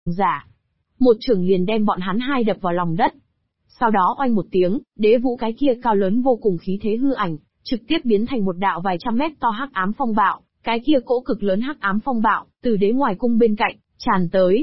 giả. Một chưởng liền đem bọn hắn hai đập vào lòng đất. Sau đó oanh một tiếng, đế vũ cái kia cao lớn vô cùng khí thế hư ảnh, trực tiếp biến thành một đạo vài trăm mét to hắc ám phong bạo, cái kia cỗ cực lớn hắc ám phong bạo, từ đế ngoài cung bên cạnh, tràn tới.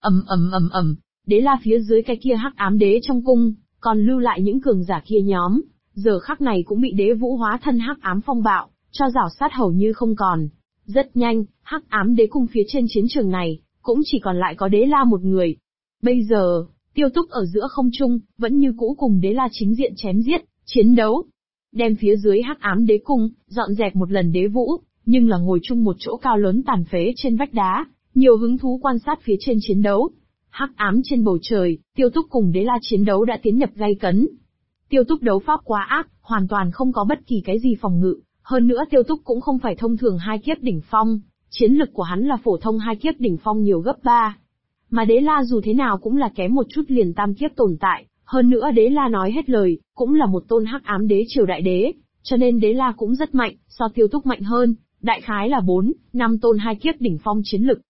ầm, đế la phía dưới cái kia hắc ám đế trong cung, còn lưu lại những cường giả kia nhóm, giờ khắc này cũng bị đế vũ hóa thân hắc ám phong bạo, cho rảo sát hầu như không còn. Rất nhanh, hắc ám đế cung phía trên chiến trường này, cũng chỉ còn lại có đế la một người. Bây giờ, Tiêu Túc ở giữa không trung, vẫn như cũ cùng đế la chính diện chém giết, chiến đấu. Đem phía dưới hắc ám đế cung, dọn dẹp một lần đế vũ, nhưng là ngồi chung một chỗ cao lớn tàn phế trên vách đá, nhiều hứng thú quan sát phía trên chiến đấu. Hắc ám trên bầu trời, Tiêu Túc cùng đế la chiến đấu đã tiến nhập gay cấn. Tiêu Túc đấu pháp quá ác, hoàn toàn không có bất kỳ cái gì phòng ngự, hơn nữa Tiêu Túc cũng không phải thông thường hai kiếp đỉnh phong, chiến lực của hắn là phổ thông hai kiếp đỉnh phong nhiều gấp 3. Mà đế la dù thế nào cũng là kém một chút liền tam kiếp tồn tại, hơn nữa đế la nói hết lời, cũng là một tôn hắc ám đế triều đại đế, cho nên đế la cũng rất mạnh, so Tiêu Túc mạnh hơn, đại khái là 4-5 tôn hai kiếp đỉnh phong chiến lực.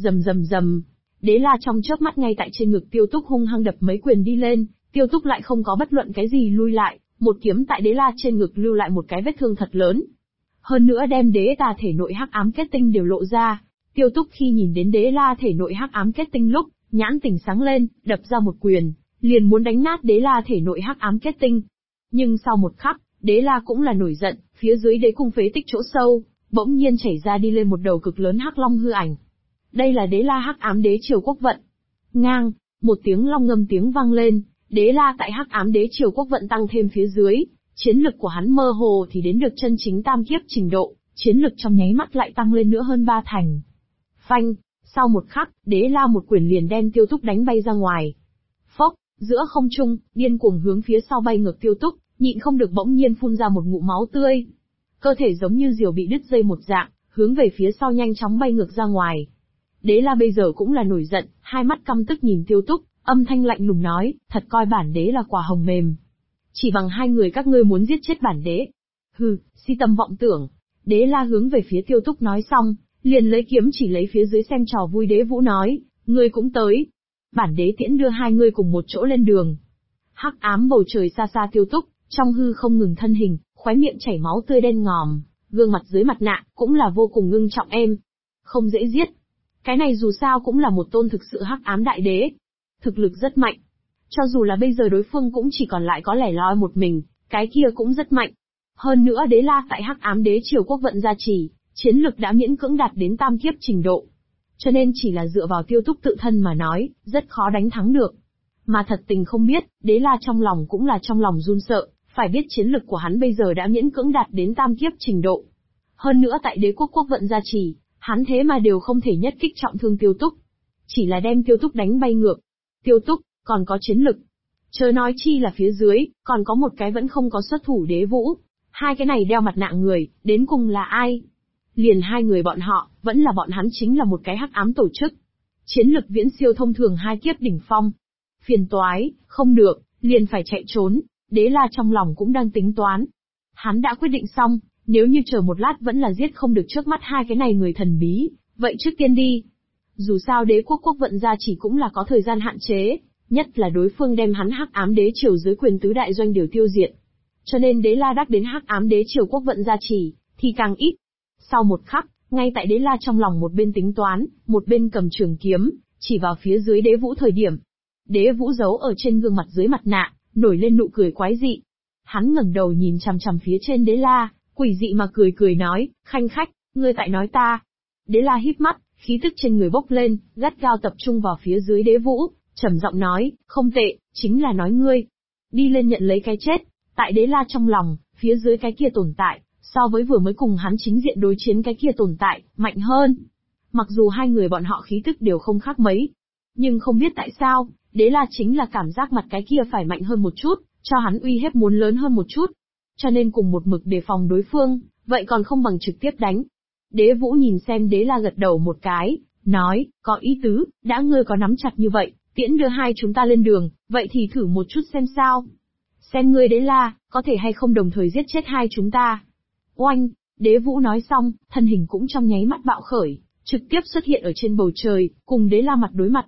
Rầm, đế la trong chớp mắt ngay tại trên ngực Tiêu Túc hung hăng đập mấy quyền đi lên, Tiêu Túc lại không có bất luận cái gì lui lại, một kiếm tại đế la trên ngực lưu lại một cái vết thương thật lớn. Hơn nữa đem đế ta thể nội hắc ám kết tinh đều lộ ra. Tiêu Túc khi nhìn đến đế la thể nội hắc ám kết tinh lúc, nhãn tỉnh sáng lên, đập ra một quyền, liền muốn đánh nát đế la thể nội hắc ám kết tinh. Nhưng sau một khắc, đế la cũng là nổi giận, phía dưới đế cung phế tích chỗ sâu, bỗng nhiên chảy ra đi lên một đầu cực lớn hắc long hư ảnh. Đây là đế la hắc ám đế triều quốc vận. Ngang, một tiếng long ngâm tiếng vang lên, đế la tại hắc ám đế triều quốc vận tăng thêm phía dưới, chiến lực của hắn mơ hồ thì đến được chân chính tam kiếp trình độ, chiến lực trong nháy mắt lại tăng lên nữa hơn 3 thành. Phanh, sau một khắc, đế la một quyền liền đem Tiêu Túc đánh bay ra ngoài. Phốc, giữa không trung, điên cuồng hướng phía sau bay ngược Tiêu Túc, nhịn không được bỗng nhiên phun ra một ngụm máu tươi. Cơ thể giống như diều bị đứt dây một dạng, hướng về phía sau nhanh chóng bay ngược ra ngoài. Đế la bây giờ cũng là nổi giận, hai mắt căm tức nhìn Tiêu Túc, âm thanh lạnh lùng nói, thật coi bản đế là quả hồng mềm. Chỉ bằng hai người các ngươi muốn giết chết bản đế. Hừ, si tâm vọng tưởng. Đế la hướng về phía Tiêu Túc nói xong, liền lấy kiếm chỉ lấy phía dưới xem trò vui đế vũ nói, ngươi cũng tới. Bản đế tiễn đưa hai ngươi cùng một chỗ lên đường. Hắc ám bầu trời xa xa Tiêu Túc, trong hư không ngừng thân hình, khóe miệng chảy máu tươi đen ngòm, gương mặt dưới mặt nạ, cũng là vô cùng ngưng trọng em. Không dễ giết. Cái này dù sao cũng là một tôn thực sự hắc ám đại đế. Thực lực rất mạnh. Cho dù là bây giờ đối phương cũng chỉ còn lại có lẻ loi một mình, cái kia cũng rất mạnh. Hơn nữa đế la tại hắc ám đế triều quốc vận gia trì, chiến lực đã miễn cưỡng đạt đến tam kiếp trình độ. Cho nên chỉ là dựa vào Tiêu Túc tự thân mà nói, rất khó đánh thắng được. Mà thật tình không biết, đế la trong lòng cũng là trong lòng run sợ, phải biết chiến lực của hắn bây giờ đã miễn cưỡng đạt đến tam kiếp trình độ. Hơn nữa tại đế quốc quốc vận gia trì, hắn thế mà đều không thể nhất kích trọng thương Tiêu Túc. Chỉ là đem Tiêu Túc đánh bay ngược. Tiêu Túc, còn có chiến lực. Chớ nói chi là phía dưới, còn có một cái vẫn không có xuất thủ đế vũ. Hai cái này đeo mặt nạ người, đến cùng là ai? Liền hai người bọn họ, vẫn là bọn hắn chính là một cái hắc ám tổ chức. Chiến lực viễn siêu thông thường hai kiếp đỉnh phong. Phiền toái, không được, liền phải chạy trốn. Đế la trong lòng cũng đang tính toán. Hắn đã quyết định xong, nếu như chờ một lát vẫn là giết không được trước mắt hai cái này người thần bí, vậy trước tiên đi. Dù sao đế quốc quốc vận gia chỉ cũng là có thời gian hạn chế, nhất là đối phương đem hắn hắc ám đế triều dưới quyền tứ đại doanh điều tiêu diệt. Cho nên đế la đắc đến hắc ám đế triều quốc vận gia chỉ, thì càng ít. Sau một khắc, ngay tại đế la trong lòng một bên tính toán, một bên cầm trường kiếm, chỉ vào phía dưới đế vũ thời điểm. Đế vũ giấu ở trên gương mặt dưới mặt nạ, nổi lên nụ cười quái dị. Hắn ngẩng đầu nhìn chằm chằm phía trên đế la, quỷ dị mà cười cười nói, khanh khách, ngươi tại nói ta. Đế la híp mắt, khí tức trên người bốc lên, gắt gao tập trung vào phía dưới đế vũ, trầm giọng nói, không tệ, chính là nói ngươi. Đi lên nhận lấy cái chết. Tại đế la trong lòng, phía dưới cái kia tồn tại, so với vừa mới cùng hắn chính diện đối chiến cái kia tồn tại, mạnh hơn. Mặc dù hai người bọn họ khí tức đều không khác mấy. Nhưng không biết tại sao, đế la chính là cảm giác mặt cái kia phải mạnh hơn một chút, cho hắn uy hiếp muốn lớn hơn một chút. Cho nên cùng một mực đề phòng đối phương, vậy còn không bằng trực tiếp đánh. Đế vũ nhìn xem đế la gật đầu một cái, nói, có ý tứ, đã ngươi có nắm chặt như vậy, tiễn đưa hai chúng ta lên đường, vậy thì thử một chút xem sao. Xem ngươi đế la, có thể hay không đồng thời giết chết hai chúng ta. Oanh, đế vũ nói xong, thân hình cũng trong nháy mắt bạo khởi, trực tiếp xuất hiện ở trên bầu trời, cùng đế la mặt đối mặt.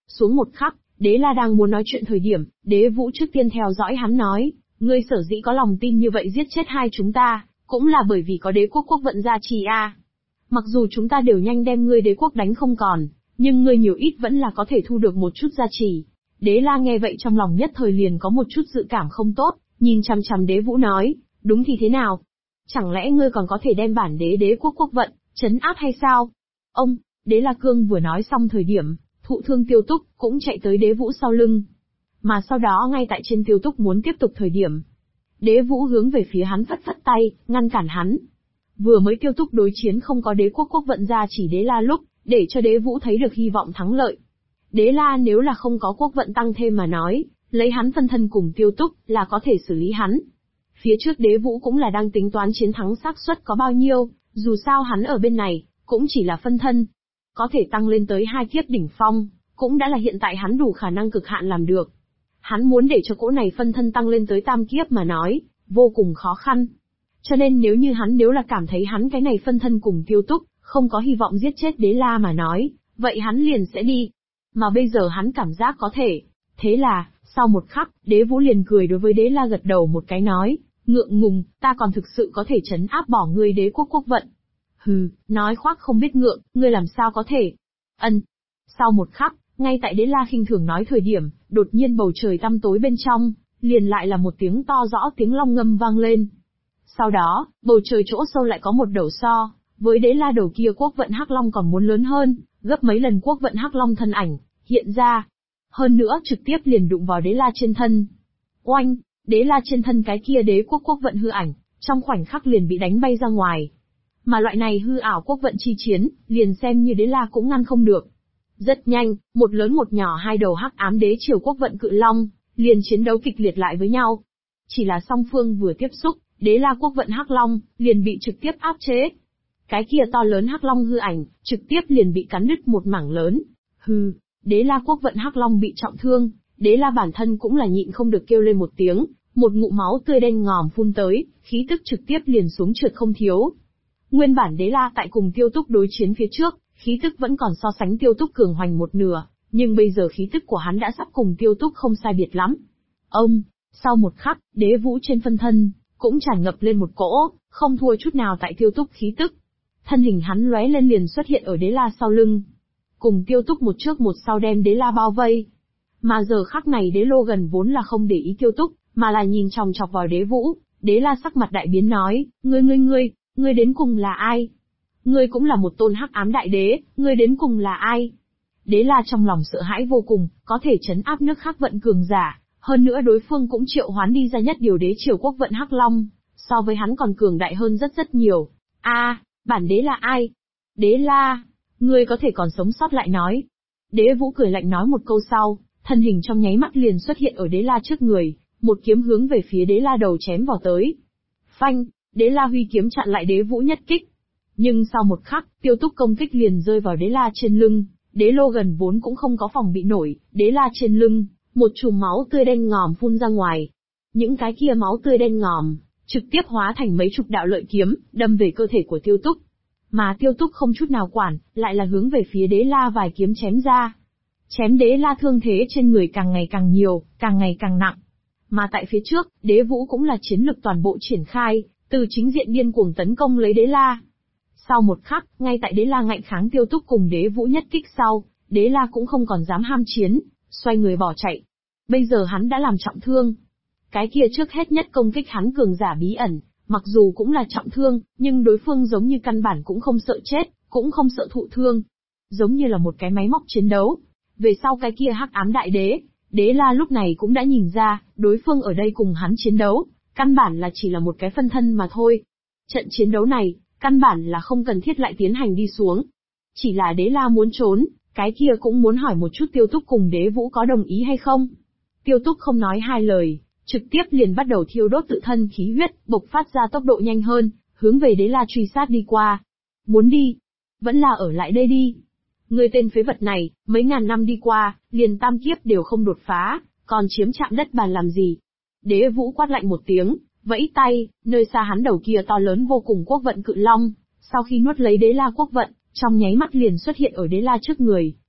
Xuống một khắc, Đế La đang muốn nói chuyện thời điểm, Đế Vũ trước tiên theo dõi hắn nói, ngươi sở dĩ có lòng tin như vậy giết chết hai chúng ta, cũng là bởi vì có đế quốc quốc vận gia trì a. Mặc dù chúng ta đều nhanh đem ngươi đế quốc đánh không còn, nhưng ngươi nhiều ít vẫn là có thể thu được một chút gia trì. Đế La nghe vậy trong lòng nhất thời liền có một chút dự cảm không tốt, nhìn chằm chằm Đế Vũ nói, đúng thì thế nào? Chẳng lẽ ngươi còn có thể đem bản đế quốc quốc vận, trấn áp hay sao? Ông, Đế La Cương vừa nói xong thời điểm, thụ thương Tiêu Túc cũng chạy tới Đế Vũ sau lưng. Mà sau đó ngay tại trên Tiêu Túc muốn tiếp tục thời điểm, Đế Vũ hướng về phía hắn phất phất tay, ngăn cản hắn. Vừa mới Tiêu Túc đối chiến không có đế quốc quốc vận gia chỉ Đế La lúc, để cho Đế Vũ thấy được hy vọng thắng lợi. Đế La nếu là không có quốc vận tăng thêm mà nói, lấy hắn phân thân cùng Tiêu Túc là có thể xử lý hắn. Phía trước Đế Vũ cũng là đang tính toán chiến thắng xác suất có bao nhiêu, dù sao hắn ở bên này, cũng chỉ là phân thân. Có thể tăng lên tới 2 kiếp đỉnh phong, cũng đã là hiện tại hắn đủ khả năng cực hạn làm được. Hắn muốn để cho cỗ này phân thân tăng lên tới tam kiếp mà nói, vô cùng khó khăn. Cho nên nếu là cảm thấy hắn cái này phân thân cùng Tiêu Túc, không có hy vọng giết chết Đế La mà nói, vậy hắn liền sẽ đi. Mà bây giờ hắn cảm giác có thể. Thế là, sau một khắc, Đế Vũ liền cười đối với Đế La gật đầu một cái nói, ngượng ngùng, ta còn thực sự có thể trấn áp bỏ ngươi đế quốc quốc vận. Hừ, nói khoác không biết ngượng, ngươi làm sao có thể. Sau một khắc, ngay tại Đế La khinh thường nói thời điểm, đột nhiên bầu trời tăm tối bên trong, liền lại là một tiếng to rõ tiếng long ngâm vang lên. Sau đó, bầu trời chỗ sâu lại có một đầu so, với Đế La đầu kia quốc vận hắc long còn muốn lớn hơn, gấp mấy lần quốc vận hắc long thân ảnh, hiện ra. Hơn nữa trực tiếp liền đụng vào Đế La trên thân. Oanh, Đế La trên thân cái kia đế quốc quốc vận hư ảnh, trong khoảnh khắc liền bị đánh bay ra ngoài. Mà loại này hư ảo quốc vận chi chiến, liền xem như Đế La cũng ngăn không được. Rất nhanh, một lớn một nhỏ hai đầu hắc ám đế triều quốc vận cự long, liền chiến đấu kịch liệt lại với nhau. Chỉ là song phương vừa tiếp xúc, Đế La quốc vận hắc long, liền bị trực tiếp áp chế. Cái kia to lớn hắc long hư ảnh, trực tiếp liền bị cắn đứt một mảng lớn. Hừ, Đế La quốc vận hắc long bị trọng thương, Đế La bản thân cũng là nhịn không được kêu lên một tiếng, một ngụm máu tươi đen ngòm phun tới, khí tức trực tiếp liền xuống trượt không thiếu. Nguyên bản Đế La tại cùng Tiêu Túc đối chiến phía trước, khí tức vẫn còn so sánh Tiêu Túc cường hoành một nửa, nhưng bây giờ khí tức của hắn đã sắp cùng Tiêu Túc không sai biệt lắm. Sau một khắc, Đế Vũ trên phân thân, cũng tràn ngập lên một cỗ, không thua chút nào tại Tiêu Túc khí tức. Thân hình hắn lóe lên liền xuất hiện ở Đế La sau lưng. Cùng Tiêu Túc một trước một sau đem Đế La bao vây. Mà giờ khắc này Đế Lô gần vốn là không để ý Tiêu Túc, mà là nhìn chòng chọc vào Đế Vũ. Đế La sắc mặt đại biến nói, ngươi đến cùng là ai? Ngươi cũng là một tôn hắc ám đại đế, ngươi đến cùng là ai? Đế La trong lòng sợ hãi vô cùng, có thể trấn áp nước khác vận cường giả, hơn nữa đối phương cũng triệu hoán đi ra nhất điều đế triều quốc vận hắc long, so với hắn còn cường đại hơn rất nhiều. Bản đế là ai? Đế La, ngươi có thể còn sống sót lại nói. Đế Vũ cười lạnh nói một câu sau, thân hình trong nháy mắt liền xuất hiện ở Đế La trước người, một kiếm hướng về phía Đế La đầu chém vào tới. Phanh, Đế La huy kiếm chặn lại Đế Vũ nhất kích. Nhưng sau một khắc, Tiêu Túc công kích liền rơi vào Đế La trên lưng, Đế Lô gần vốn cũng không có phòng bị nổi, Đế La trên lưng, một chùm máu tươi đen ngòm phun ra ngoài. Những cái kia máu tươi đen ngòm, trực tiếp hóa thành mấy chục đạo lợi kiếm, đâm về cơ thể của Tiêu Túc. Mà Tiêu Túc không chút nào quản, lại là hướng về phía Đế La vài kiếm chém ra. Chém Đế La thương thế trên người càng ngày càng nhiều, càng ngày càng nặng. Mà tại phía trước, Đế Vũ cũng là chiến lực toàn bộ triển khai, từ chính diện điên cuồng tấn công lấy Đế La. Sau một khắc, ngay tại Đế La ngạnh kháng Tiêu Túc cùng Đế Vũ nhất kích sau, Đế La cũng không còn dám ham chiến, xoay người bỏ chạy. Bây giờ hắn đã làm trọng thương. Cái kia trước hết nhất công kích hắn cường giả bí ẩn, mặc dù cũng là trọng thương, nhưng đối phương giống như căn bản cũng không sợ chết, cũng không sợ thụ thương. Giống như là một cái máy móc chiến đấu. Về sau cái kia hắc ám đại đế, Đế La lúc này cũng đã nhìn ra, đối phương ở đây cùng hắn chiến đấu, căn bản là chỉ là một cái phân thân mà thôi. Trận chiến đấu này, căn bản là không cần thiết lại tiến hành đi xuống. Chỉ là Đế La muốn trốn, cái kia cũng muốn hỏi một chút Tiêu Túc cùng Đế Vũ có đồng ý hay không. Tiêu Túc không nói hai lời, trực tiếp liền bắt đầu thiêu đốt tự thân khí huyết, bộc phát ra tốc độ nhanh hơn, hướng về Đế La truy sát đi qua. Muốn đi? Vẫn là ở lại đây đi. Người tên phế vật này, mấy ngàn năm đi qua, liền tam kiếp đều không đột phá, còn chiếm chạm đất bàn làm gì? Đế Vũ quát lạnh một tiếng, vẫy tay, nơi xa hắn đầu kia to lớn vô cùng quốc vận cự long, sau khi nuốt lấy Đế La quốc vận, trong nháy mắt liền xuất hiện ở Đế La trước người,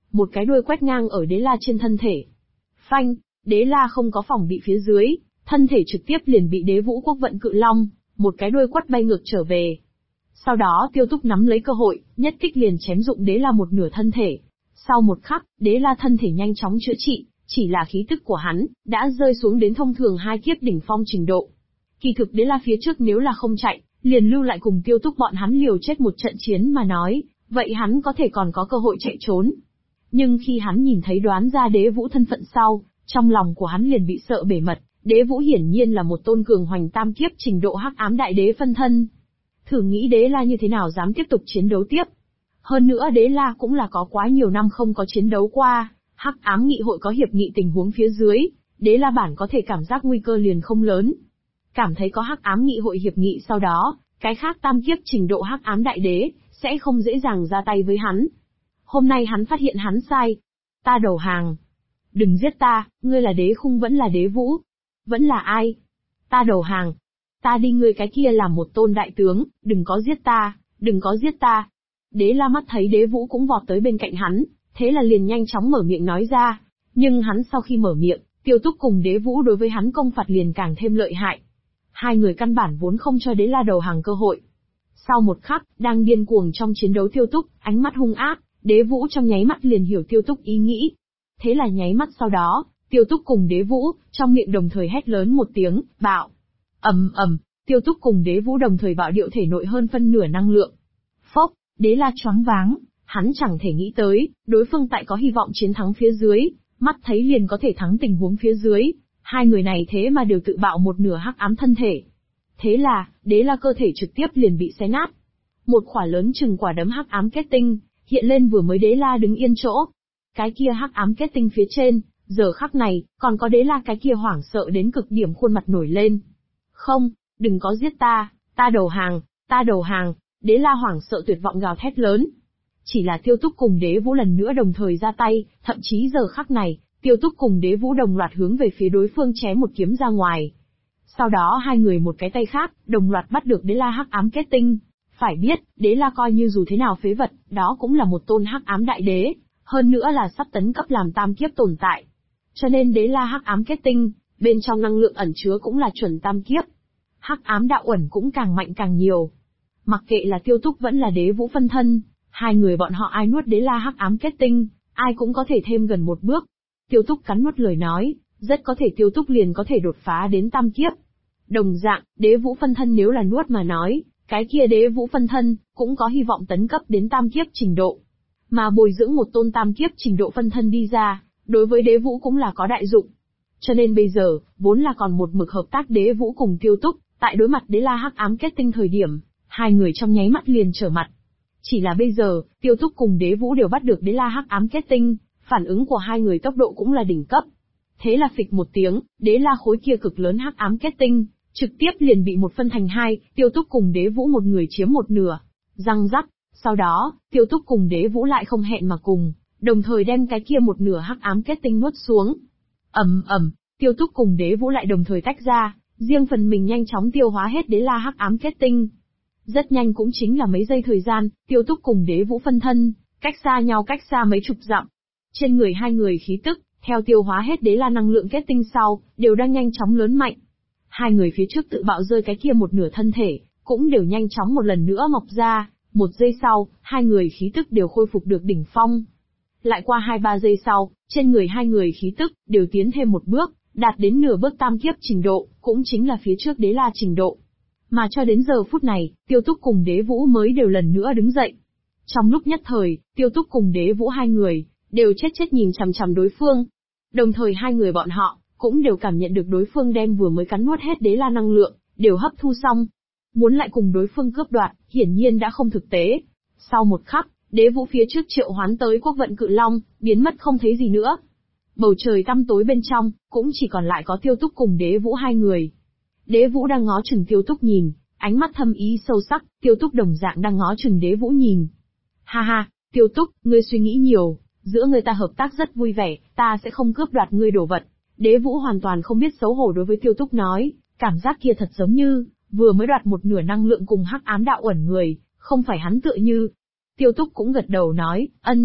một cái đuôi quét ngang ở Đế La trên thân thể. Phanh, Đế La không có phòng bị phía dưới, thân thể trực tiếp liền bị Đế Vũ Quốc Vận Cự Long, một cái đuôi quất bay ngược trở về. Sau đó Tiêu Túc nắm lấy cơ hội, nhất kích liền chém dụng Đế La một nửa thân thể. Sau một khắc, Đế La thân thể nhanh chóng chữa trị, chỉ là khí tức của hắn, đã rơi xuống đến thông thường 2 kiếp đỉnh phong trình độ. Kỳ thực Đế La phía trước nếu là không chạy, liền lưu lại cùng Tiêu Túc bọn hắn liều chết một trận chiến mà nói, vậy hắn có thể còn có cơ hội chạy trốn. Nhưng khi hắn nhìn thấy đoán ra Đế Vũ thân phận sau, trong lòng của hắn liền bị sợ bể mật, Đế Vũ hiển nhiên là một tôn cường hoành tam kiếp trình độ hắc ám đại đế phân thân. Thử nghĩ Đế La như thế nào dám tiếp tục chiến đấu tiếp. Hơn nữa Đế La cũng là có quá nhiều năm không có chiến đấu qua, hắc ám nghị hội có hiệp nghị tình huống phía dưới, Đế La bản có thể cảm giác nguy cơ liền không lớn. Cảm thấy có hắc ám nghị hội hiệp nghị sau đó, cái khác tam kiếp trình độ hắc ám đại đế, sẽ không dễ dàng ra tay với hắn. Hôm nay hắn phát hiện hắn sai. Ta đầu hàng. Đừng giết ta, ngươi là Đế Khung vẫn là Đế Vũ. Vẫn là ai? Ta đầu hàng. Ta đi ngươi cái kia làm một tôn đại tướng, đừng có giết ta, đừng có giết ta. Đế La mắt thấy Đế Vũ cũng vọt tới bên cạnh hắn, thế là liền nhanh chóng mở miệng nói ra. Nhưng hắn sau khi mở miệng, Tiêu Túc cùng Đế Vũ đối với hắn công phạt liền càng thêm lợi hại. Hai người căn bản vốn không cho Đế La đầu hàng cơ hội. Sau một khắc, đang điên cuồng trong chiến đấu Tiêu Túc, ánh mắt hung ác, Đế Vũ trong nháy mắt liền hiểu Tiêu Túc ý nghĩ. Thế là nháy mắt sau đó, Tiêu Túc cùng Đế Vũ, trong miệng đồng thời hét lớn một tiếng, bạo. Ầm ầm, Tiêu Túc cùng Đế Vũ đồng thời bạo điệu thể nội hơn phân nửa năng lượng. Phốc, Đế La choáng váng, hắn chẳng thể nghĩ tới, đối phương tại có hy vọng chiến thắng phía dưới, mắt thấy liền có thể thắng tình huống phía dưới, hai người này thế mà đều tự bạo một nửa hắc ám thân thể. Thế là, Đế La cơ thể trực tiếp liền bị xé nát. Một quả lớn chừng quả đấm hắc ám kết tinh, hiện lên vừa mới Đế La đứng yên chỗ. Cái kia hắc ám kết tinh phía trên, giờ khắc này, còn có Đế La cái kia hoảng sợ đến cực điểm khuôn mặt nổi lên. Không, đừng có giết ta, ta đầu hàng, ta đầu hàng, Đế La hoảng sợ tuyệt vọng gào thét lớn. Chỉ là Tiêu Túc cùng Đế Vũ lần nữa đồng thời ra tay, thậm chí giờ khắc này, Tiêu Túc cùng Đế Vũ đồng loạt hướng về phía đối phương chém một kiếm ra ngoài. Sau đó hai người một cái tay khác, đồng loạt bắt được Đế La hắc ám kết tinh. Phải biết, Đế La coi như dù thế nào phế vật, đó cũng là một tôn hắc ám đại đế, hơn nữa là sắp tấn cấp làm tam kiếp tồn tại. Cho nên Đế La hắc ám kết tinh, bên trong năng lượng ẩn chứa cũng là chuẩn tam kiếp. Hắc ám đạo ẩn cũng càng mạnh càng nhiều. Mặc kệ là Tiêu Túc vẫn là Đế Vũ phân thân, hai người bọn họ ai nuốt Đế La hắc ám kết tinh, ai cũng có thể thêm gần một bước. Tiêu Túc cắn nuốt lời nói, rất có thể Tiêu Túc liền có thể đột phá đến tam kiếp. Đồng dạng, Đế Vũ phân thân nếu là nuốt mà nói, cái kia Đế Vũ phân thân, cũng có hy vọng tấn cấp đến tam kiếp trình độ. Mà bồi dưỡng một tôn tam kiếp trình độ phân thân đi ra, đối với Đế Vũ cũng là có đại dụng. Cho nên bây giờ, vốn là còn một mực hợp tác Đế Vũ cùng Tiêu Túc, tại đối mặt Đế La hắc ám kết tinh thời điểm, hai người trong nháy mắt liền trở mặt. Chỉ là bây giờ, Tiêu Túc cùng Đế Vũ đều bắt được Đế La hắc ám kết tinh, phản ứng của hai người tốc độ cũng là đỉnh cấp. Thế là phịch một tiếng, Đế La khối kia cực lớn hắc ám kết tinh, trực tiếp liền bị một phân thành hai, Tiêu Túc cùng Đế Vũ một người chiếm một nửa. Răng rắc, sau đó, Tiêu Túc cùng Đế Vũ lại không hẹn mà cùng, đồng thời đem cái kia một nửa hắc ám kết tinh nuốt xuống. Ầm ầm, Tiêu Túc cùng Đế Vũ lại đồng thời tách ra, riêng phần mình nhanh chóng tiêu hóa hết Đế La hắc ám kết tinh. Rất nhanh cũng chính là mấy giây thời gian, Tiêu Túc cùng Đế Vũ phân thân, cách xa nhau cách xa mấy chục dặm. Trên người hai người khí tức, theo tiêu hóa hết Đế La năng lượng kết tinh sau, đều đang nhanh chóng lớn mạnh. Hai người phía trước tự bạo rơi cái kia một nửa thân thể, cũng đều nhanh chóng một lần nữa mọc ra, một giây sau, hai người khí tức đều khôi phục được đỉnh phong. Lại qua 2-3 giây sau, trên người hai người khí tức, đều tiến thêm một bước, đạt đến nửa bước tam kiếp trình độ, cũng chính là phía trước Đế La trình độ. Mà cho đến giờ phút này, Tiêu Túc cùng Đế Vũ mới đều lần nữa đứng dậy. Trong lúc nhất thời, Tiêu Túc cùng Đế Vũ hai người, đều chết nhìn chằm chằm đối phương. Đồng thời hai người bọn họ, cũng đều cảm nhận được đối phương đem vừa mới cắn nuốt hết Đế La năng lượng, đều hấp thu xong. Muốn lại cùng đối phương cướp đoạt, hiển nhiên đã không thực tế. Sau một khắc, Đế Vũ phía trước triệu hoán tới Quốc Vận Cự Long, biến mất không thấy gì nữa. Bầu trời tăm tối bên trong, cũng chỉ còn lại có Tiêu Túc cùng Đế Vũ hai người. Đế Vũ đang ngó chừng Tiêu Túc nhìn, ánh mắt thâm ý sâu sắc, Tiêu Túc đồng dạng đang ngó chừng Đế Vũ nhìn. Ha ha, Tiêu Túc, ngươi suy nghĩ nhiều, giữa người ta hợp tác rất vui vẻ, ta sẽ không cướp đoạt ngươi đồ vật. Đế Vũ hoàn toàn không biết xấu hổ đối với Tiêu Túc nói, cảm giác kia thật giống như, vừa mới đoạt một nửa năng lượng cùng hắc ám đạo ẩn người, không phải hắn tựa như. Tiêu Túc cũng gật đầu nói,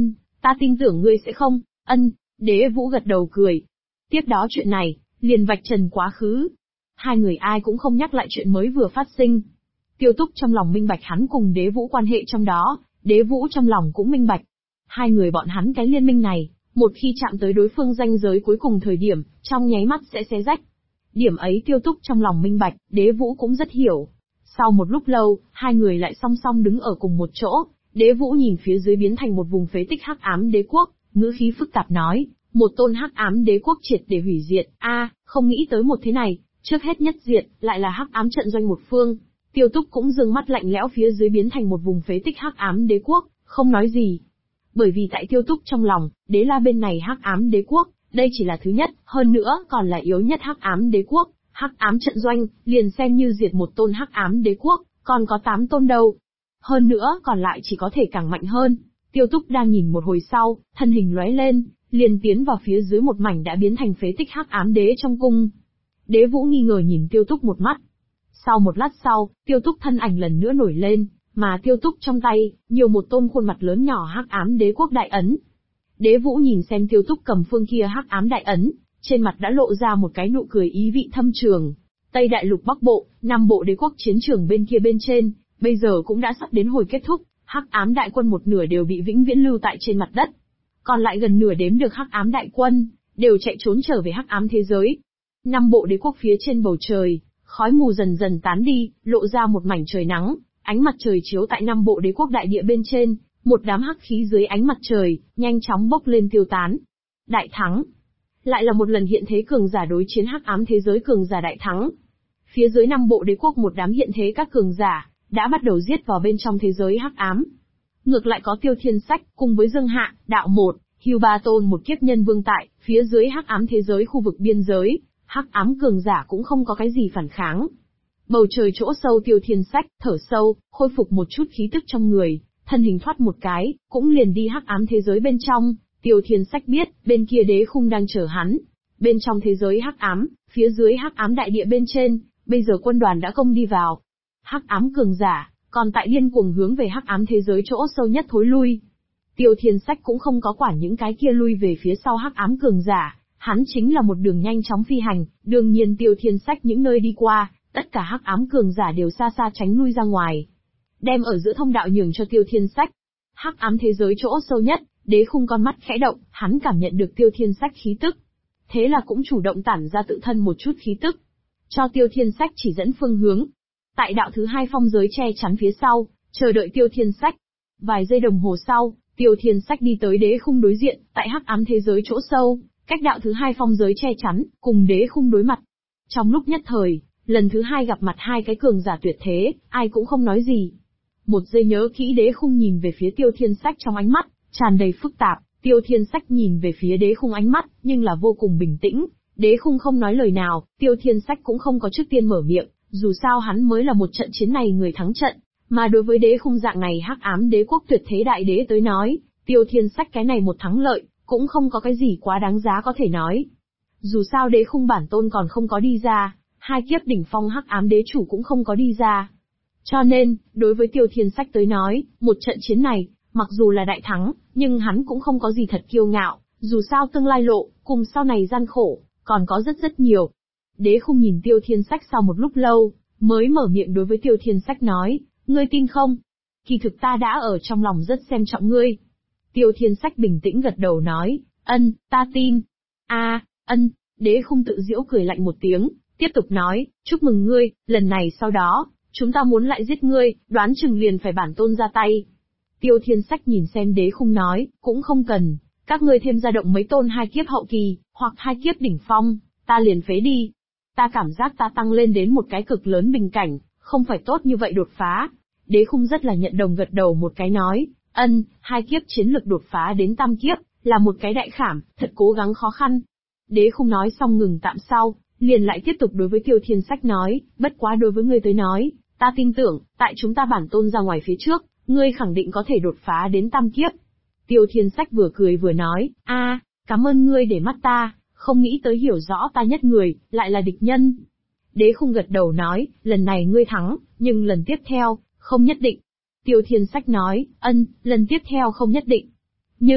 Ta tin tưởng ngươi sẽ không. Ân, Đế Vũ gật đầu cười. Tiếp đó chuyện này, liền vạch trần quá khứ. Hai người ai cũng không nhắc lại chuyện mới vừa phát sinh. Tiêu Túc trong lòng minh bạch hắn cùng Đế Vũ quan hệ trong đó, Đế Vũ trong lòng cũng minh bạch. Hai người bọn hắn cái liên minh này, một khi chạm tới đối phương ranh giới cuối cùng thời điểm, trong nháy mắt sẽ xé rách. Điểm ấy Tiêu Túc trong lòng minh bạch, Đế Vũ cũng rất hiểu. Sau một lúc lâu, hai người lại song song đứng ở cùng một chỗ, Đế Vũ nhìn phía dưới biến thành một vùng phế tích hắc ám đế quốc, ngữ khí phức tạp nói, một tôn hắc ám đế quốc triệt để hủy diệt, không nghĩ tới một thế này, trước hết nhất diệt, lại là hắc ám trận doanh một phương. Tiêu Túc cũng dương mắt lạnh lẽo phía dưới biến thành một vùng phế tích hắc ám đế quốc, không nói gì. Bởi vì tại Tiêu Túc trong lòng, Đế La bên này hắc ám đế quốc, đây chỉ là thứ nhất, hơn nữa còn là yếu nhất hắc ám đế quốc, hắc ám trận doanh, liền xem như diệt một tôn hắc ám đế quốc, còn có 8 tôn đâu. Hơn nữa còn lại chỉ có thể càng mạnh hơn. Tiêu Túc đang nhìn một hồi sau, thân hình lóe lên, liền tiến vào phía dưới một mảnh đã biến thành phế tích hắc ám đế trong cung. Đế Vũ nghi ngờ nhìn Tiêu Túc một mắt. Sau một lát sau, Tiêu Túc thân ảnh lần nữa nổi lên, mà Tiêu Túc trong tay, nhiều một tôn khuôn mặt lớn nhỏ hắc ám đế quốc đại ấn. Đế Vũ nhìn xem Tiêu Túc cầm phương kia hắc ám đại ấn, trên mặt đã lộ ra một cái nụ cười ý vị thâm trường. Tây Đại Lục Bắc Bộ, Nam Bộ đế quốc chiến trường bên kia bên trên, bây giờ cũng đã sắp đến hồi kết thúc, hắc ám đại quân một nửa đều bị vĩnh viễn lưu tại trên mặt đất. Còn lại gần nửa đếm được hắc ám đại quân, đều chạy trốn trở về hắc ám thế giới. Nam Bộ đế quốc phía trên bầu trời, khói mù dần dần tán đi, lộ ra một mảnh trời nắng, ánh mặt trời chiếu tại Nam Bộ đế quốc đại địa bên trên, một đám hắc khí dưới ánh mặt trời, nhanh chóng bốc lên tiêu tán. Đại thắng. Lại là một lần hiện thế cường giả đối chiến hắc ám thế giới cường giả đại thắng. Phía dưới Nam Bộ đế quốc một đám hiện thế các cường giả, đã bắt đầu giết vào bên trong thế giới hắc ám. Ngược lại có Tiêu Thiên Sách, cùng với Dương Hạ, Đạo Một, Hưu Ba Tôn một kiếp nhân vương tại, phía dưới hắc ám thế giới khu vực biên giới, hắc ám cường giả cũng không có cái gì phản kháng. Bầu trời chỗ sâu Tiêu Thiên Sách, thở sâu, khôi phục một chút khí tức trong người, thân hình thoát một cái, cũng liền đi hắc ám thế giới bên trong. Tiêu Thiên Sách biết, bên kia đế khung đang chờ hắn. Bên trong thế giới hắc ám, phía dưới hắc ám đại địa bên trên, bây giờ quân đoàn đã công đi vào. Hắc ám cường giả, còn tại điên cuồng hướng về hắc ám thế giới chỗ sâu nhất thối lui. Tiêu Thiên Sách cũng không có quản những cái kia lui về phía sau hắc ám cường giả, hắn chính là một đường nhanh chóng phi hành, đương nhiên Tiêu Thiên Sách những nơi đi qua, tất cả hắc ám cường giả đều xa xa tránh lui ra ngoài. Đem ở giữa thông đạo nhường cho Tiêu Thiên Sách. Hắc ám thế giới chỗ sâu nhất, đế khung con mắt khẽ động, hắn cảm nhận được Tiêu Thiên Sách khí tức. Thế là cũng chủ động tản ra tự thân một chút khí tức, cho Tiêu Thiên Sách chỉ dẫn phương hướng. Tại đạo thứ hai phong giới che chắn phía sau, chờ đợi Tiêu Thiên Sách. Vài giây đồng hồ sau, Tiêu Thiên Sách đi tới đế khung đối diện, tại hắc ám thế giới chỗ sâu, cách đạo thứ hai phong giới che chắn, cùng đế khung đối mặt. Trong lúc nhất thời, lần thứ hai gặp mặt hai cái cường giả tuyệt thế, ai cũng không nói gì. Một giây nhớ kỹ đế khung nhìn về phía Tiêu Thiên Sách trong ánh mắt, tràn đầy phức tạp, Tiêu Thiên Sách nhìn về phía đế khung ánh mắt, nhưng là vô cùng bình tĩnh. Đế khung không nói lời nào, Tiêu Thiên Sách cũng không có trước tiên mở miệng, dù sao hắn mới là một trận chiến này người thắng trận, mà đối với đế khung dạng này hắc ám đế quốc tuyệt thế đại đế tới nói, Tiêu Thiên Sách cái này một thắng lợi, cũng không có cái gì quá đáng giá có thể nói. Dù sao đế khung bản tôn còn không có đi ra, hai kiếp đỉnh phong hắc ám đế chủ cũng không có đi ra. Cho nên, đối với Tiêu Thiên Sách tới nói, một trận chiến này, mặc dù là đại thắng, nhưng hắn cũng không có gì thật kiêu ngạo, dù sao tương lai lộ, cùng sau này gian khổ, còn có rất rất nhiều. Đế khung nhìn Tiêu Thiên Sách sau một lúc lâu, mới mở miệng đối với Tiêu Thiên Sách nói, ngươi tin không? Kỳ thực ta đã ở trong lòng rất xem trọng ngươi. Tiêu Thiên Sách bình tĩnh gật đầu nói, ân, ta tin. Ân, đế khung tự giễu cười lạnh một tiếng, tiếp tục nói, chúc mừng ngươi, lần này sau đó, chúng ta muốn lại giết ngươi, đoán chừng liền phải bản tôn ra tay. Tiêu Thiên Sách nhìn xem đế khung nói, cũng không cần, các ngươi thêm ra động mấy tôn hai kiếp hậu kỳ, hoặc hai kiếp đỉnh phong, ta liền phế đi. Ta cảm giác ta tăng lên đến một cái cực lớn bình cảnh, không phải tốt như vậy đột phá. Đế khung rất là nhận đồng gật đầu một cái nói, ân, hai kiếp chiến lực đột phá đến tam kiếp, là một cái đại khảm, thật cố gắng khó khăn. Đế khung nói xong ngừng tạm sau, liền lại tiếp tục đối với Tiêu Thiên Sách nói, bất quá đối với ngươi tới nói, ta tin tưởng, tại chúng ta bản tôn ra ngoài phía trước, ngươi khẳng định có thể đột phá đến tam kiếp. Tiêu Thiên Sách vừa cười vừa nói, cảm ơn ngươi để mắt ta, không nghĩ tới hiểu rõ ta nhất người, lại là địch nhân. Đế khung gật đầu nói, lần này ngươi thắng, nhưng lần tiếp theo, không nhất định. Tiêu Thiên Sách nói, lần tiếp theo không nhất định. Nhưng,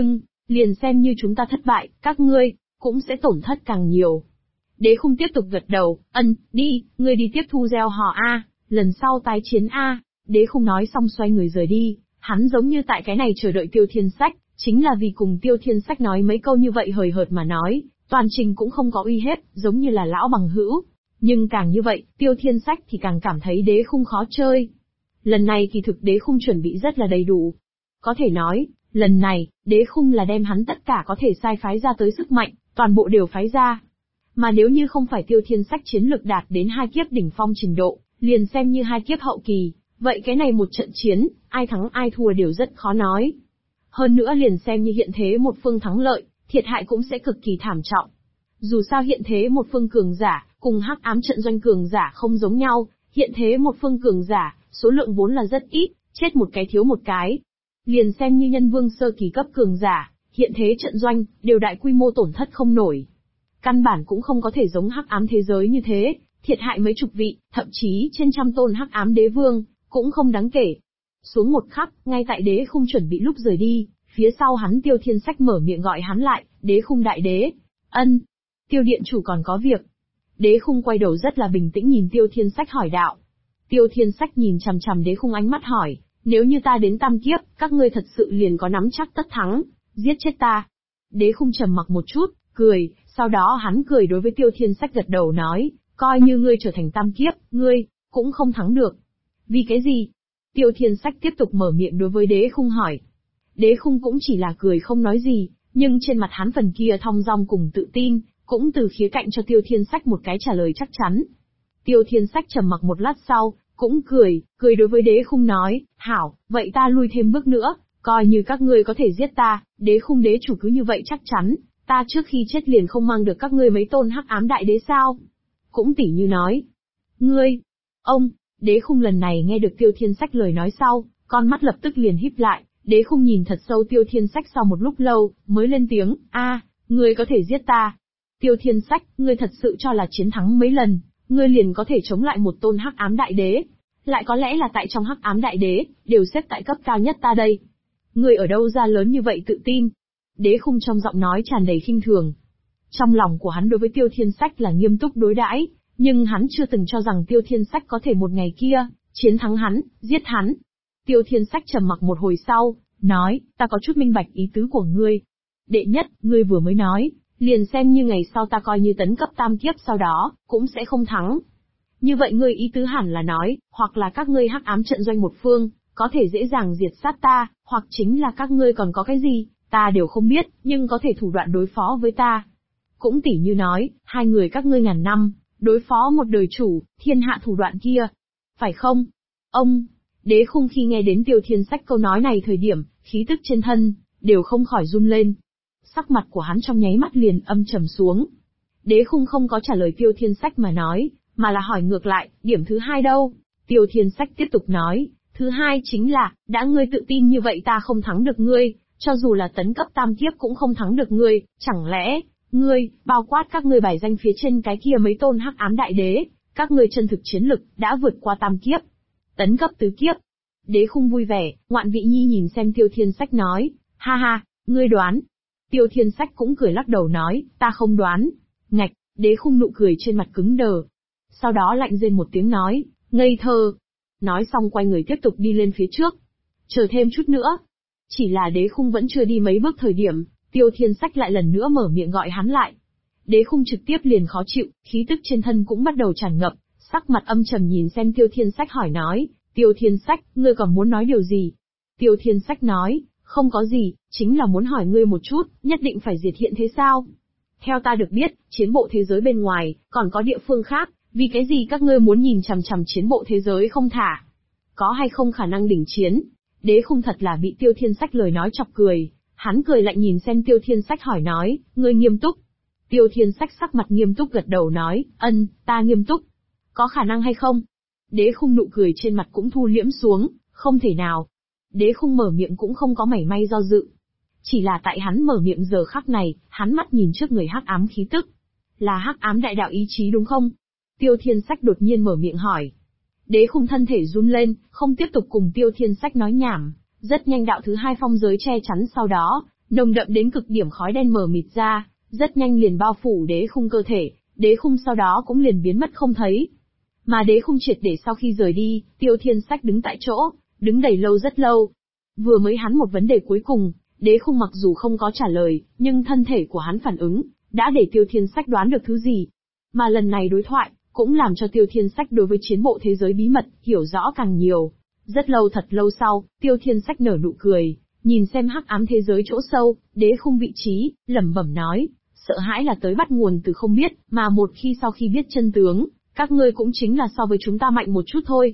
Liền xem như chúng ta thất bại, các ngươi cũng sẽ tổn thất càng nhiều. Đế Khung tiếp tục gật đầu, đi, ngươi đi tiếp thu gieo họ a, lần sau tái chiến a. Đế Khung nói xong xoay người rời đi, hắn giống như tại cái này chờ đợi Tiêu Thiên Sách, chính là vì cùng Tiêu Thiên Sách nói mấy câu như vậy hời hợt mà nói, toàn trình cũng không có uy hiếp, giống như là lão bằng hữu. Nhưng càng như vậy, Tiêu Thiên Sách thì càng cảm thấy Đế Khung khó chơi. Lần này kỳ thực Đế Khung chuẩn bị rất là đầy đủ. Có thể nói, lần này, Đế Khung là đem hắn tất cả có thể sai phái ra tới sức mạnh, toàn bộ đều phái ra. Mà nếu như không phải Tiêu Thiên Sách chiến lực đạt đến 2 kiếp đỉnh phong trình độ, liền xem như 2 kiếp hậu kỳ, vậy cái này một trận chiến, ai thắng ai thua đều rất khó nói. Hơn nữa liền xem như hiện thế một phương thắng lợi, thiệt hại cũng sẽ cực kỳ thảm trọng. Dù sao hiện thế một phương cường giả, cùng hắc ám trận doanh cường giả không giống nhau, hiện thế một phương cường giả, số lượng vốn là rất ít, chết một cái thiếu một cái. Liền xem như nhân vương sơ kỳ cấp cường giả, hiện thế trận doanh, đều đại quy mô tổn thất không nổi. Căn bản cũng không có thể giống hắc ám thế giới như thế, thiệt hại mấy chục vị, thậm chí trên trăm tôn hắc ám đế vương, cũng không đáng kể. Xuống một khắc, ngay tại Đế Khung chuẩn bị lúc rời đi, phía sau hắn Tiêu Thiên Sách mở miệng gọi hắn lại, Đế Khung đại đế. Tiêu điện chủ còn có việc. Đế Khung quay đầu rất là bình tĩnh nhìn Tiêu Thiên Sách hỏi đạo. Tiêu Thiên Sách nhìn chằm chằm Đế Khung ánh mắt hỏi, nếu như ta đến tam kiếp, các ngươi thật sự liền có nắm chắc tất thắng, giết chết ta. Đế Khung trầm mặc một chút, cười, sau đó hắn cười đối với Tiêu Thiên Sách gật đầu nói, coi như ngươi trở thành tam kiếp, ngươi cũng không thắng được. Vì cái gì? Tiêu Thiên Sách tiếp tục mở miệng đối với Đế Khung hỏi. Đế Khung cũng chỉ là cười không nói gì, nhưng trên mặt hắn phần kia thong dong cùng tự tin, cũng từ khía cạnh cho Tiêu Thiên Sách một cái trả lời chắc chắn. Tiêu Thiên Sách trầm mặc một lát sau, cũng cười đối với Đế Khung nói, hảo, vậy ta lui thêm bước nữa, coi như các ngươi có thể giết ta, Đế Khung đế chủ cứ như vậy chắc chắn, ta trước khi chết liền không mang được các ngươi mấy tôn hắc ám đại đế sao? Cũng tỉ như nói, ngươi, Đế Khung lần này nghe được Tiêu Thiên Sách lời nói sau, con mắt lập tức liền híp lại, Đế Khung nhìn thật sâu Tiêu Thiên Sách sau một lúc lâu, mới lên tiếng, ngươi có thể giết ta. Tiêu Thiên Sách, ngươi thật sự cho là chiến thắng mấy lần, ngươi liền có thể chống lại một tôn hắc ám đại đế. Lại có lẽ là tại trong hắc ám đại đế, đều xếp tại cấp cao nhất ta đây. Ngươi ở đâu ra lớn như vậy tự tin? Đế Khung trong giọng nói tràn đầy khinh thường. Trong lòng của hắn đối với Tiêu Thiên Sách là nghiêm túc đối đãi, nhưng hắn chưa từng cho rằng Tiêu Thiên Sách có thể một ngày kia, chiến thắng hắn, giết hắn. Tiêu Thiên Sách trầm mặc một hồi sau, nói, ta có chút minh bạch ý tứ của ngươi. Đệ nhất, ngươi vừa mới nói, liền xem như ngày sau ta coi như tấn cấp tam kiếp sau đó, cũng sẽ không thắng. Như vậy ngươi ý tứ hẳn là nói, hoặc là các ngươi hắc ám trận doanh một phương, có thể dễ dàng diệt sát ta, hoặc chính là các ngươi còn có cái gì, ta đều không biết, nhưng có thể thủ đoạn đối phó với ta. Cũng tỉ như nói, hai người các ngươi ngàn năm, đối phó một đời chủ, thiên hạ thủ đoạn kia. Phải không? Đế Khung khi nghe đến Tiêu Thiên Sách câu nói này thời điểm, khí tức trên thân, đều không khỏi run lên. Sắc mặt của hắn trong nháy mắt liền âm trầm xuống. Đế Khung không có trả lời Tiêu Thiên Sách mà nói, mà là hỏi ngược lại, điểm thứ hai đâu? Tiêu Thiên Sách tiếp tục nói, thứ hai chính là, đã ngươi tự tin như vậy ta không thắng được ngươi, cho dù là tấn cấp tam kiếp cũng không thắng được ngươi, chẳng lẽ, ngươi, bao quát các ngươi bài danh phía trên cái kia mấy tôn hắc ám đại đế, các ngươi chân thực chiến lực, đã vượt qua tam kiếp, tấn cấp tứ kiếp. Đế Khung vui vẻ, ngoạn vị nhi nhìn xem Tiêu Thiên Sách nói, ha ha, ngươi đoán. Tiêu Thiên Sách cũng cười lắc đầu nói, ta không đoán. Ngạch, Đế Khung nụ cười trên mặt cứng đờ. Sau đó lạnh rên một tiếng nói, ngây thơ. Nói xong quay người tiếp tục đi lên phía trước. Chờ thêm chút nữa. Chỉ là Đế Khung vẫn chưa đi mấy bước thời điểm, Tiêu Thiên Sách lại lần nữa mở miệng gọi hắn lại. Đế Khung trực tiếp liền khó chịu, khí tức trên thân cũng bắt đầu tràn ngập, sắc mặt âm trầm nhìn xem Tiêu Thiên Sách hỏi nói, Tiêu Thiên Sách, ngươi còn muốn nói điều gì? Tiêu Thiên Sách nói, không có gì, chính là muốn hỏi ngươi một chút, nhất định phải diệt hiện thế sao? Theo ta được biết, chiến bộ thế giới bên ngoài, còn có địa phương khác, vì cái gì các ngươi muốn nhìn chằm chằm chiến bộ thế giới không thả? Có hay không khả năng đỉnh chiến? Đế Khung thật là bị Tiêu Thiên Sách lời nói chọc cười, hắn cười lạnh nhìn xem Tiêu Thiên Sách hỏi nói, ngươi nghiêm túc? Tiêu Thiên Sách sắc mặt nghiêm túc gật đầu nói, ta nghiêm túc. Có khả năng hay không? Đế Khung nụ cười trên mặt cũng thu liễm xuống, không thể nào. Đế Khung mở miệng cũng không có mảy may do dự. Chỉ là tại hắn mở miệng giờ khắc này, hắn mắt nhìn trước người hắc ám khí tức. Là hắc ám đại đạo ý chí đúng không? Tiêu Thiên Sách đột nhiên mở miệng hỏi. Đế Khung thân thể run lên, không tiếp tục cùng Tiêu Thiên Sách nói nhảm, rất nhanh đạo thứ hai phong giới che chắn sau đó, Nồng đậm đến cực điểm khói đen mờ mịt ra, rất nhanh liền bao phủ đế khung cơ thể, đế khung sau đó cũng liền biến mất không thấy. Mà đế khung triệt để sau khi rời đi, Tiêu Thiên Sách đứng tại chỗ, đứng đầy lâu rất lâu. Vừa mới hắn một vấn đề cuối cùng, đế khung mặc dù không có trả lời, nhưng thân thể của hắn phản ứng, đã để Tiêu Thiên Sách đoán được thứ gì. Mà lần này đối thoại, cũng làm cho Tiêu Thiên Sách đối với chiến bộ thế giới bí mật, hiểu rõ càng nhiều. Rất lâu thật lâu sau, Tiêu Thiên Sách nở nụ cười, nhìn xem hắc ám thế giới chỗ sâu, đế khung vị trí, lẩm bẩm nói, sợ hãi là tới bắt nguồn từ không biết, mà một khi sau khi biết chân tướng, các ngươi cũng chính là so với chúng ta mạnh một chút thôi.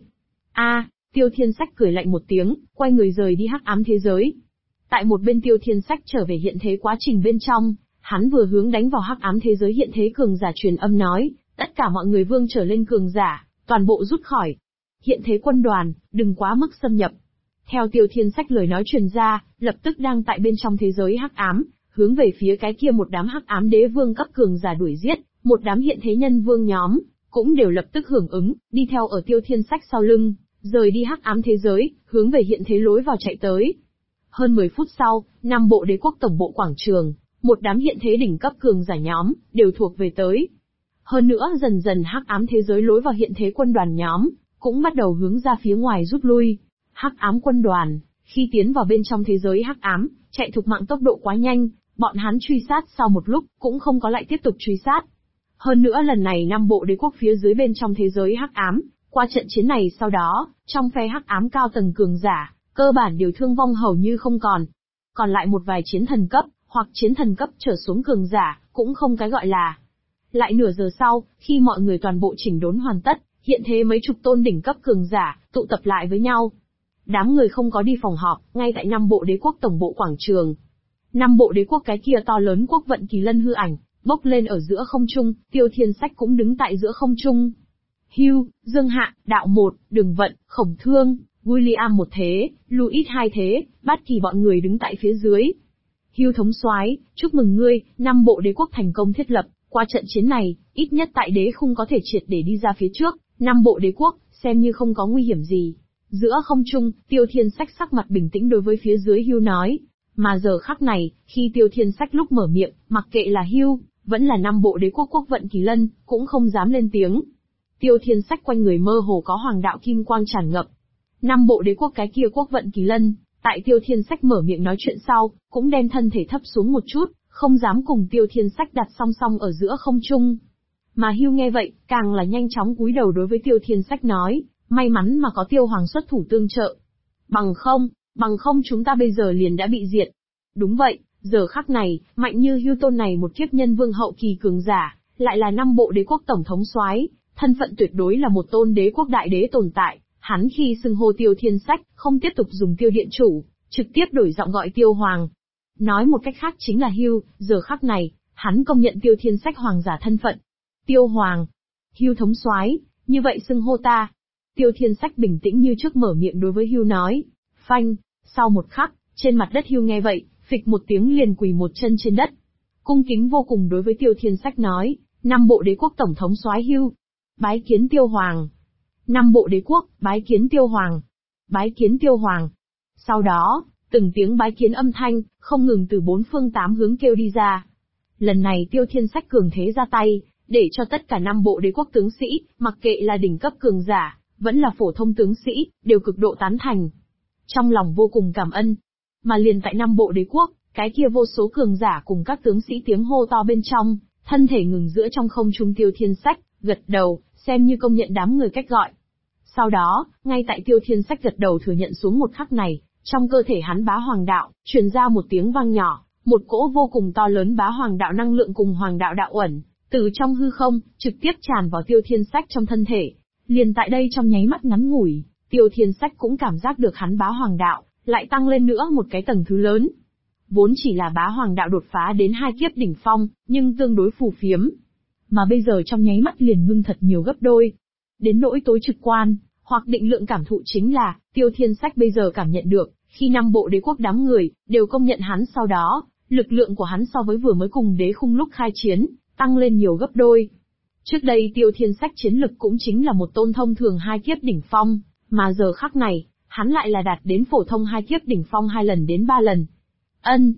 Tiêu Thiên Sách cười lạnh một tiếng, quay người rời đi hắc ám thế giới. Tại một bên Tiêu Thiên Sách trở về hiện thế quá trình bên trong, hắn vừa hướng đánh vào hắc ám thế giới hiện thế cường giả truyền âm nói, tất cả mọi người vương trở lên cường giả, toàn bộ rút khỏi. Hiện thế quân đoàn, đừng quá mức xâm nhập. Theo Tiêu Thiên Sách lời nói truyền ra, lập tức đang tại bên trong thế giới hắc ám, hướng về phía cái kia một đám hắc ám đế vương cấp cường giả đuổi giết, một đám hiện thế nhân vương nhóm, cũng đều lập tức hưởng ứng, đi theo ở Tiêu Thiên Sách sau lưng, rời đi hắc ám thế giới, hướng về hiện thế lối vào chạy tới. Hơn 10 phút sau, Nam Bộ Đế quốc tổng bộ quảng trường, một đám hiện thế đỉnh cấp cường giả nhóm, đều thuộc về tới. Hơn nữa dần dần hắc ám thế giới lối vào hiện thế quân đoàn nhóm, cũng bắt đầu hướng ra phía ngoài rút lui. Hắc ám quân đoàn, khi tiến vào bên trong thế giới hắc ám, chạy thục mạng tốc độ quá nhanh, bọn hắn truy sát sau một lúc, cũng không có lại tiếp tục truy sát. Hơn nữa lần này Nam Bộ Đế quốc phía dưới bên trong thế giới hắc ám, qua trận chiến này sau đó, trong phe hắc ám cao tầng cường giả, cơ bản đều thương vong hầu như không còn. Còn lại một vài chiến thần cấp, hoặc chiến thần cấp trở xuống cường giả, cũng không cái gọi là. Lại nửa giờ sau, khi mọi người toàn bộ chỉnh đốn hoàn tất, hiện thế mấy chục tôn đỉnh cấp cường giả, tụ tập lại với nhau. Đám người không có đi phòng họp, ngay tại Nam Bộ Đế quốc tổng bộ quảng trường. Nam Bộ Đế quốc cái kia to lớn quốc vận kỳ lân hư ảnh, bốc lên ở giữa không trung, Tiêu Thiên Sách cũng đứng tại giữa không trung. Hugh, Dương Hạ, Đạo Một, Đường Vận, Khổng Thương, William một thế, Louis hai thế, Bát Kỳ bọn người đứng tại phía dưới. Hugh thống soái, chúc mừng ngươi, Nam Bộ Đế quốc thành công thiết lập, qua trận chiến này, ít nhất tại đế khung có thể triệt để đi ra phía trước, Nam Bộ Đế quốc, xem như không có nguy hiểm gì. Giữa không trung, Tiêu Thiên Sách sắc mặt bình tĩnh đối với phía dưới Hugh nói. Mà giờ khắc này, khi Tiêu Thiên Sách lúc mở miệng, mặc kệ là Hugh, vẫn là Nam Bộ Đế quốc quốc vận kỳ lân, cũng không dám lên tiếng. Tiêu Thiên Sách quanh người mơ hồ có hoàng đạo kim quang tràn ngập. Nam Bộ Đế quốc cái kia quốc vận kỳ lân, tại Tiêu Thiên Sách mở miệng nói chuyện sau, cũng đem thân thể thấp xuống một chút, không dám cùng Tiêu Thiên Sách đặt song song ở giữa không trung. Mà Hugh nghe vậy, càng là nhanh chóng cúi đầu đối với Tiêu Thiên Sách nói, may mắn mà có Tiêu Hoàng xuất thủ tương trợ. Bằng không chúng ta bây giờ liền đã bị diệt. Đúng vậy, giờ khắc này, mạnh như Hugh tôn này một kiếp nhân vương hậu kỳ cường giả, lại là Nam Bộ Đế quốc tổng thống soái, thân phận tuyệt đối là một tôn đế quốc đại đế tồn tại. Hắn khi xưng hô Tiêu Thiên Sách, không tiếp tục dùng Tiêu điện chủ, trực tiếp đổi giọng gọi Tiêu Hoàng. Nói một cách khác chính là Hugh, giờ khắc này, hắn công nhận Tiêu Thiên Sách hoàng giả thân phận. Tiêu Hoàng, Hugh thống soái, như vậy xưng hô ta. Tiêu Thiên Sách bình tĩnh như trước mở miệng đối với Hugh nói. Phanh, sau một khắc, trên mặt đất Hugh nghe vậy, phịch một tiếng liền quỳ một chân trên đất. Cung kính vô cùng đối với Tiêu Thiên Sách nói, Nam Bộ Đế quốc tổng thống soái Hugh. Bái kiến Tiêu Hoàng. Nam Bộ Đế quốc, bái kiến Tiêu Hoàng. Bái kiến Tiêu Hoàng. Sau đó, từng tiếng bái kiến âm thanh, không ngừng từ bốn phương tám hướng kêu đi ra. Lần này Tiêu Thiên Sách cường thế ra tay, để cho tất cả Nam Bộ Đế quốc tướng sĩ, mặc kệ là đỉnh cấp cường giả, vẫn là phổ thông tướng sĩ, đều cực độ tán thành. Trong lòng vô cùng cảm ơn. Mà liền tại Nam Bộ Đế quốc, cái kia vô số cường giả cùng các tướng sĩ tiếng hô to bên trong, thân thể ngừng giữa trong không trung. Tiêu Thiên Sách gật đầu, xem như công nhận đám người cách gọi. Sau đó, ngay tại Tiêu Thiên Sách gật đầu thừa nhận xuống một khắc này, trong cơ thể hắn bá hoàng đạo, truyền ra một tiếng vang nhỏ, một cỗ vô cùng to lớn bá hoàng đạo năng lượng cùng hoàng đạo đạo uẩn, từ trong hư không, trực tiếp tràn vào Tiêu Thiên Sách trong thân thể. Liền tại đây trong nháy mắt ngắn ngủi, Tiêu Thiên Sách cũng cảm giác được hắn bá hoàng đạo, lại tăng lên nữa một cái tầng thứ lớn. Vốn chỉ là bá hoàng đạo đột phá đến 2 kiếp đỉnh phong, nhưng tương đối phù phiếm. Mà bây giờ trong nháy mắt liền ngưng thật nhiều gấp đôi. Đến nỗi tối trực quan, hoặc định lượng cảm thụ chính là, Tiêu Thiên Sách bây giờ cảm nhận được, khi Nam Bộ Đế quốc đám người, đều công nhận hắn sau đó, lực lượng của hắn so với vừa mới cùng đế khung lúc khai chiến, tăng lên nhiều gấp đôi. Trước đây Tiêu Thiên Sách chiến lực cũng chính là một tôn thông thường 2 kiếp đỉnh phong, mà giờ khắc này, hắn lại là đạt đến phổ thông 2 kiếp đỉnh phong 2 lần đến 3 lần.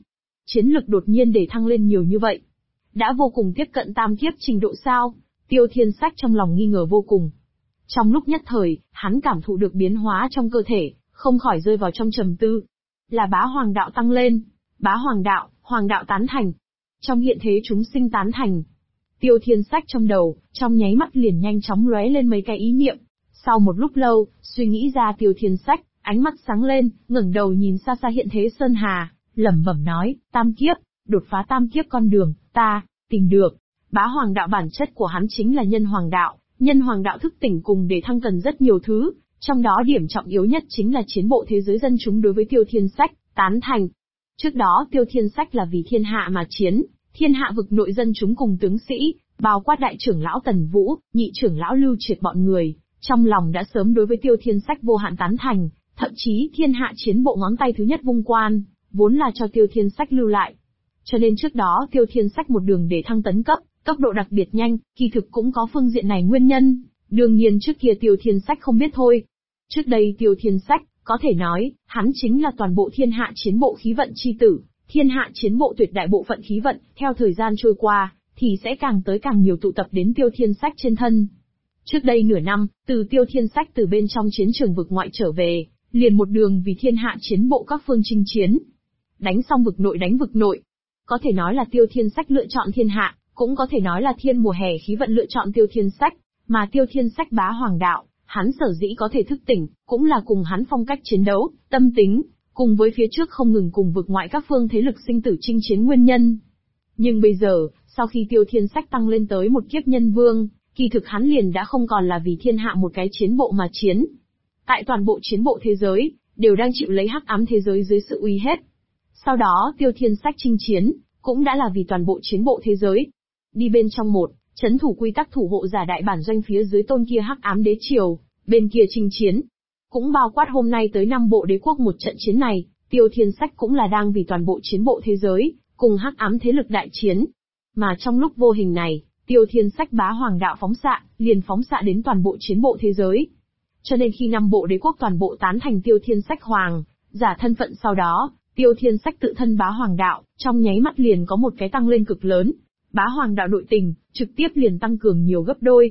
chiến lực đột nhiên để thăng lên nhiều như vậy. Đã vô cùng tiếp cận tam kiếp trình độ sao? Tiêu Thiên Sách trong lòng nghi ngờ vô cùng. Trong lúc nhất thời, hắn cảm thụ được biến hóa trong cơ thể, không khỏi rơi vào trong trầm tư. Là bá hoàng đạo tăng lên. Bá hoàng đạo tán thành. Trong hiện thế chúng sinh tán thành. Tiêu Thiên Sách trong đầu, trong nháy mắt liền nhanh chóng lóe lên mấy cái ý niệm. Sau một lúc lâu, suy nghĩ ra Tiêu Thiên Sách, ánh mắt sáng lên, ngẩng đầu nhìn xa xa hiện thế sơn hà, lẩm bẩm nói, tam kiếp, đột phá tam kiếp con đường, ta tìm được. Bá hoàng đạo bản chất của hắn chính là nhân hoàng đạo thức tỉnh cùng để thăng cần rất nhiều thứ, trong đó điểm trọng yếu nhất chính là chiến bộ thế giới dân chúng đối với Tiêu Thiên Sách tán thành. Trước đó Tiêu Thiên Sách là vì thiên hạ mà chiến, thiên hạ vực nội dân chúng cùng tướng sĩ, bao quát đại trưởng lão Tần Vũ, nhị trưởng lão Lưu Triệt bọn người, trong lòng đã sớm đối với Tiêu Thiên Sách vô hạn tán thành, thậm chí thiên hạ chiến bộ ngón tay thứ nhất vung quan, vốn là cho Tiêu Thiên Sách lưu lại. Cho nên trước đó Tiêu Thiên Sách một đường để thăng tấn cấp, tốc độ đặc biệt nhanh, kỳ thực cũng có phương diện này nguyên nhân, đương nhiên trước kia Tiêu Thiên Sách không biết thôi. Trước đây Tiêu Thiên Sách, có thể nói, hắn chính là toàn bộ thiên hạ chiến bộ khí vận chi tử, thiên hạ chiến bộ tuyệt đại bộ phận khí vận, theo thời gian trôi qua, thì sẽ càng tới càng nhiều tụ tập đến Tiêu Thiên Sách trên thân. Trước đây nửa năm, từ Tiêu Thiên Sách từ bên trong chiến trường vực ngoại trở về, liền một đường vì thiên hạ chiến bộ các phương chinh chiến. Đánh xong vực nội đánh vực nội. Có thể nói là Tiêu Thiên Sách lựa chọn thiên hạ, cũng có thể nói là thiên mùa hè khí vận lựa chọn Tiêu Thiên Sách, mà Tiêu Thiên Sách bá hoàng đạo, hắn sở dĩ có thể thức tỉnh, cũng là cùng hắn phong cách chiến đấu, tâm tính, cùng với phía trước không ngừng cùng vực ngoại các phương thế lực sinh tử chinh chiến nguyên nhân. Nhưng bây giờ, sau khi Tiêu Thiên Sách tăng lên tới một kiếp nhân vương, kỳ thực hắn liền đã không còn là vì thiên hạ một cái chiến bộ mà chiến. Tại toàn bộ chiến bộ thế giới, đều đang chịu lấy hắc ám thế giới dưới sự uy hiếp. Sau đó Tiêu Thiên Sách chinh chiến, cũng đã là vì toàn bộ chiến bộ thế giới. Đi bên trong một, chấn thủ quy tắc thủ hộ giả đại bản doanh phía dưới tôn kia hắc ám đế triều, bên kia chinh chiến. Cũng bao quát hôm nay tới 5 bộ đế quốc một trận chiến này, Tiêu Thiên Sách cũng là đang vì toàn bộ chiến bộ thế giới, cùng hắc ám thế lực đại chiến. Mà trong lúc vô hình này, Tiêu Thiên Sách bá hoàng đạo liền phóng xạ đến toàn bộ chiến bộ thế giới. Cho nên khi 5 bộ đế quốc toàn bộ tán thành Tiêu Thiên Sách hoàng, giả thân phận sau đó, Tiêu Thiên Sách tự thân bá hoàng đạo, trong nháy mắt liền có một cái tăng lên cực lớn. Bá hoàng đạo nội tình, trực tiếp liền tăng cường nhiều gấp đôi,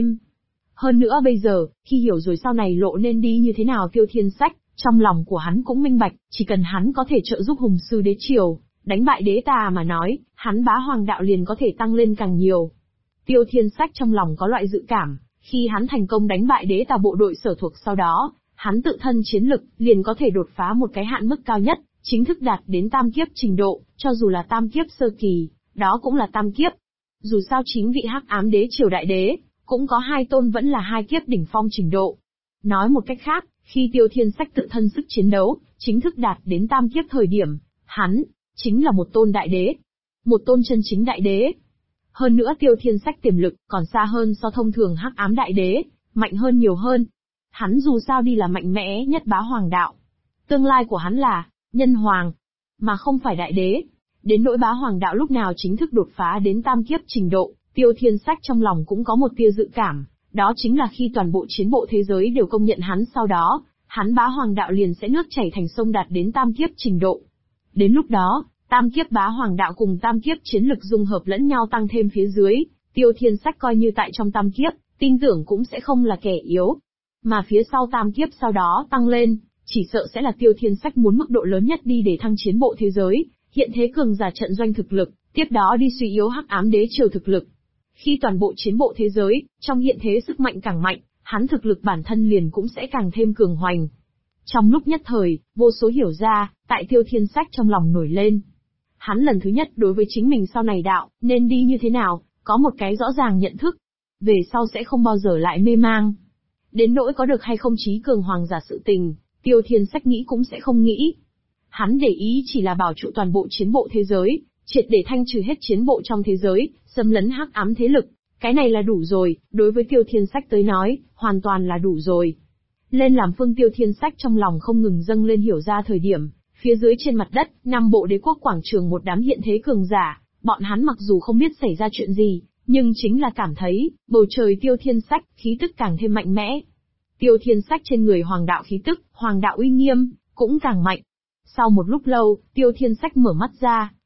Hơn nữa bây giờ, khi hiểu rồi sau này lộ nên đi như thế nào Tiêu Thiên Sách, trong lòng của hắn cũng minh bạch, chỉ cần hắn có thể trợ giúp hùng sư đế triều, đánh bại đế tà mà nói, hắn bá hoàng đạo liền có thể tăng lên càng nhiều. Tiêu Thiên Sách trong lòng có loại dự cảm, khi hắn thành công đánh bại đế tà bộ đội sở thuộc sau đó, hắn tự thân chiến lực liền có thể đột phá một cái hạn mức cao nhất, chính thức đạt đến tam kiếp trình độ, cho dù là tam kiếp sơ kỳ, đó cũng là tam kiếp. Dù sao chính vị hắc ám đế triều đại đế, cũng có 2 tôn vẫn là 2 kiếp đỉnh phong trình độ. Nói một cách khác, khi Tiêu Thiên Sách tự thân sức chiến đấu, chính thức đạt đến tam kiếp thời điểm, hắn, chính là một tôn đại đế. Một tôn chân chính đại đế. Hơn nữa Tiêu Thiên Sách tiềm lực còn xa hơn so thông thường hắc ám đại đế, mạnh hơn nhiều hơn. Hắn dù sao đi là mạnh mẽ nhất bá hoàng đạo. Tương lai của hắn là nhân hoàng, mà không phải đại đế. Đến nỗi bá hoàng đạo lúc nào chính thức đột phá đến tam kiếp trình độ, Tiêu Thiên Sách trong lòng cũng có một tia dự cảm, đó chính là khi toàn bộ chiến bộ thế giới đều công nhận hắn sau đó, hắn bá hoàng đạo liền sẽ nước chảy thành sông đạt đến tam kiếp trình độ. Đến lúc đó, tam kiếp bá hoàng đạo cùng tam kiếp chiến lực dung hợp lẫn nhau tăng thêm phía dưới, Tiêu Thiên Sách coi như tại trong tam kiếp, tin tưởng cũng sẽ không là kẻ yếu. Mà phía sau tam kiếp sau đó tăng lên, chỉ sợ sẽ là Tiêu Thiên Sách muốn mức độ lớn nhất đi để thăng chiến bộ thế giới, hiện thế cường giả trận doanh thực lực, tiếp đó đi suy yếu hắc ám đế triều thực lực. Khi toàn bộ chiến bộ thế giới, trong hiện thế sức mạnh càng mạnh, hắn thực lực bản thân liền cũng sẽ càng thêm cường hoành. Trong lúc nhất thời, vô số hiểu ra, tại Tiêu Thiên Sách trong lòng nổi lên. Hắn lần thứ nhất đối với chính mình sau này đạo, nên đi như thế nào, có một cái rõ ràng nhận thức. Về sau sẽ không bao giờ lại mê mang. Đến nỗi có được hay không trí cường hoàng giả sự tình, Tiêu Thiên Sách nghĩ cũng sẽ không nghĩ. Hắn để ý chỉ là bảo trụ toàn bộ chiến bộ thế giới, triệt để thanh trừ hết chiến bộ trong thế giới, xâm lấn hắc ám thế lực. Cái này là đủ rồi, đối với Tiêu Thiên Sách tới nói, hoàn toàn là đủ rồi. Lên làm phương Tiêu Thiên Sách trong lòng không ngừng dâng lên hiểu ra thời điểm, phía dưới trên mặt đất, 5 bộ đế quốc quảng trường một đám hiện thế cường giả, bọn hắn mặc dù không biết xảy ra chuyện gì, nhưng chính là cảm thấy, bầu trời Tiêu Thiên Sách, khí tức càng thêm mạnh mẽ. Tiêu Thiên Sách trên người hoàng đạo khí tức, hoàng đạo uy nghiêm, cũng càng mạnh. Sau một lúc lâu, Tiêu Thiên Sách mở mắt ra,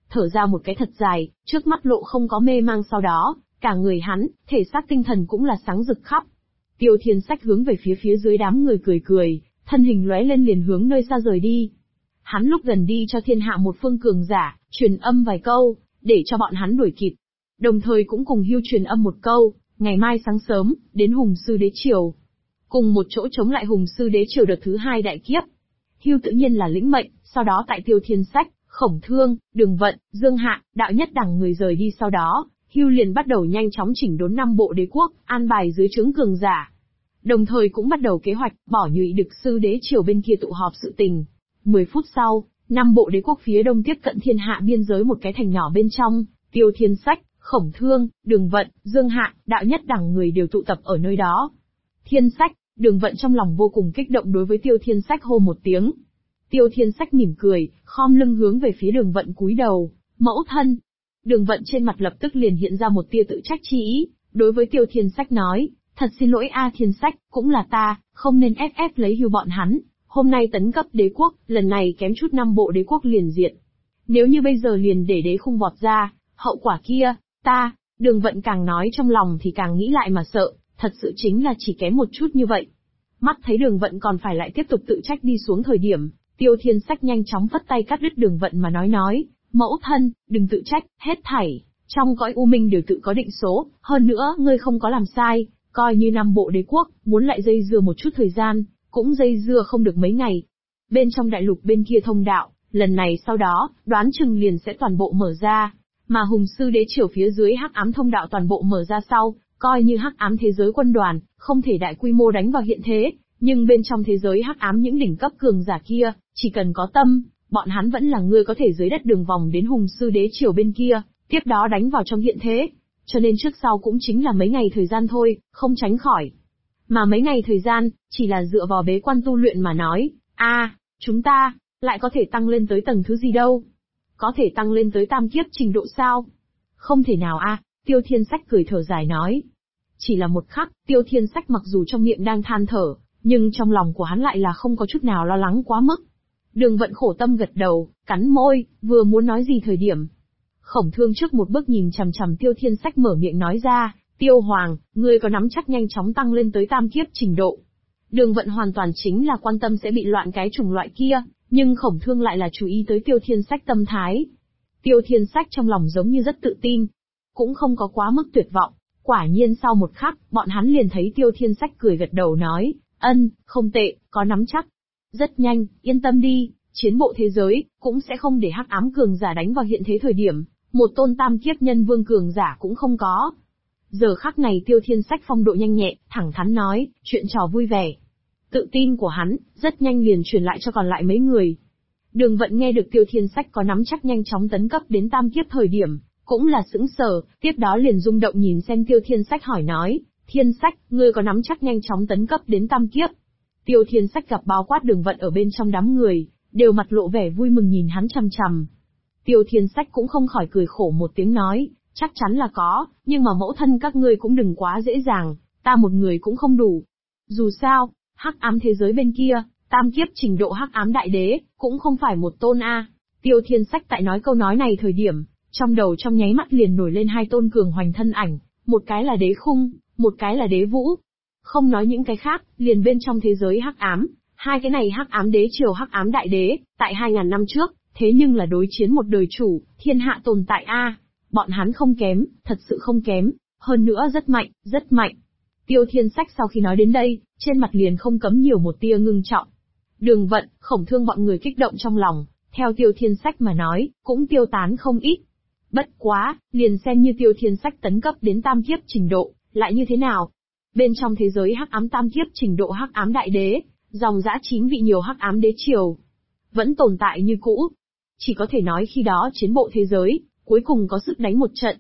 thở ra một cái thật dài, trước mắt lộ không có mê mang, sau đó, cả người hắn, thể xác tinh thần cũng là sáng rực khắp. Tiêu Thiên Sách hướng về phía dưới đám người cười cười, thân hình lóe lên liền hướng nơi xa rời đi. Hắn lúc gần đi cho thiên hạ một phương cường giả, truyền âm vài câu, để cho bọn hắn đuổi kịp. Đồng thời cũng cùng Hưu truyền âm một câu, ngày mai sáng sớm, đến Hùng Sư Đế Triều. Cùng một chỗ chống lại Hùng Sư Đế Triều đợt thứ 2 đại kiếp. Hưu tự nhiên là lĩnh mệnh, sau đó tại Tiêu Thiên Sách, Khổng Thương, Đường Vận, Dương Hạ, Đạo Nhất đẳng người rời đi, sau đó, Hưu liền bắt đầu nhanh chóng chỉnh đốn 5 bộ đế quốc, an bài dưới trướng cường giả. Đồng thời cũng bắt đầu kế hoạch, bỏ Nhụy Đực Sư Đế Triều bên kia tụ họp sự tình. 10 phút sau, 5 bộ đế quốc phía đông tiếp cận thiên hạ biên giới một cái thành nhỏ bên trong, Tiêu Thiên Sách, Khổng Thương, Đường Vận, Dương Hạ, Đạo Nhất đẳng người đều tụ tập ở nơi đó. Thiên Sách, Đường Vận trong lòng vô cùng kích động đối với Tiêu Thiên Sách hô một tiếng. Tiêu Thiên Sách mỉm cười, khom lưng hướng về phía Đường Vận cúi đầu, mẫu thân. Đường Vận trên mặt lập tức liền hiện ra một tia tự trách chi ý, đối với Tiêu Thiên Sách nói, thật xin lỗi a Thiên Sách, cũng là ta, không nên ép lấy Hưu bọn hắn, hôm nay tấn cấp đế quốc, lần này kém chút 5 bộ đế quốc liền diệt. Nếu như bây giờ liền để đế khung vọt ra, hậu quả kia, Đường Vận càng nói trong lòng thì càng nghĩ lại mà sợ, thật sự chính là chỉ kém một chút như vậy. Mắt thấy Đường Vận còn phải lại tiếp tục tự trách đi xuống thời điểm, Tiêu Thiên Sách nhanh chóng phất tay cắt đứt Đường Vận mà nói, mẫu thân, đừng tự trách, hết thảy, trong cõi u minh đều tự có định số, hơn nữa ngươi không có làm sai, coi như 5 bộ đế quốc, muốn lại dây dưa một chút thời gian, cũng dây dưa không được mấy ngày. Bên trong đại lục bên kia thông đạo, lần này sau đó, đoán chừng liền sẽ toàn bộ mở ra, mà Hùng Sư Đế Triều phía dưới hắc ám thông đạo toàn bộ mở ra sau, coi như hắc ám thế giới quân đoàn, không thể đại quy mô đánh vào hiện thế, nhưng bên trong thế giới hắc ám những đỉnh cấp cường giả kia, chỉ cần có tâm, bọn hắn vẫn là người có thể dưới đất đường vòng đến Hùng Sư Đế Triều bên kia, tiếp đó đánh vào trong hiện thế. Cho nên trước sau cũng chính là mấy ngày thời gian thôi, không tránh khỏi. Mà mấy ngày thời gian, chỉ là dựa vào bế quan tu luyện mà nói, chúng ta, lại có thể tăng lên tới tầng thứ gì đâu? Có thể tăng lên tới tam kiếp trình độ sao? Không thể nào Tiêu Thiên Sách cười thở dài nói. Chỉ là một khắc, Tiêu Thiên Sách mặc dù trong miệng đang than thở, nhưng trong lòng của hắn lại là không có chút nào lo lắng quá mức. Đường Vận khổ tâm gật đầu, cắn môi, vừa muốn nói gì thời điểm. Khổng Thương trước một bước nhìn chằm chằm Tiêu Thiên Sách mở miệng nói ra, Tiêu Hoàng, ngươi có nắm chắc nhanh chóng tăng lên tới tam kiếp trình độ. Đường Vận hoàn toàn chính là quan tâm sẽ bị loạn cái chủng loại kia, nhưng Khổng Thương lại là chú ý tới Tiêu Thiên Sách tâm thái. Tiêu Thiên Sách trong lòng giống như rất tự tin, cũng không có quá mức tuyệt vọng. Quả nhiên sau một khắc, bọn hắn liền thấy Tiêu Thiên Sách cười gật đầu nói, không tệ, có nắm chắc. Rất nhanh, yên tâm đi, chiến bộ thế giới, cũng sẽ không để hắc ám cường giả đánh vào hiện thế thời điểm, một tôn tam kiếp nhân vương cường giả cũng không có. Giờ khắc này Tiêu Thiên Sách phong độ nhanh nhẹ, thẳng thắn nói, chuyện trò vui vẻ. Tự tin của hắn, rất nhanh liền truyền lại cho còn lại mấy người. Đường Vận nghe được Tiêu Thiên Sách có nắm chắc nhanh chóng tấn cấp đến tam kiếp thời điểm, cũng là sững sờ, tiếp đó liền rung động nhìn xem Tiêu Thiên Sách hỏi nói, Thiên Sách, ngươi có nắm chắc nhanh chóng tấn cấp đến tam kiếp? Tiêu Thiên Sách gặp bao quát Đường Vận ở bên trong đám người, đều mặt lộ vẻ vui mừng nhìn hắn chằm chằm. Tiêu Thiên Sách cũng không khỏi cười khổ một tiếng nói, chắc chắn là có, nhưng mà mẫu thân các ngươi cũng đừng quá dễ dàng, ta một người cũng không đủ. Dù sao, hắc ám thế giới bên kia, tam kiếp trình độ hắc ám đại đế, cũng không phải một tôn Tiêu Thiên Sách tại nói câu nói này thời điểm, trong đầu trong nháy mắt liền nổi lên 2 tôn cường hoành thân ảnh, một cái là đế khung, một cái là đế vũ. Không nói những cái khác, liền bên trong thế giới hắc ám, 2 cái này hắc ám đế triều hắc ám đại đế, tại 2000 năm trước, thế nhưng là đối chiến một đời chủ, thiên hạ tồn tại bọn hắn không kém, thật sự không kém, hơn nữa rất mạnh, rất mạnh. Tiêu Thiên Sách sau khi nói đến đây, trên mặt liền không cấm nhiều một tia ngưng trọng. Đường Vận, Khổng Thương bọn người kích động trong lòng, theo Tiêu Thiên Sách mà nói, cũng tiêu tán không ít. Bất quá, liền xem như Tiêu Thiên Sách tấn cấp đến tam kiếp trình độ, lại như thế nào? Bên trong thế giới hắc ám tam kiếp trình độ hắc ám đại đế, dòng dã 9 vị nhiều hắc ám đế triều, vẫn tồn tại như cũ. Chỉ có thể nói khi đó chiến bộ thế giới, cuối cùng có sức đánh một trận.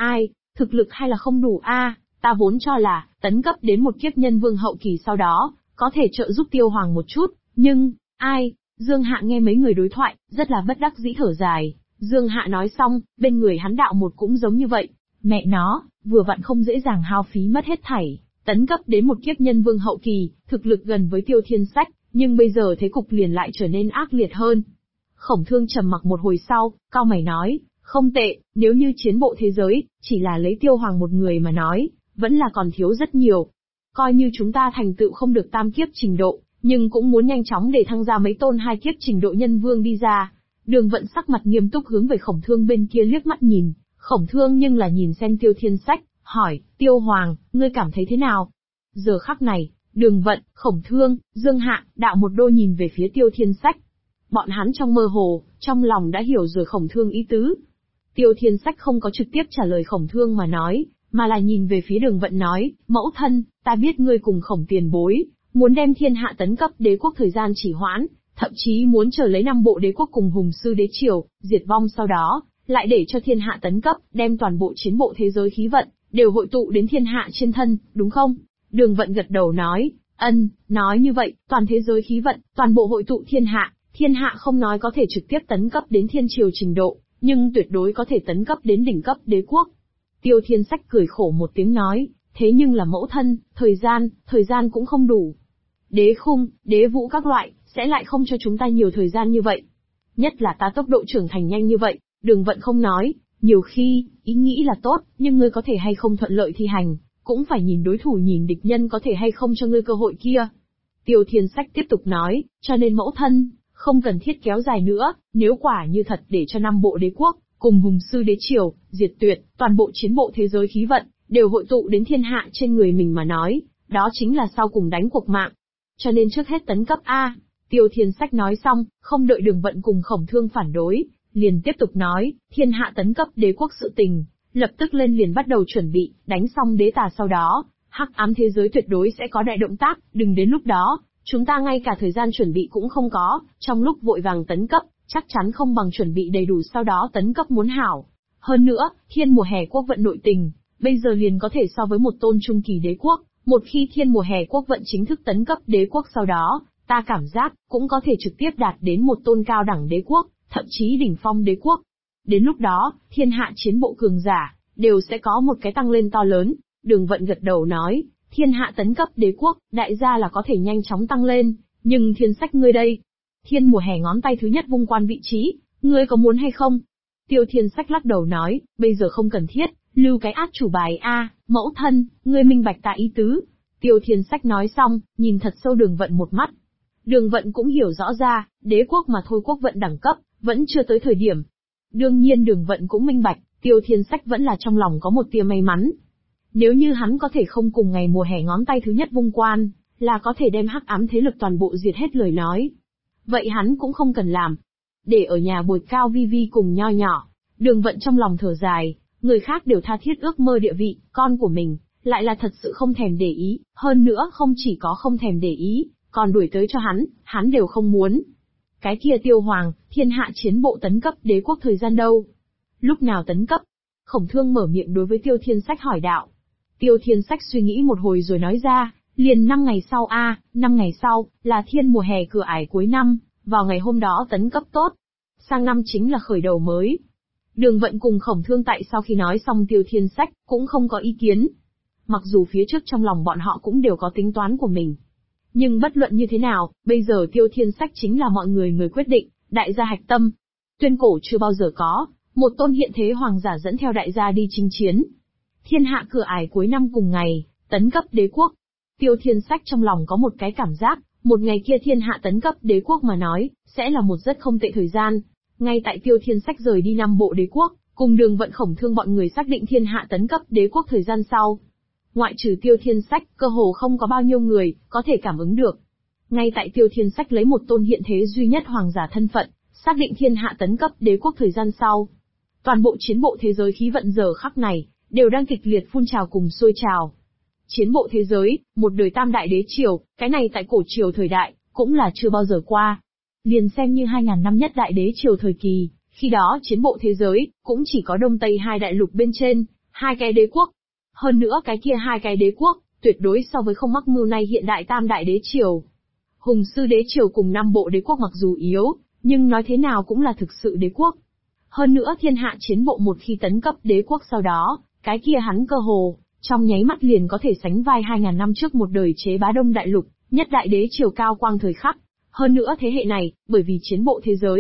Thực lực hay là không đủ ta vốn cho là, tấn cấp đến một kiếp nhân vương hậu kỳ sau đó, có thể trợ giúp Tiêu Hoàng một chút, nhưng, Dương Hạ nghe mấy người đối thoại, rất là bất đắc dĩ thở dài. Dương Hạ nói xong, bên người hắn đạo một cũng giống như vậy. Mẹ nó, vừa vặn không dễ dàng hao phí mất hết thảy, tấn cấp đến một kiếp nhân vương hậu kỳ, thực lực gần với Tiêu Thiên Sách, nhưng bây giờ thế cục liền lại trở nên ác liệt hơn. Khổng Thương trầm mặc một hồi sau, cau mày nói, Không tệ, nếu như chiến bộ thế giới, chỉ là lấy Tiêu Hoàng một người mà nói, vẫn là còn thiếu rất nhiều. Coi như chúng ta thành tựu không được tam kiếp trình độ, nhưng cũng muốn nhanh chóng để thăng ra mấy tôn hai kiếp trình độ nhân vương đi ra. Đường Vận sắc mặt nghiêm túc hướng về Khổng Thương bên kia liếc mắt nhìn, Khổng Thương nhưng là nhìn xem Tiêu Thiên Sách, hỏi, Tiêu Hoàng, ngươi cảm thấy thế nào? Giờ khắc này, Đường Vận, Khổng Thương, Dương Hạ, Đạo Một Đô nhìn về phía Tiêu Thiên Sách. Bọn hắn trong mơ hồ, trong lòng đã hiểu rồi Khổng Thương ý tứ. Tiêu Thiên Sách không có trực tiếp trả lời Khổng Thương mà nói, mà là nhìn về phía Đường Vận nói, mẫu thân, ta biết ngươi cùng Khổng tiền bối, muốn đem thiên hạ tấn cấp đế quốc thời gian chỉ hoãn, thậm chí muốn chờ lấy 5 bộ đế quốc cùng Hùng Sư đế triều, diệt vong sau đó, lại để cho thiên hạ tấn cấp, đem toàn bộ chiến bộ thế giới khí vận, đều hội tụ đến thiên hạ trên thân, đúng không? Đường Vận gật đầu nói, nói như vậy, toàn thế giới khí vận, toàn bộ hội tụ thiên hạ không nói có thể trực tiếp tấn cấp đến thiên triều trình độ, nhưng tuyệt đối có thể tấn cấp đến đỉnh cấp đế quốc. Tiêu Thiên Sách cười khổ một tiếng nói, thế nhưng là mẫu thân, thời gian cũng không đủ. Đế khung, đế vũ các loại, sẽ lại không cho chúng ta nhiều thời gian như vậy. Nhất là ta tốc độ trưởng thành nhanh như vậy, Đường Vận không nói, nhiều khi, ý nghĩ là tốt, nhưng ngươi có thể hay không thuận lợi thi hành, cũng phải nhìn đối thủ nhìn địch nhân có thể hay không cho ngươi cơ hội kia. Tiêu Thiên Sách tiếp tục nói, cho nên mẫu thân, không cần thiết kéo dài nữa, nếu quả như thật để cho 5 bộ đế quốc, cùng Hùng Sư đế triều, diệt tuyệt, toàn bộ chiến bộ thế giới khí vận, đều hội tụ đến thiên hạ trên người mình mà nói, đó chính là sau cùng đánh cuộc mạng. Cho nên trước hết tấn cấp A. Tiêu Thiên Sách nói xong, không đợi Đường Vận cùng Khổng Thương phản đối, liền tiếp tục nói, thiên hạ tấn cấp đế quốc sự tình, lập tức lên liền bắt đầu chuẩn bị, đánh xong đế tà sau đó, hắc ám thế giới tuyệt đối sẽ có đại động tác, đừng đến lúc đó, chúng ta ngay cả thời gian chuẩn bị cũng không có, trong lúc vội vàng tấn cấp, chắc chắn không bằng chuẩn bị đầy đủ sau đó tấn cấp muốn hảo. Hơn nữa, thiên mùa hè quốc vận nội tình, bây giờ liền có thể so với một tôn trung kỳ đế quốc, một khi thiên mùa hè quốc vận chính thức tấn cấp đế quốc sau đó, ta cảm giác, cũng có thể trực tiếp đạt đến một tôn cao đẳng đế quốc, thậm chí đỉnh phong đế quốc. Đến lúc đó, thiên hạ chiến bộ cường giả, đều sẽ có một cái tăng lên to lớn. Đường Vận gật đầu nói, thiên hạ tấn cấp đế quốc, đại gia là có thể nhanh chóng tăng lên, nhưng Thiên Sách ngươi đây. Thiên mùa hè ngón tay thứ nhất vung quan vị trí, ngươi có muốn hay không? Tiêu Thiên Sách lắc đầu nói, bây giờ không cần thiết, lưu cái át chủ bài a, mẫu thân, ngươi minh bạch ta ý tứ. Tiêu Thiên Sách nói xong, nhìn thật sâu Đường Vận một mắt. Đường Vận cũng hiểu rõ ra, đế quốc mà thôi quốc vận đẳng cấp, vẫn chưa tới thời điểm. Đương nhiên Đường Vận cũng minh bạch, Tiêu Thiên Sách vẫn là trong lòng có một tia may mắn. Nếu như hắn có thể không cùng ngày mùa hè ngón tay thứ nhất vung quan, là có thể đem hắc ám thế lực toàn bộ diệt hết lời nói. Vậy hắn cũng không cần làm. Để ở nhà bồi cao vi vi cùng nho nhỏ, Đường Vận trong lòng thở dài, người khác đều tha thiết ước mơ địa vị, con của mình, lại là thật sự không thèm để ý, hơn nữa không chỉ có không thèm để ý, còn đuổi tới cho hắn đều không muốn. Cái kia Tiêu Hoàng, thiên hạ chiến bộ tấn cấp đế quốc thời gian đâu? Lúc nào tấn cấp? Khổng Thương mở miệng đối với Tiêu Thiên Sách hỏi đạo. Tiêu Thiên Sách suy nghĩ một hồi rồi nói ra, liền 5 ngày sau 5 ngày sau, là thiên mùa hè cửa ải cuối năm, vào ngày hôm đó tấn cấp tốt. Sang năm chính là khởi đầu mới. Đường Vận cùng Khổng Thương tại sau khi nói xong Tiêu Thiên Sách, cũng không có ý kiến. Mặc dù phía trước trong lòng bọn họ cũng đều có tính toán của mình. Nhưng bất luận như thế nào, bây giờ Tiêu Thiên Sách chính là mọi người quyết định, đại gia hạch tâm. Tuyên cổ chưa bao giờ có, một tôn hiện thế hoàng giả dẫn theo đại gia đi chinh chiến. Thiên hạ cửa ải cuối năm cùng ngày, tấn cấp đế quốc. Tiêu Thiên Sách trong lòng có một cái cảm giác, một ngày kia thiên hạ tấn cấp đế quốc mà nói, sẽ là một rất không tệ thời gian. Ngay tại Tiêu Thiên Sách rời đi 5 bộ đế quốc, cùng Đường Vận Khổng Thương bọn người xác định thiên hạ tấn cấp đế quốc thời gian sau. Ngoại trừ Tiêu Thiên Sách, cơ hồ không có bao nhiêu người có thể cảm ứng được. Ngay tại Tiêu Thiên Sách lấy một tôn hiện thế duy nhất hoàng giả thân phận, xác định thiên hạ tấn cấp đế quốc thời gian sau. Toàn bộ chiến bộ thế giới khí vận giờ khắc này, đều đang kịch liệt phun trào cùng sôi trào. Chiến bộ thế giới, một đời tam đại đế triều, cái này tại cổ triều thời đại, cũng là chưa bao giờ qua. Liền xem như 2000 năm nhất đại đế triều thời kỳ, khi đó chiến bộ thế giới, cũng chỉ có Đông Tây hai đại lục bên trên, 2 cái đế quốc. Hơn nữa cái kia 2 cái đế quốc, tuyệt đối so với không mắc mưu nay hiện đại tam đại đế triều. Hùng Sư đế triều cùng 5 bộ đế quốc mặc dù yếu, nhưng nói thế nào cũng là thực sự đế quốc. Hơn nữa thiên hạ chiến bộ một khi tấn cấp đế quốc sau đó, cái kia hắn cơ hồ, trong nháy mắt liền có thể sánh vai 2000 năm trước một đời chế bá Đông đại lục, nhất đại đế triều cao quang thời khắc. Hơn nữa thế hệ này, bởi vì chiến bộ thế giới,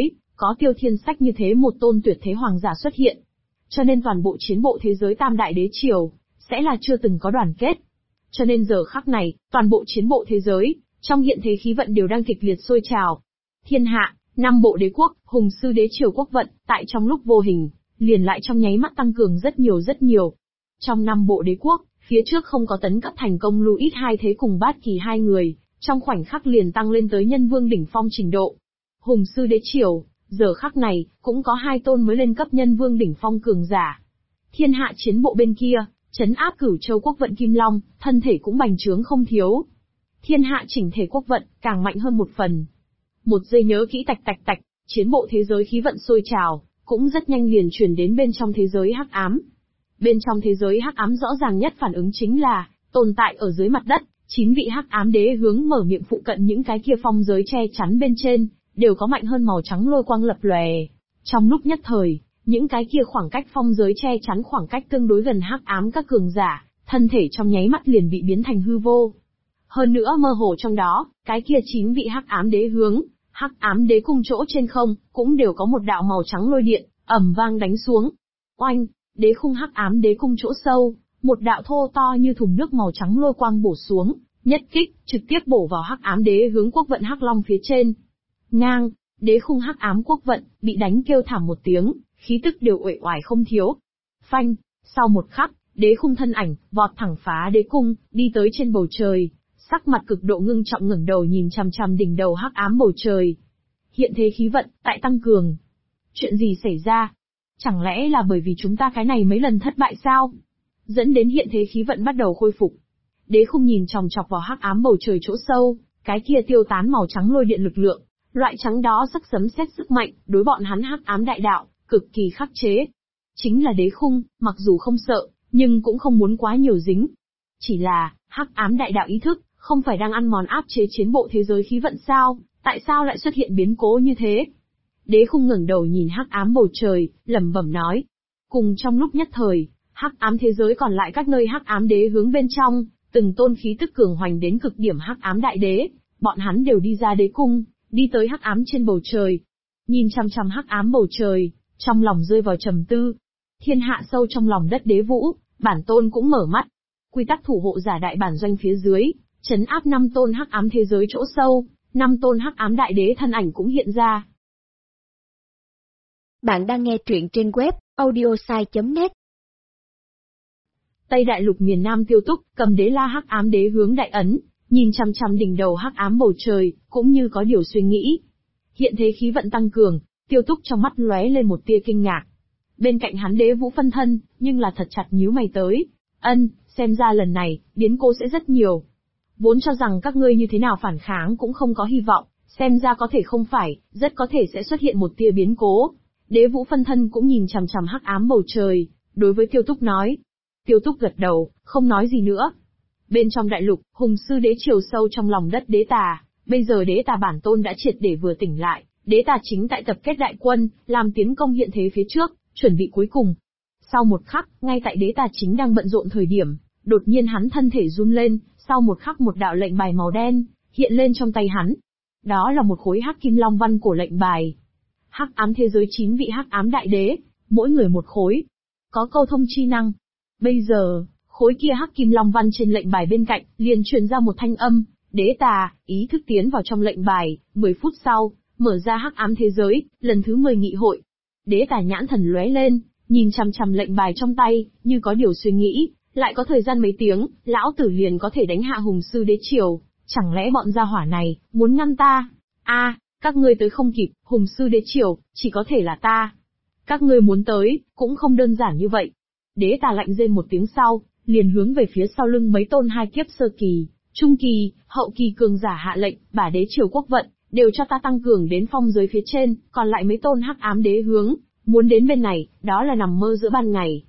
có Tiêu Thiên Sách như thế một tôn tuyệt thế hoàng giả xuất hiện. Cho nên toàn bộ chiến bộ thế giới Tam Đại Đế Triều, sẽ là chưa từng có đoàn kết. Cho nên giờ khắc này, toàn bộ chiến bộ thế giới, trong hiện thế khí vận đều đang kịch liệt sôi trào. Thiên hạ, 5 bộ đế quốc, hùng sư đế triều quốc vận, tại trong lúc vô hình, liền lại trong nháy mắt tăng cường rất nhiều. Trong 5 bộ đế quốc, phía trước không có tấn cấp thành công Louis hai thế cùng Bát Kỳ hai người, trong khoảnh khắc liền tăng lên tới nhân vương đỉnh phong trình độ. Hùng sư đế triều, giờ khắc này, cũng có 2 tôn mới lên cấp nhân vương đỉnh phong cường giả. Thiên hạ chiến bộ bên kia, trấn áp Cửu Châu quốc vận Kim Long, thân thể cũng bành trướng không thiếu. Thiên hạ chỉnh thể quốc vận, càng mạnh hơn một phần. Một giây nhớ kỹ tạch, chiến bộ thế giới khí vận sôi trào, cũng rất nhanh liền truyền đến bên trong thế giới hắc ám. Bên trong thế giới hắc ám rõ ràng nhất phản ứng chính là, tồn tại ở dưới mặt đất, 9 vị hắc ám đế hướng mở miệng phụ cận những cái kia phong giới che chắn bên trên, đều có mạnh hơn màu trắng lôi quang lập lòe. Trong lúc nhất thời, những cái kia khoảng cách phong giới che chắn khoảng cách tương đối gần hắc ám các cường giả, thân thể trong nháy mắt liền bị biến thành hư vô. Hơn nữa mơ hồ trong đó, cái kia 9 vị hắc ám đế hướng, hắc ám đế cung chỗ trên không, cũng đều có một đạo màu trắng lôi điện, ầm vang đánh xuống. Oanh, đế khung hắc ám đế cung chỗ sâu, một đạo thô to như thùng nước màu trắng lôi quang bổ xuống, nhất kích, trực tiếp bổ vào hắc ám đế hướng quốc vận hắc long phía trên. Ngang, đế khung hắc ám quốc vận, bị đánh kêu thảm một tiếng, khí tức đều uể oải không thiếu. Phanh, sau một khắc, đế khung thân ảnh, vọt thẳng phá đế cung, đi tới trên bầu trời, sắc mặt cực độ ngưng trọng ngẩng đầu nhìn chằm chằm đỉnh đầu hắc ám bầu trời. Hiện thế khí vận, tại tăng cường. Chuyện gì xảy ra? Chẳng lẽ là bởi vì chúng ta cái này mấy lần thất bại sao? Dẫn đến hiện thế khí vận bắt đầu khôi phục. Đế khung nhìn chòng chọc vào hắc ám bầu trời chỗ sâu, cái kia tiêu tán màu trắng lôi điện lực lượng, loại trắng đó sắc sấm sét sức mạnh, đối bọn hắn hắc ám đại đạo, cực kỳ khắc chế. Chính là đế khung, mặc dù không sợ, nhưng cũng không muốn quá nhiều dính. Chỉ là, hắc ám đại đạo ý thức, không phải đang ăn mòn áp chế chiến bộ thế giới khí vận sao, tại sao lại xuất hiện biến cố như thế? Đế khung ngẩng đầu nhìn hắc ám bầu trời, lẩm bẩm nói. Cùng trong lúc nhất thời, hắc ám thế giới còn lại các nơi hắc ám đế hướng bên trong, từng tôn khí tức cường hoành đến cực điểm hắc ám đại đế, bọn hắn đều đi ra đế cung, đi tới hắc ám trên bầu trời. Nhìn chằm chằm hắc ám bầu trời, trong lòng rơi vào trầm tư. Thiên hạ sâu trong lòng đất đế vũ, bản tôn cũng mở mắt. Quy tắc thủ hộ giả đại bản doanh phía dưới, trấn áp 5 tôn hắc ám thế giới chỗ sâu, 5 tôn hắc ám đại đế thân ảnh cũng hiện ra. Bạn đang nghe truyện trên web audiosai.net. Tây Đại Lục miền Nam Tiêu Túc, cầm đế la hắc ám đế hướng đại ấn, nhìn chằm chằm đỉnh đầu hắc ám bầu trời, cũng như có điều suy nghĩ. Hiện thế khí vận tăng cường, Tiêu Túc trong mắt lóe lên một tia kinh ngạc. Bên cạnh hắn đế vũ phân thân, nhưng là thật chặt nhíu mày tới. Xem ra lần này, biến cố sẽ rất nhiều. Vốn cho rằng các ngươi như thế nào phản kháng cũng không có hy vọng, xem ra có thể không phải, rất có thể sẽ xuất hiện một tia biến cố. Đế vũ phân thân cũng nhìn chằm chằm hắc ám bầu trời, đối với Tiêu Túc nói. Tiêu Túc gật đầu, không nói gì nữa. Bên trong đại lục, hùng sư đế triều sâu trong lòng đất đế tà, bây giờ đế tà bản tôn đã triệt để vừa tỉnh lại, đế tà chính tại tập kết đại quân, làm tiến công hiện thế phía trước, chuẩn bị cuối cùng. Sau một khắc, ngay tại đế tà chính đang bận rộn thời điểm, đột nhiên hắn thân thể run lên, sau một khắc một đạo lệnh bài màu đen hiện lên trong tay hắn. Đó là một khối hắc kim long văn cổ lệnh bài. Hắc ám thế giới 9 vị hắc ám đại đế, mỗi người một khối, có câu thông chi năng. Bây giờ, khối kia hắc kim long văn trên lệnh bài bên cạnh liền truyền ra một thanh âm, đế tà, ý thức tiến vào trong lệnh bài, 10 phút sau, mở ra hắc ám thế giới, lần thứ 10 nghị hội. Đế tà nhãn thần lóe lên, nhìn chằm chằm lệnh bài trong tay, như có điều suy nghĩ, lại có thời gian mấy tiếng, lão tử liền có thể đánh hạ hùng sư đế triều, chẳng lẽ bọn gia hỏa này, muốn ngăn ta? Các ngươi tới không kịp, hùng sư đế triều, chỉ có thể là ta. Các ngươi muốn tới, cũng không đơn giản như vậy. Đế tà lạnh rên một tiếng sau, liền hướng về phía sau lưng mấy tôn 2 kiếp sơ kỳ, trung kỳ, hậu kỳ cường giả hạ lệnh, bả đế triều quốc vận, đều cho ta tăng cường đến phong giới phía trên, còn lại mấy tôn hắc ám đế hướng, muốn đến bên này, đó là nằm mơ giữa ban ngày.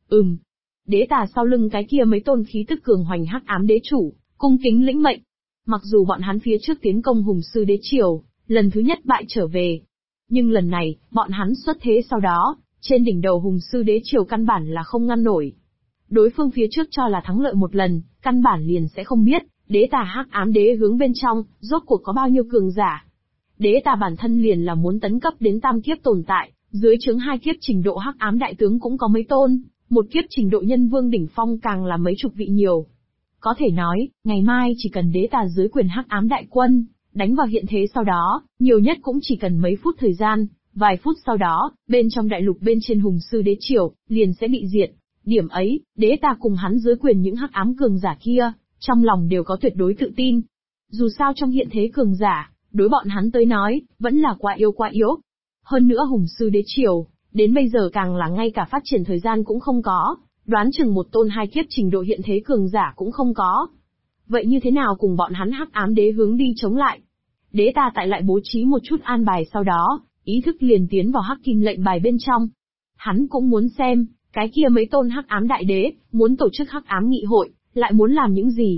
Đế tà sau lưng cái kia mấy tôn khí tức cường hoành hắc ám đế chủ, cung kính lĩnh mệnh. Mặc dù bọn hắn phía trước tiến công hùng sư đế triều, lần thứ nhất bại trở về, nhưng lần này, bọn hắn xuất thế sau đó, trên đỉnh đầu hùng sư đế triều căn bản là không ngăn nổi. Đối phương phía trước cho là thắng lợi một lần, căn bản liền sẽ không biết, đế tà hắc ám đế hướng bên trong, rốt cuộc có bao nhiêu cường giả. đế ta bản thân liền là muốn tấn cấp đến tam kiếp tồn tại, dưới trướng 2 kiếp trình độ hắc ám đại tướng cũng có mấy tôn, 1 kiếp trình độ nhân vương đỉnh phong càng là mấy chục vị nhiều. Có thể nói, ngày mai chỉ cần đế ta dưới quyền hắc ám đại quân, đánh vào hiện thế sau đó, nhiều nhất cũng chỉ cần mấy phút thời gian, vài phút sau đó, bên trong đại lục bên trên hùng sư đế triều, liền sẽ bị diệt. Điểm ấy, đế ta cùng hắn dưới quyền những hắc ám cường giả kia, trong lòng đều có tuyệt đối tự tin. Dù sao trong hiện thế cường giả, đối bọn hắn tới nói, vẫn là quá yếu. Hơn nữa hùng sư đế triều, đến bây giờ càng là ngay cả phát triển thời gian cũng không có, đoán chừng một tôn 2 kiếp trình độ hiện thế cường giả cũng không có. Vậy như thế nào cùng bọn hắn hắc ám đế hướng đi chống lại? Đế ta tại lại bố trí một chút an bài sau đó, ý thức liền tiến vào hắc kim lệnh bài bên trong. Hắn cũng muốn xem, cái kia mấy tôn hắc ám đại đế, muốn tổ chức hắc ám nghị hội, lại muốn làm những gì.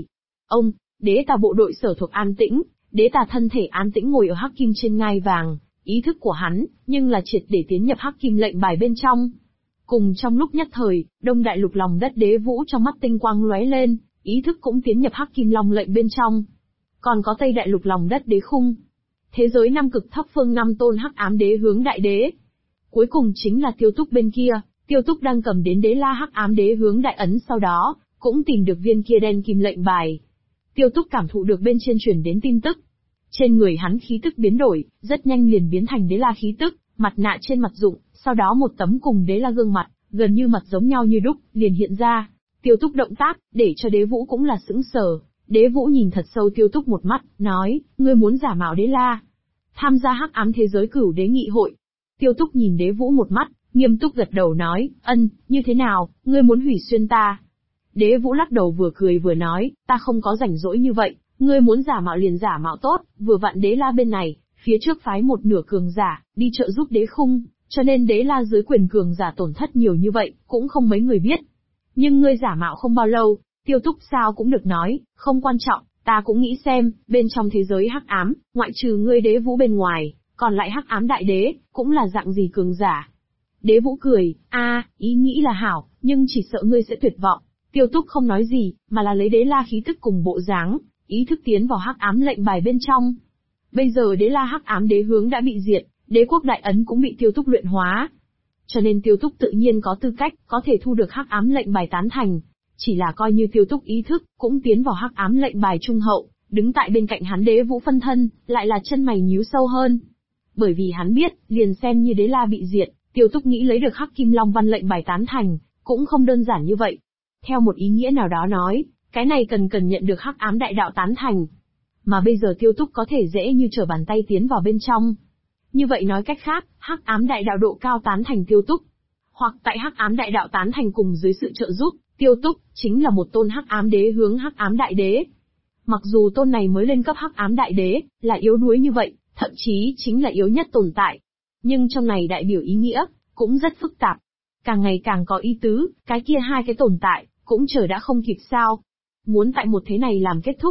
Đế ta bộ đội sở thuộc an tĩnh, đế ta thân thể an tĩnh ngồi ở hắc kim trên ngai vàng, ý thức của hắn, nhưng là triệt để tiến nhập hắc kim lệnh bài bên trong. Cùng trong lúc nhất thời, đông đại lục lòng đất đế vũ trong mắt tinh quang lóe lên, ý thức cũng tiến nhập hắc kim long lệnh bên trong. Còn có tây đại lục lòng đất đế khung. Thế giới 5 cực thấp phương 5 tôn hắc ám đế hướng đại đế. Cuối cùng chính là Tiêu Túc bên kia, Tiêu Túc đang cầm đến đế la hắc ám đế hướng đại ấn sau đó, cũng tìm được viên kia đen kim lệnh bài. Tiêu Túc cảm thụ được bên trên truyền đến tin tức. Trên người hắn khí tức biến đổi, rất nhanh liền biến thành đế la khí tức, mặt nạ trên mặt dụng, sau đó một tấm cùng đế la gương mặt, gần như mặt giống nhau như đúc, liền hiện ra. Tiêu Túc động tác, để cho đế vũ cũng là sững sờ. Đế vũ nhìn thật sâu Tiêu Túc một mắt, nói, ngươi muốn giả mạo đế la, tham gia hắc ám thế giới cửu đế nghị hội. Tiêu Túc nhìn đế vũ một mắt, nghiêm túc gật đầu nói, như thế nào, ngươi muốn hủy xuyên ta? Đế vũ lắc đầu vừa cười vừa nói, ta không có rảnh rỗi như vậy, ngươi muốn giả mạo liền giả mạo tốt, vừa vặn đế la bên này, phía trước phái một nửa cường giả, đi trợ giúp đế khung, cho nên đế la dưới quyền cường giả tổn thất nhiều như vậy, cũng không mấy người biết. Nhưng ngươi giả mạo không bao lâu, Tiêu Túc sao cũng được nói, không quan trọng, ta cũng nghĩ xem, bên trong thế giới hắc ám, ngoại trừ ngươi đế vũ bên ngoài, còn lại hắc ám đại đế, cũng là dạng gì cường giả. Đế vũ cười, ý nghĩ là hảo, nhưng chỉ sợ ngươi sẽ tuyệt vọng. Tiêu Túc không nói gì, mà là lấy đế la khí tức cùng bộ dáng, ý thức tiến vào hắc ám lệnh bài bên trong. Bây giờ đế la hắc ám đế hướng đã bị diệt, đế quốc đại ấn cũng bị Tiêu Túc luyện hóa. Cho nên Tiêu Túc tự nhiên có tư cách, có thể thu được hắc ám lệnh bài tán thành. Chỉ là coi như Tiêu Túc ý thức, cũng tiến vào hắc ám lệnh bài trung hậu, đứng tại bên cạnh hắn đế vũ phân thân, lại là chân mày nhíu sâu hơn. Bởi vì hắn biết, liền xem như đế la bị diệt, Tiêu Túc nghĩ lấy được hắc kim long văn lệnh bài tán thành, cũng không đơn giản như vậy. Theo một ý nghĩa nào đó nói, cái này cần nhận được hắc ám đại đạo tán thành. Mà bây giờ Tiêu Túc có thể dễ như trở bàn tay tiến vào bên trong. Như vậy nói cách khác, hắc ám đại đạo độ cao tán thành Tiêu Túc. Hoặc tại hắc ám đại đạo tán thành cùng dưới sự trợ giúp, Tiêu Túc chính là một tôn hắc ám đế hướng hắc ám đại đế. Mặc dù tôn này mới lên cấp hắc ám đại đế, là yếu đuối như vậy, thậm chí chính là yếu nhất tồn tại. Nhưng trong này đại biểu ý nghĩa, cũng rất phức tạp. Càng ngày càng có ý tứ, cái kia hai cái tồn tại, cũng chờ đã không kịp sao. Muốn tại một thế này làm kết thúc.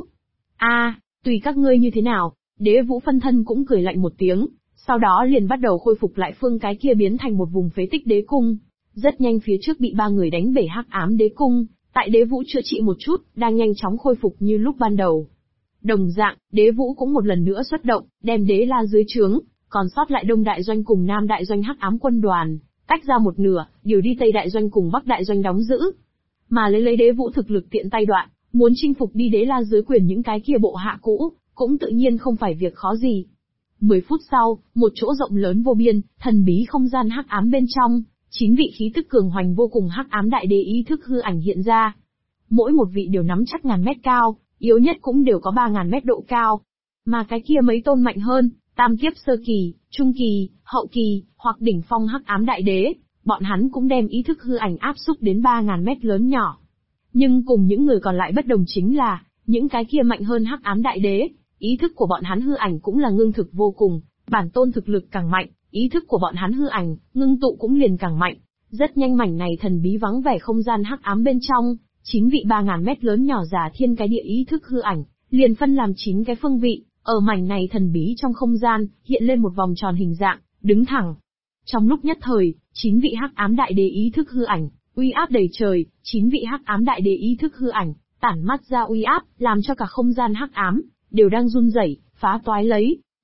Tùy các ngươi như thế nào, đế vũ phân thân cũng cười lạnh một tiếng, sau đó liền bắt đầu khôi phục lại phương cái kia biến thành một vùng phế tích đế cung. Rất nhanh phía trước bị 3 người đánh bể hắc ám đế cung, tại đế vũ chữa trị một chút, đang nhanh chóng khôi phục như lúc ban đầu. Đồng dạng, đế vũ cũng một lần nữa xuất động, đem đế la dưới trướng, còn sót lại đông đại doanh cùng nam đại doanh hắc ám quân đoàn, tách ra một nửa, điều đi tây đại doanh cùng bắc đại doanh đóng giữ. Mà lấy đế vũ thực lực tiện tay đoạn, muốn chinh phục đi đế la dưới quyền những cái kia bộ hạ cũ, cũng tự nhiên không phải việc khó gì. 10 phút sau, một chỗ rộng lớn vô biên, thần bí không gian hắc ám bên trong, 9 vị khí tức cường hoành vô cùng hắc ám đại đế ý thức hư ảnh hiện ra. Mỗi một vị đều nắm chắc ngàn mét cao, yếu nhất cũng đều có 3.000 mét độ cao. Mà cái kia mấy tôn mạnh hơn, tam kiếp sơ kỳ, trung kỳ, hậu kỳ, hoặc đỉnh phong hắc ám đại đế, bọn hắn cũng đem ý thức hư ảnh áp xúc đến 3.000 mét lớn nhỏ. Nhưng cùng những người còn lại bất đồng chính là, những cái kia mạnh hơn hắc ám đại đế, ý thức của bọn hắn hư ảnh cũng là ngưng thực vô cùng, bản tôn thực lực càng mạnh, ý thức của bọn hắn hư ảnh, ngưng tụ cũng liền càng mạnh. Rất nhanh mảnh này thần bí vắng vẻ không gian hắc ám bên trong, 9 vị 3.000 mét lớn nhỏ giả thiên cái địa ý thức hư ảnh, liền phân làm 9 cái phương vị, ở mảnh này thần bí trong không gian, hiện lên một vòng tròn hình dạng, đứng thẳng. Trong lúc nhất thời, 9 vị hắc ám đại đế ý thức hư ảnh, uy áp đầy trời, 9 vị hắc ám đại đế ý thức hư ảnh, tản mắt ra uy áp, làm cho cả không gian hắc ám đều đang run rẩy, phá toái lấy.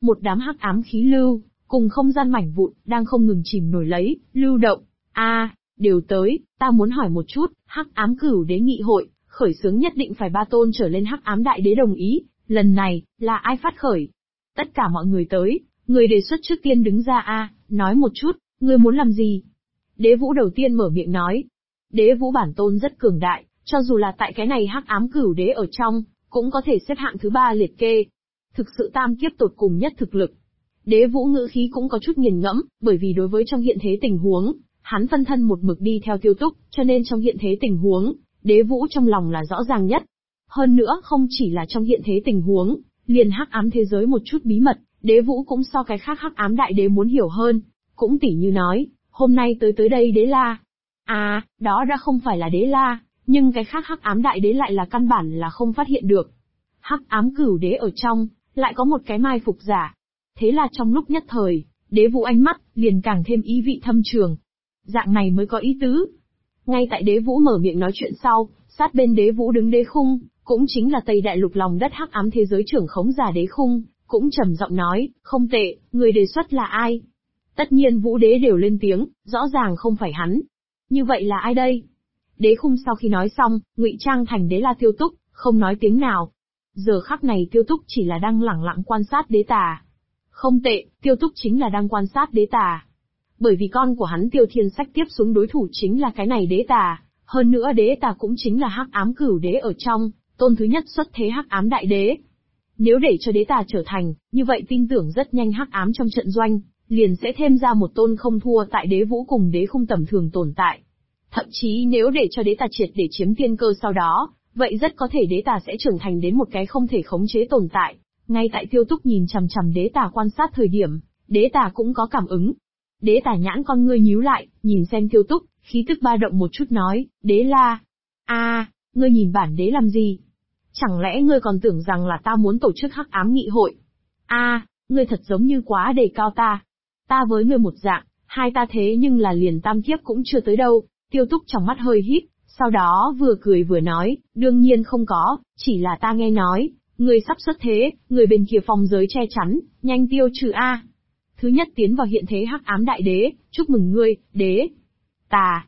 Một đám hắc ám khí lưu, cùng không gian mảnh vụn, đang không ngừng chìm nổi lấy, lưu động. Đều tới, ta muốn hỏi một chút, hắc ám cửu đế nghị hội, khởi xướng nhất định phải 3 tôn trở lên hắc ám đại đế đồng ý, lần này, là ai phát khởi? Tất cả mọi người tới, người đề xuất trước tiên đứng ra nói một chút, ngươi muốn làm gì? Đế Vũ đầu tiên mở miệng nói. Đế Vũ bản tôn rất cường đại, cho dù là tại cái này hắc ám cửu đế ở trong, cũng có thể xếp hạng thứ 3 liệt kê. Thực sự tam kiếp tột cùng nhất thực lực. Đế Vũ ngữ khí cũng có chút nghiền ngẫm, bởi vì đối với trong hiện thế tình huống, hắn phân thân một mực đi theo Tiêu Túc, cho nên trong hiện thế tình huống, Đế Vũ trong lòng là rõ ràng nhất. Hơn nữa không chỉ là trong hiện thế tình huống, liền hắc ám thế giới một chút bí mật, Đế Vũ cũng so cái khác hắc ám đại đế muốn hiểu hơn. Cũng tỉ như nói, hôm nay tới đây Đế La. Đó đã không phải là Đế La, nhưng cái khác hắc ám đại đế lại là căn bản là không phát hiện được. Hắc ám cửu đế ở trong, lại có một cái mai phục giả. Thế là trong lúc nhất thời, Đế Vũ ánh mắt, liền càng thêm ý vị thâm trường. Dạng này mới có ý tứ. Ngay tại Đế Vũ mở miệng nói chuyện sau, sát bên Đế Vũ đứng Đế Khung, cũng chính là Tây Đại Lục lòng đất hắc ám thế giới trưởng khống giả Đế Khung, cũng trầm giọng nói, không tệ, người đề xuất là ai? Tất nhiên Vũ Đế đều lên tiếng, rõ ràng không phải hắn. Như vậy là ai đây? Đế Khung sau khi nói xong, ngụy trang thành Đế La Tiêu Túc, không nói tiếng nào. Giờ khắc này Tiêu Túc chỉ là đang lẳng lặng quan sát Đế Tà. Không tệ, Tiêu Túc chính là đang quan sát Đế Tà. Bởi vì con của hắn Tiêu Thiên Sách tiếp xuống đối thủ chính là cái này Đế Tà, hơn nữa Đế Tà cũng chính là hắc ám cửu đế ở trong, tôn thứ nhất xuất thế hắc ám đại đế. Nếu để cho Đế Tà trở thành, như vậy tin tưởng rất nhanh hắc ám trong trận doanh, liền sẽ thêm ra một tôn không thua tại Đế Vũ cùng Đế Khung tầm thường tồn tại. Thậm chí nếu để cho Đế Tà triệt để chiếm tiên cơ sau đó, vậy rất có thể Đế Tà sẽ trưởng thành đến một cái không thể khống chế tồn tại. Ngay tại Tiêu Túc nhìn chằm chằm Đế Tà quan sát thời điểm, Đế Tà cũng có cảm ứng. Đế Tà nhãn con ngươi nhíu lại, nhìn xem Tiêu Túc, khí tức ba động một chút nói, Đế La. Ngươi nhìn bản đế làm gì? Chẳng lẽ ngươi còn tưởng rằng là ta muốn tổ chức hắc ám nghị hội? Ngươi thật giống như quá đề cao ta. Ta với ngươi một dạng, hai ta thế nhưng là liền tam kiếp cũng chưa tới đâu. Tiêu Túc trong mắt hơi híp, sau đó vừa cười vừa nói, đương nhiên không có, chỉ là ta nghe nói, ngươi sắp xuất thế, người bên kia phong giới che chắn, nhanh tiêu trừ Thứ nhất tiến vào hiện thế hắc ám đại đế, chúc mừng ngươi, Đế Tà.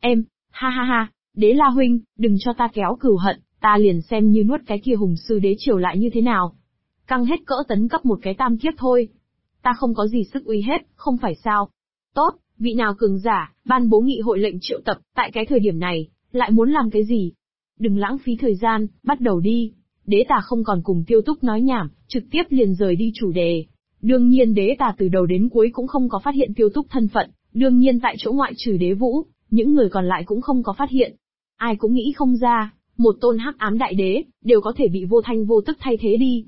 Ha ha ha, Đế La huynh, đừng cho ta kéo cừu hận, ta liền xem như nuốt cái kia hùng sư đế triều lại như thế nào. Căng hết cỡ tấn cấp một cái tam kiếp thôi. Ta không có gì sức uy hết, không phải sao. Tốt, vị nào cường giả, ban bố nghị hội lệnh triệu tập, tại cái thời điểm này, lại muốn làm cái gì? Đừng lãng phí thời gian, bắt đầu đi. Đế Tà không còn cùng Tiêu Túc nói nhảm, trực tiếp liền rời đi chủ đề. Đương nhiên Đế Tà từ đầu đến cuối cũng không có phát hiện Tiêu Túc thân phận, đương nhiên tại chỗ ngoại trừ Đế Vũ, những người còn lại cũng không có phát hiện. Ai cũng nghĩ không ra, một tôn hắc ám đại đế, đều có thể bị vô thanh vô tức thay thế đi.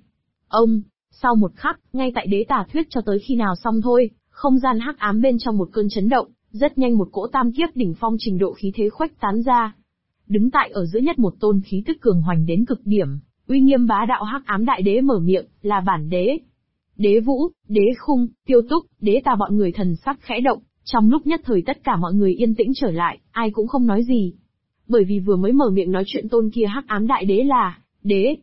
Sau một khắc, ngay tại Đế Tà thuyết cho tới khi nào xong thôi, không gian hắc ám bên trong một cơn chấn động, rất nhanh một cỗ tam kiếp đỉnh phong trình độ khí thế khuếch tán ra. Đứng tại ở giữa nhất một tôn khí tức cường hoành đến cực điểm, uy nghiêm bá đạo hắc ám đại đế mở miệng, là bản đế. Đế Vũ, Đế Khung, Tiêu Túc, Đế Tà bọn người thần sắc khẽ động, trong lúc nhất thời tất cả mọi người yên tĩnh trở lại, ai cũng không nói gì. Bởi vì vừa mới mở miệng nói chuyện tôn kia hắc ám đại đế là Đế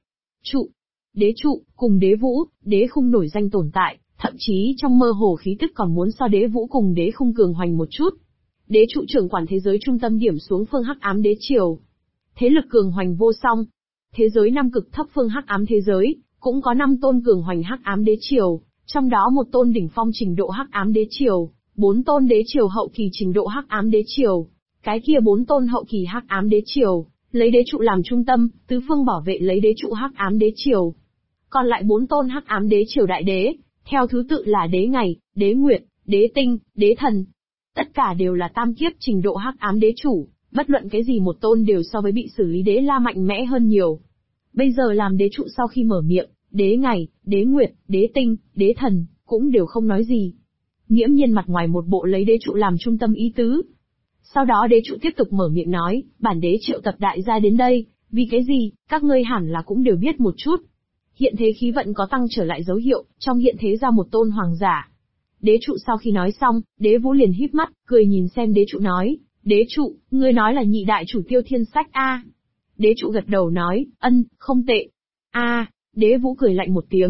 Trụ, cùng Đế Vũ, Đế Khung nổi danh tồn tại, thậm chí trong mơ hồ khí tức còn muốn so Đế Vũ cùng Đế Khung cường hoành một chút. Đế Trụ trưởng quản thế giới trung tâm điểm xuống phương hắc ám đế triều, thế lực cường hoành vô song. Thế giới năm cực thấp phương hắc ám thế giới, cũng có 5 tôn cường hoành hắc ám đế triều, trong đó một tôn đỉnh phong trình độ hắc ám đế triều, 4 tôn đế triều hậu kỳ trình độ hắc ám đế triều. Cái kia 4 tôn hậu kỳ hắc ám đế triều, lấy Đế Trụ làm trung tâm, tứ phương bảo vệ lấy Đế Trụ hắc ám đế triều. Còn lại 4 tôn hắc ám đế triều đại đế, theo thứ tự là Đế Ngày, Đế Nguyệt, Đế Tinh, Đế Thần. Tất cả đều là tam kiếp trình độ hắc ám đế chủ, bất luận cái gì một tôn đều so với bị xử lý Đế La mạnh mẽ hơn nhiều. Bây giờ làm Đế Trụ sau khi mở miệng, Đế Ngày, Đế Nguyệt, Đế Tinh, Đế Thần, cũng đều không nói gì. Nghiễm nhiên mặt ngoài một bộ lấy Đế Trụ làm trung tâm ý tứ. Sau đó Đế Trụ tiếp tục mở miệng nói, bản đế triệu tập đại gia đến đây, vì cái gì, các ngươi hẳn là cũng đều biết một chút. Hiện thế khí vận có tăng trở lại dấu hiệu, trong hiện thế ra một tôn hoàng giả. Đế Trụ sau khi nói xong, Đế Vũ liền híp mắt, cười nhìn xem Đế Trụ nói, Đế Trụ, ngươi nói là nhị đại chủ Tiêu Thiên Sách a? Đế Trụ gật đầu nói, không tệ. Đế Vũ cười lạnh một tiếng,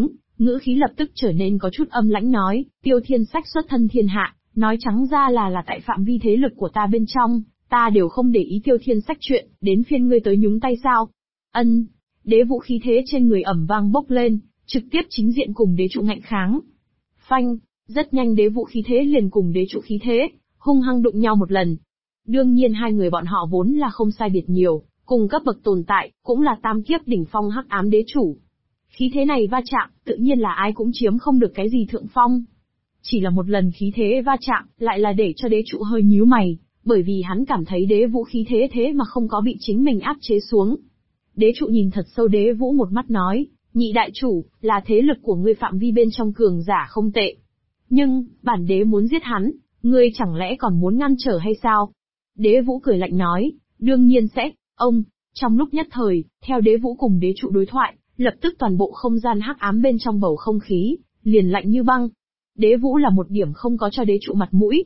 ngữ khí lập tức trở nên có chút âm lãnh nói, Tiêu Thiên Sách xuất thân thiên hạ, nói trắng ra là tại phạm vi thế lực của ta bên trong, ta đều không để ý Tiêu Thiên Sách chuyện, đến phiên ngươi tới nhúng tay sao? Ân, Đế Vũ khí thế trên người ầm vang bốc lên, trực tiếp chính diện cùng đế trụ ngạnh kháng. Phanh, rất nhanh Đế Vũ khí thế liền cùng đế trụ khí thế, hung hăng đụng nhau một lần. Đương nhiên hai người bọn họ vốn là không sai biệt nhiều, cùng cấp bậc tồn tại, cũng là tam kiếp đỉnh phong hắc ám đế chủ. Khí thế này va chạm, tự nhiên là ai cũng chiếm không được cái gì thượng phong. Chỉ là một lần khí thế va chạm, lại là để cho đế trụ hơi nhíu mày, bởi vì hắn cảm thấy Đế Vũ khí thế mà không có bị chính mình áp chế xuống. Đế trụ nhìn thật sâu Đế Vũ một mắt nói, nhị đại chủ, là thế lực của ngươi phạm vi bên trong cường giả không tệ. Nhưng, bản đế muốn giết hắn, ngươi chẳng lẽ còn muốn ngăn trở hay sao? Đế Vũ cười lạnh nói, đương nhiên sẽ, ông. Trong lúc nhất thời, theo Đế Vũ cùng đế trụ đối thoại, lập tức toàn bộ không gian hắc ám bên trong bầu không khí, liền lạnh như băng. Đế Vũ là một điểm không có cho đế trụ mặt mũi.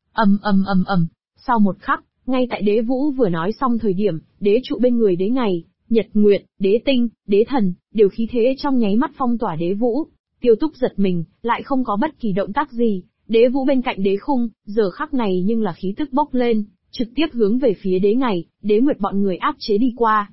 ầm. Sau một khắc, ngay tại Đế Vũ vừa nói xong thời điểm, đế trụ bên người đế ngày, nhật nguyệt, đế tinh, đế thần, đều khí thế trong nháy mắt phong tỏa Đế Vũ. Tiêu Túc giật mình, lại không có bất kỳ động tác gì. Đế Vũ bên cạnh đế khung, giờ khắc này nhưng là khí tức bốc lên, trực tiếp hướng về phía đế ngày, đế nguyệt bọn người áp chế đi qua.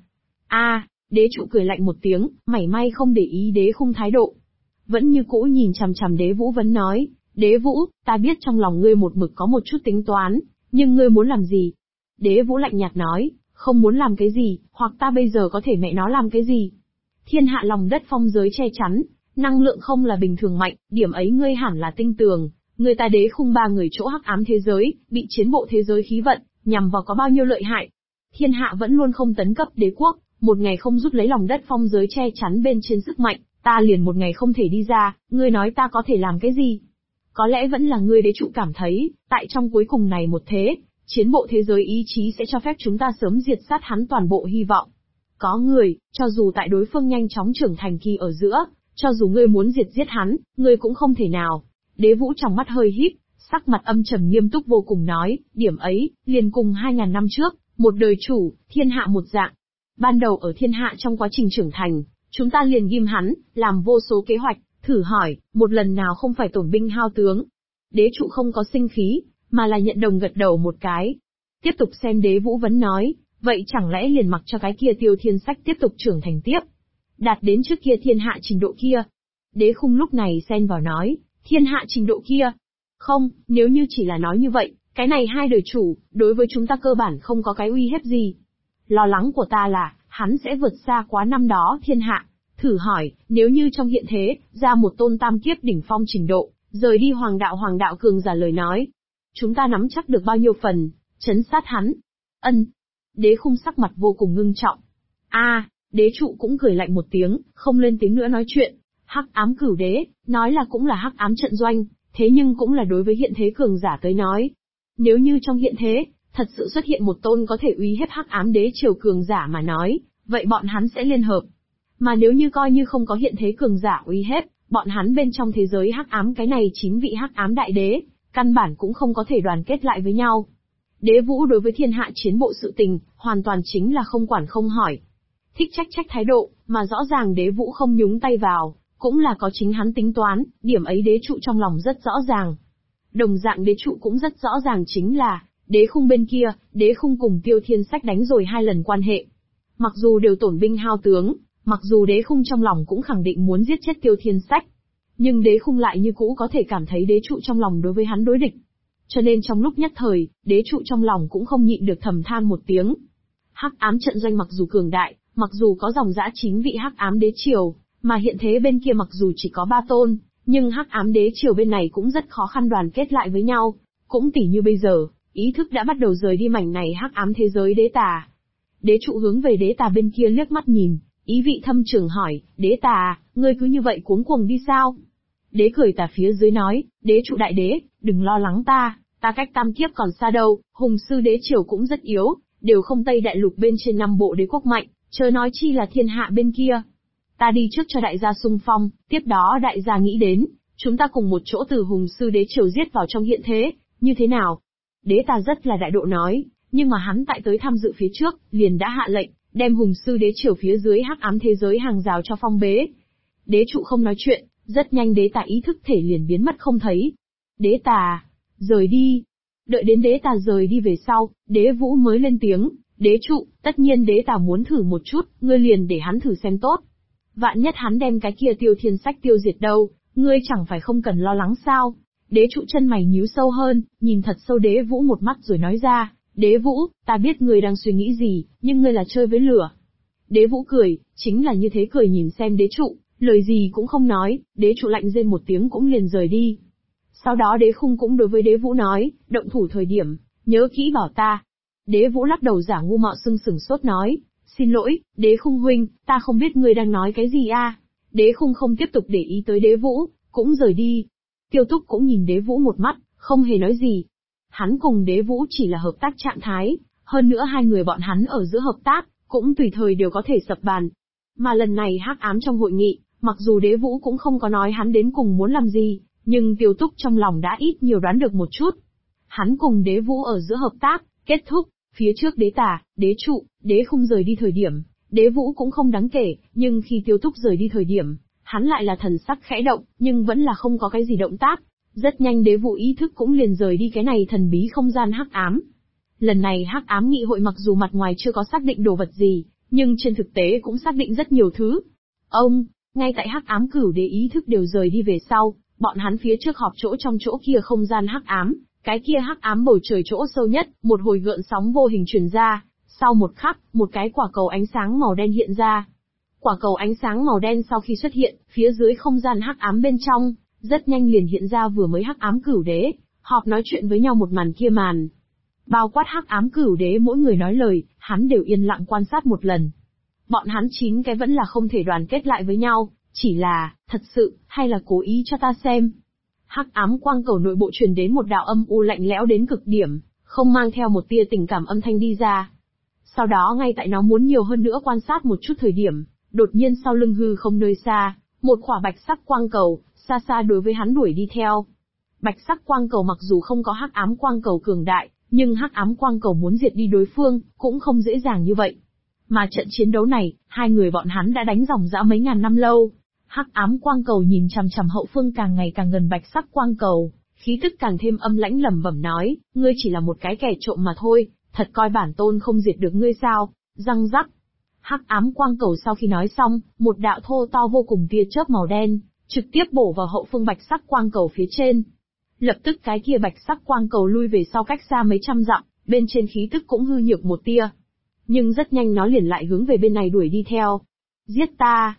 Đế trụ cười lạnh một tiếng, mảy may không để ý đế khung thái độ. Vẫn như cũ nhìn chằm chằm Đế Vũ vẫn nói, Đế Vũ, ta biết trong lòng ngươi một mực có một chút tính toán, nhưng ngươi muốn làm gì? Đế Vũ lạnh nhạt nói, không muốn làm cái gì, hoặc ta bây giờ có thể mẹ nó làm cái gì? Thiên hạ lòng đất phong giới che chắn, năng lượng không là bình thường mạnh, điểm ấy ngươi hẳn là tinh tường. Người ta đế khung ba người chỗ hắc ám thế giới, bị chiến bộ thế giới khí vận, nhằm vào có bao nhiêu lợi hại. Thiên hạ vẫn luôn không tấn cấp đế quốc, một ngày không rút lấy lòng đất phong giới che chắn bên trên sức mạnh, ta liền một ngày không thể đi ra, ngươi nói ta có thể làm cái gì? Có lẽ vẫn là ngươi đế trụ cảm thấy, tại trong cuối cùng này một thế, chiến bộ thế giới ý chí sẽ cho phép chúng ta sớm diệt sát hắn toàn bộ hy vọng. Có người, cho dù tại đối phương nhanh chóng trưởng thành kỳ ở giữa, cho dù ngươi muốn giết hắn, ngươi cũng không thể nào. Đế Vũ trong mắt hơi híp, sắc mặt âm trầm nghiêm túc vô cùng nói, điểm ấy, liền cùng 2000 năm trước, một đời chủ, thiên hạ một dạng. Ban đầu ở thiên hạ trong quá trình trưởng thành, chúng ta liền ghim hắn, làm vô số kế hoạch, thử hỏi, một lần nào không phải tổn binh hao tướng. Đế trụ không có sinh khí, mà là nhận đồng gật đầu một cái. Tiếp tục xem Đế Vũ vấn nói, vậy chẳng lẽ liền mặc cho cái kia Tiêu Thiên Sách tiếp tục trưởng thành tiếp, đạt đến trước kia thiên hạ trình độ kia? Đế khung lúc này xen vào nói, thiên hạ trình độ kia? Không, nếu như chỉ là nói như vậy, cái này hai đời chủ, đối với chúng ta cơ bản không có cái uy hiếp gì. Lo lắng của ta là, hắn sẽ vượt xa quá năm đó thiên hạ. Thử hỏi, nếu như trong hiện thế, ra một tôn tam kiếp đỉnh phong trình độ, rời đi hoàng đạo cường giả lời nói. Chúng ta nắm chắc được bao nhiêu phần, trấn sát hắn. Đế khung sắc mặt vô cùng ngưng trọng. Đế trụ cũng cười lạnh một tiếng, không lên tiếng nữa nói chuyện. Hắc ám cửu đế, nói là cũng là hắc ám trận doanh, thế nhưng cũng là đối với hiện thế cường giả tới nói. Nếu như trong hiện thế, thật sự xuất hiện một tôn có thể uy hiếp hắc ám đế triều cường giả mà nói, vậy bọn hắn sẽ liên hợp. Mà nếu như coi như không có hiện thế cường giả uy hiếp, bọn hắn bên trong thế giới hắc ám cái này 9 vị hắc ám đại đế, căn bản cũng không có thể đoàn kết lại với nhau. Đế Vũ đối với thiên hạ chiến bộ sự tình, hoàn toàn chính là không quản không hỏi. Thích trách thái độ, mà rõ ràng Đế Vũ không nhúng tay vào, cũng là có chính hắn tính toán, điểm ấy đế trụ trong lòng rất rõ ràng. Đồng dạng đế trụ cũng rất rõ ràng chính là, đế khung bên kia, đế khung cùng Tiêu Thiên Sách đánh rồi 2 lần quan hệ. Mặc dù đều tổn binh hao tướng, mặc dù đế khung trong lòng cũng khẳng định muốn giết chết Tiêu Thiên Sách, nhưng đế khung lại như cũ có thể cảm thấy đế trụ trong lòng đối với hắn đối địch. Cho nên trong lúc nhất thời, đế trụ trong lòng cũng không nhịn được thầm than một tiếng. Hắc ám trận doanh mặc dù cường đại, mặc dù có dòng dã 9 vị hắc ám đế triều, mà hiện thế bên kia mặc dù chỉ có 3 tôn, nhưng hắc ám đế triều bên này cũng rất khó khăn đoàn kết lại với nhau. Cũng tỉ như bây giờ, ý thức đã bắt đầu rời đi mảnh này hắc ám thế giới đế tà. Đế trụ hướng về đế tà bên kia liếc mắt nhìn, ý vị thâm trường hỏi, đế tà, ngươi cứ như vậy cuống cuồng đi sao? Đế cười tà phía dưới nói, đế trụ đại đế, đừng lo lắng ta cách tam kiếp còn xa đâu, hùng sư đế triều cũng rất yếu, đều không Tây đại lục bên trên 5 bộ đế quốc mạnh, chớ nói chi là thiên hạ bên kia. Ta đi trước cho đại gia xung phong, tiếp đó đại gia nghĩ đến, chúng ta cùng một chỗ từ hùng sư đế triều giết vào trong hiện thế, như thế nào? Đế tà rất là đại độ nói, nhưng mà hắn tại tới tham dự phía trước, liền đã hạ lệnh, đem hùng sư đế triều phía dưới hắc ám thế giới hàng rào cho phong bế. Đế trụ không nói chuyện, Rất nhanh đế tà ý thức thể liền biến mất không thấy. Đế tà, rời đi. Đợi đến đế tà rời đi về sau, Đế Vũ mới lên tiếng, đế trụ, tất nhiên đế tà muốn thử một chút, ngươi liền để hắn thử xem tốt. Vạn nhất hắn đem cái kia Tiêu Thiên Sách tiêu diệt đâu, ngươi chẳng phải không cần lo lắng sao? Đế trụ chân mày nhíu sâu hơn, nhìn thật sâu Đế Vũ một mắt rồi nói ra, Đế Vũ, ta biết ngươi đang suy nghĩ gì, nhưng ngươi là chơi với lửa. Đế Vũ cười, chính là như thế cười nhìn xem đế trụ, lời gì cũng không nói, đế trụ lạnh rên một tiếng cũng liền rời đi. Sau đó đế khung cũng đối với đế Vũ nói, động thủ thời điểm, nhớ kỹ bảo ta. Đế Vũ lắc đầu giả ngu mạo sừng sốt nói, xin lỗi, đế khung huynh, ta không biết ngươi đang nói cái gì a. Đế khung không tiếp tục để ý tới đế Vũ, cũng rời đi. Tiêu Túc cũng nhìn đế Vũ một mắt, không hề nói gì. Hắn cùng đế Vũ chỉ là hợp tác trạng thái, hơn nữa hai người bọn hắn ở giữa hợp tác, cũng tùy thời đều có thể sập bàn. Mà lần này hắc ám trong hội nghị, mặc dù đế Vũ cũng không có nói hắn đến cùng muốn làm gì, nhưng Tiêu Túc trong lòng đã ít nhiều đoán được một chút. Hắn cùng đế Vũ ở giữa hợp tác, kết thúc, phía trước đế tà, đế trụ, đế khung rời đi thời điểm, đế Vũ cũng không đáng kể, nhưng khi Tiêu Túc rời đi thời điểm, hắn lại là thần sắc khẽ động, nhưng vẫn là không có cái gì động tác. Rất nhanh đế Vũ ý thức cũng liền rời đi cái này thần bí không gian hắc ám. Lần này hắc ám nghị hội mặc dù mặt ngoài chưa có xác định đồ vật gì, nhưng trên thực tế cũng xác định rất nhiều thứ. Ngay tại hắc ám cửu đế ý thức đều rời đi về sau, bọn hắn phía trước họp chỗ trong chỗ kia không gian hắc ám, cái kia hắc ám bầu trời chỗ sâu nhất, một hồi gợn sóng vô hình truyền ra, sau một khắc, một cái quả cầu ánh sáng màu đen hiện ra. Quả cầu ánh sáng màu đen sau khi xuất hiện, phía dưới không gian hắc ám bên trong, rất nhanh liền hiện ra vừa mới hắc ám cửu đế, họp nói chuyện với nhau một màn kia màn. Bao quát hắc ám cửu đế mỗi người nói lời, hắn đều yên lặng quan sát một lần. Bọn hắn 9 cái vẫn là không thể đoàn kết lại với nhau, chỉ là, thật sự, hay là cố ý cho ta xem. Hắc ám quang cầu nội bộ truyền đến một đạo âm u lạnh lẽo đến cực điểm, không mang theo một tia tình cảm âm thanh đi ra. Sau đó ngay tại nó muốn nhiều hơn nữa quan sát một chút thời điểm, đột nhiên sau lưng hư không nơi xa, một quả bạch sắc quang cầu, xa xa đối với hắn đuổi đi theo. Bạch sắc quang cầu mặc dù không có hắc ám quang cầu cường đại, nhưng hắc ám quang cầu muốn diệt đi đối phương, cũng không dễ dàng như vậy. Mà trận chiến đấu này, hai người bọn hắn đã đánh dòng dã mấy ngàn năm lâu. Hắc ám quang cầu nhìn chằm chằm hậu phương càng ngày càng gần bạch sắc quang cầu, khí tức càng thêm âm lãnh lẩm bẩm nói, ngươi chỉ là một cái kẻ trộm mà thôi, thật coi bản tôn không diệt được ngươi sao? Răng rắc. Hắc ám quang cầu sau khi nói xong, một đạo thô to vô cùng tia chớp màu đen, trực tiếp bổ vào hậu phương bạch sắc quang cầu phía trên. Lập tức cái kia bạch sắc quang cầu lui về sau cách xa mấy trăm dặm, bên trên khí tức cũng hư nhược một tia. Nhưng rất nhanh nó liền lại hướng về bên này đuổi đi theo. Giết ta!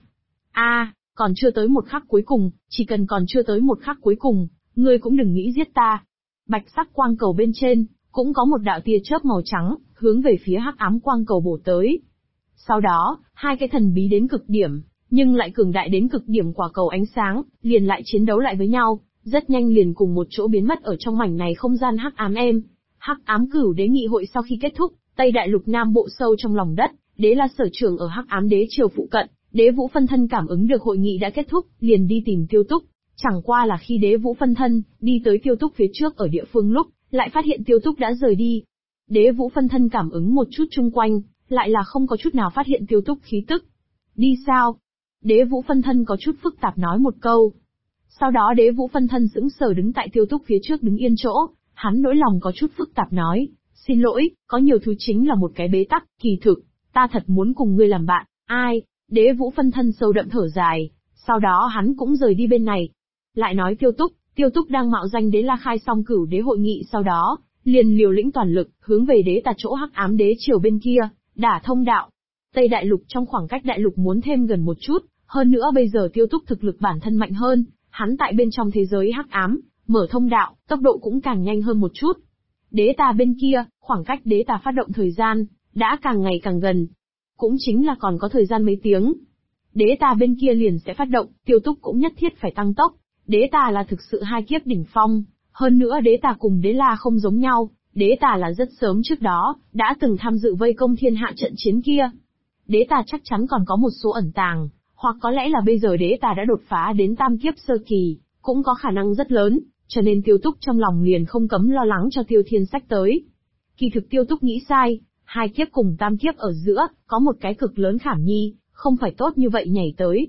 Còn chưa tới một khắc cuối cùng, chỉ cần còn chưa tới một khắc cuối cùng, ngươi cũng đừng nghĩ giết ta. Bạch sắc quang cầu bên trên, cũng có một đạo tia chớp màu trắng, hướng về phía hắc ám quang cầu bổ tới. Sau đó, hai cái thần bí đến cực điểm, nhưng lại cường đại đến cực điểm quả cầu ánh sáng, liền lại chiến đấu lại với nhau, rất nhanh liền cùng một chỗ biến mất ở trong mảnh này không gian hắc ám êm. Hắc ám cửu đế nghị hội sau khi kết thúc, Tây Đại Lục Nam Bộ sâu trong lòng đất, đế là sở trưởng ở hắc ám đế triều phụ cận, đế Vũ phân thân cảm ứng được hội nghị đã kết thúc, liền đi tìm Tiêu Túc. Chẳng qua là khi đế Vũ phân thân đi tới Tiêu Túc phía trước ở địa phương lúc, lại phát hiện Tiêu Túc đã rời đi. Đế Vũ phân thân cảm ứng một chút chung quanh, lại là không có chút nào phát hiện Tiêu Túc khí tức. Đi sao? Đế Vũ phân thân có chút phức tạp nói một câu. Sau đó đế Vũ phân thân sững sờ đứng tại Tiêu Túc phía trước đứng yên chỗ, hắn nỗi lòng có chút phức tạp nói, xin lỗi, có nhiều thứ chính là một cái bế tắc, kỳ thực, ta thật muốn cùng ngươi làm bạn. Ai? Đế Vũ phân thân sâu đậm thở dài, sau đó hắn cũng rời đi bên này. Lại nói Tiêu Túc đang mạo danh đế La khai xong cửu đế hội nghị sau đó, liền liều lĩnh toàn lực, hướng về đế tà chỗ hắc ám đế triều bên kia, đả thông đạo. Tây Đại Lục trong khoảng cách Đại Lục muốn thêm gần một chút, hơn nữa bây giờ Tiêu Túc thực lực bản thân mạnh hơn, hắn tại bên trong thế giới hắc ám, mở thông đạo, tốc độ cũng càng nhanh hơn một chút. Đế tà bên kia, khoảng cách đế tà phát động thời gian, đã càng ngày càng gần. Cũng chính là còn có thời gian mấy tiếng. Đế tà bên kia liền sẽ phát động, Tiêu Túc cũng nhất thiết phải tăng tốc. Đế tà là thực sự hai kiếp đỉnh phong, hơn nữa đế tà cùng đế la không giống nhau, đế tà là rất sớm trước đó, đã từng tham dự vây công thiên hạ trận chiến kia. Đế tà chắc chắn còn có một số ẩn tàng, hoặc có lẽ là bây giờ đế tà đã đột phá đến tam kiếp sơ kỳ, cũng có khả năng rất lớn, cho nên Tiêu Túc trong lòng liền không cấm lo lắng cho Tiêu Thiên Sách tới. Kỳ thực Tiêu Túc nghĩ sai, hai kiếp cùng tam kiếp ở giữa, có một cái cực lớn khảm nhi, không phải tốt như vậy nhảy tới.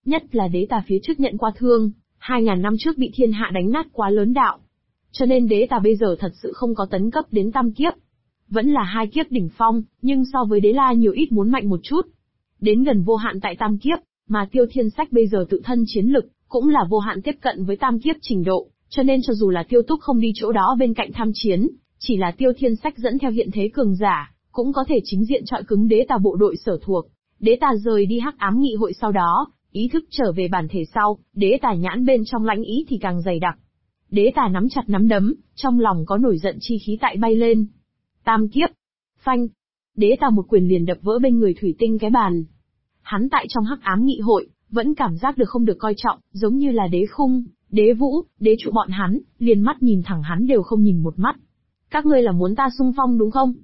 Nhất là đế tà phía trước nhận qua thương, 2.000 năm trước bị thiên hạ đánh nát quá lớn đạo. Cho nên đế tà bây giờ thật sự không có tấn cấp đến tam kiếp. Vẫn là 2 kiếp đỉnh phong, nhưng so với đế la nhiều ít muốn mạnh một chút. Đến gần vô hạn tại tam kiếp, mà Tiêu Thiên Sách bây giờ tự thân chiến lực, cũng là vô hạn tiếp cận với tam kiếp trình độ, cho nên cho dù là Tiêu Túc không đi chỗ đó bên cạnh tham chiến, chỉ là Tiêu Thiên Sách dẫn theo hiện thế cường giả, cũng có thể chính diện chọi cứng đế tà bộ đội sở thuộc. Đế tà rời đi Hắc Ám Nghị hội sau đó, ý thức trở về bản thể sau, đế tà nhãn bên trong lãnh ý thì càng dày đặc. Đế tà nắm chặt nắm đấm, trong lòng có nổi giận chi khí tại bay lên. Tam kiếp. Phanh. Đế tà một quyền liền đập vỡ bên người thủy tinh cái bàn. Hắn tại trong Hắc Ám Nghị hội, vẫn cảm giác được không được coi trọng, giống như là đế khung, đế vũ, đế trụ bọn hắn, liền mắt nhìn thẳng hắn đều không nhìn một mắt. Các ngươi là muốn ta xung phong đúng không?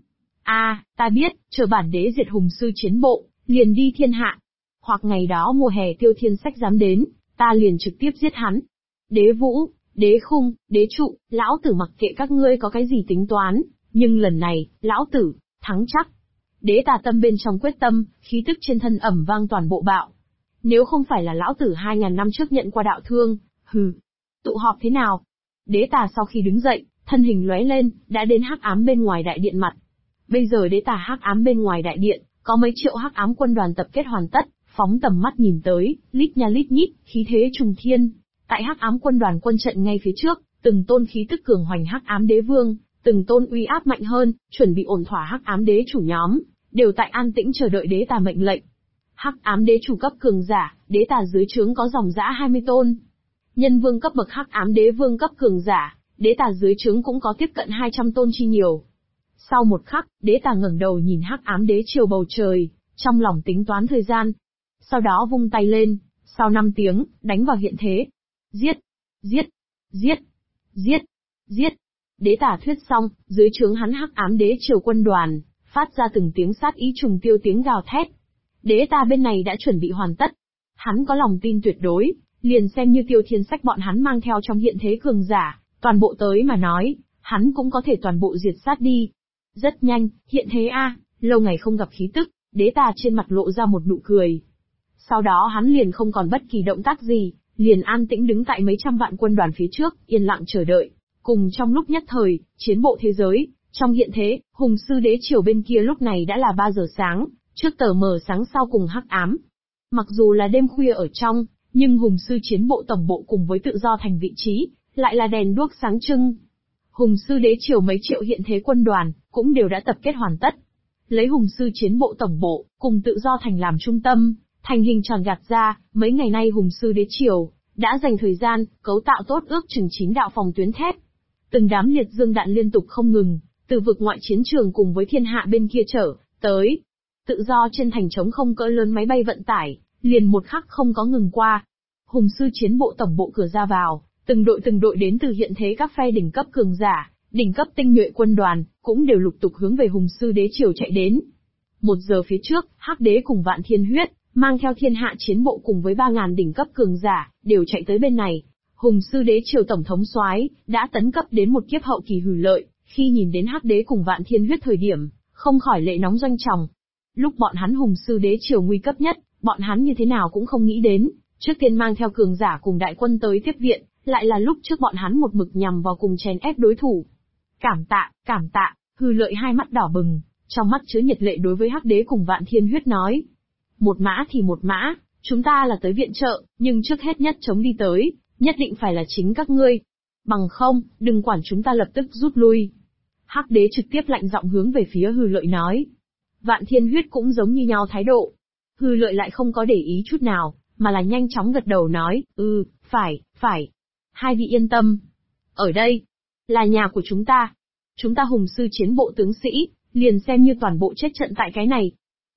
Ta biết, chờ bản đế diệt hùng sư chiến bộ, liền đi thiên hạ. Hoặc ngày đó mùa hè Tiêu Thiên Sách dám đến, ta liền trực tiếp giết hắn. Đế vũ, đế khung, đế trụ, lão tử mặc kệ các ngươi có cái gì tính toán, nhưng lần này, lão tử, thắng chắc. Đế tà tâm bên trong quyết tâm, khí tức trên thân ẩm vang toàn bộ bạo. Nếu không phải là lão tử 2.000 năm trước nhận qua đạo thương, tụ họp thế nào? Đế tà sau khi đứng dậy, thân hình lóe lên, đã đến Hắc Ám bên ngoài đại điện mặt. Bây giờ đế tà Hắc Ám bên ngoài đại điện, có mấy triệu Hắc Ám quân đoàn tập kết hoàn tất, phóng tầm mắt nhìn tới, lít nha lít nhít, khí thế trùng thiên. Tại Hắc Ám quân đoàn quân trận ngay phía trước, từng tôn khí tức cường hoành Hắc Ám đế vương, từng tôn uy áp mạnh hơn, chuẩn bị ổn thỏa Hắc Ám đế chủ nhóm, đều tại an tĩnh chờ đợi đế tà mệnh lệnh. Hắc Ám đế chủ cấp cường giả, đế tà dưới trướng có dòng dã 20 tôn. Nhân vương cấp bậc Hắc Ám đế vương cấp cường giả, đế tà dưới trướng cũng có tiếp cận 200 tôn chi nhiều. Sau một khắc, đế tà ngẩng đầu nhìn Hắc Ám đế triều bầu trời, trong lòng tính toán thời gian. Sau đó vung tay lên, sau 5 tiếng, đánh vào hiện thế. Giết! Giết! Giết! Giết! Giết! Đế tà thuyết xong, dưới trướng hắn Hắc Ám đế triều quân đoàn, phát ra từng tiếng sát ý trùng tiêu tiếng gào thét. Đế tà bên này đã chuẩn bị hoàn tất. Hắn có lòng tin tuyệt đối, liền xem như Tiêu Thiên Sách bọn hắn mang theo trong hiện thế cường giả, toàn bộ tới mà nói, hắn cũng có thể toàn bộ diệt sát đi. Rất nhanh, hiện thế lâu ngày không gặp khí tức, đế tà trên mặt lộ ra một nụ cười. Sau đó hắn liền không còn bất kỳ động tác gì, liền an tĩnh đứng tại mấy trăm vạn quân đoàn phía trước, yên lặng chờ đợi. Cùng trong lúc nhất thời, chiến bộ thế giới, trong hiện thế, hùng sư đế triều bên kia lúc này đã là 3 giờ sáng, trước tờ mờ sáng sau cùng Hắc Ám. Mặc dù là đêm khuya ở trong, nhưng hùng sư chiến bộ tổng bộ cùng với tự do thành vị trí, lại là đèn đuốc sáng trưng. Hùng sư đế triều mấy triệu hiện thế quân đoàn, cũng đều đã tập kết hoàn tất. Lấy hùng sư chiến bộ tổng bộ, cùng tự do thành làm trung tâm, thành hình tròn gạt ra, mấy ngày nay hùng sư đế triều, đã dành thời gian, cấu tạo tốt ước chừng 9 đạo phòng tuyến thép. Từng đám liệt dương đạn liên tục không ngừng, từ vực ngoại chiến trường cùng với thiên hạ bên kia trở tới. Tự do trên thành trống không cỡ lớn máy bay vận tải, liền một khắc không có ngừng qua. Hùng sư chiến bộ tổng bộ cửa ra vào, từng đội đến từ hiện thế các phe đỉnh cấp cường giả, đỉnh cấp tinh nhuệ quân đoàn, cũng đều lục tục hướng về hùng sư đế triều chạy đến. 1 giờ phía trước, Hắc đế cùng Vạn Thiên Huyết, mang theo thiên hạ chiến bộ cùng với 3.000 đỉnh cấp cường giả, đều chạy tới bên này. Hùng sư đế triều tổng thống soái đã tấn cấp đến một kiếp hậu kỳ Hử Lợi, khi nhìn đến Hắc đế cùng Vạn Thiên Huyết thời điểm, không khỏi lệ nóng doanh tròng. Lúc bọn hắn hùng sư đế triều nguy cấp nhất, bọn hắn như thế nào cũng không nghĩ đến, trước tiên mang theo cường giả cùng đại quân tới tiếp viện, lại là lúc trước bọn hắn một mực nhằm vào cùng chèn ép đối thủ. Cảm tạ, Hử Lợi hai mắt đỏ bừng, trong mắt chứa nhiệt lệ đối với Hắc đế cùng Vạn Thiên Huyết nói. Một mã thì một mã, chúng ta là tới viện trợ, nhưng trước hết nhất chống đi tới, nhất định phải là chính các ngươi. Bằng không, đừng quản chúng ta lập tức rút lui. Hắc đế trực tiếp lạnh giọng hướng về phía Hử Lợi nói. Vạn Thiên Huyết cũng giống như nhau thái độ. Hử Lợi lại không có để ý chút nào, mà là nhanh chóng gật đầu nói, phải. Hai vị yên tâm. Ở đây, là nhà của chúng ta. Chúng ta hùng sư chiến bộ tướng sĩ, liền xem như toàn bộ chết trận tại cái này.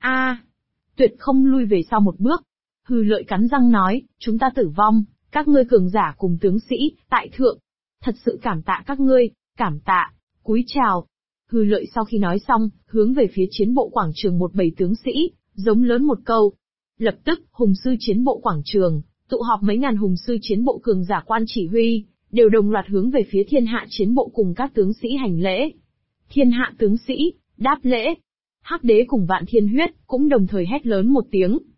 Tuyệt không lui về sau một bước. Hử Lợi cắn răng nói, chúng ta tử vong, các ngươi cường giả cùng tướng sĩ, tại thượng. Thật sự cảm tạ các ngươi, cảm tạ, cúi chào. Hử Lợi sau khi nói xong, hướng về phía chiến bộ quảng trường một bầy tướng sĩ, giống lớn một câu. Lập tức, hùng sư chiến bộ quảng trường, tụ họp mấy ngàn hùng sư chiến bộ cường giả quan chỉ huy, đều đồng loạt hướng về phía thiên hạ chiến bộ cùng các tướng sĩ hành lễ. Thiên hạ tướng sĩ, đáp lễ. Hắc đế cùng Vạn Thiên Huyết, cũng đồng thời hét lớn một tiếng.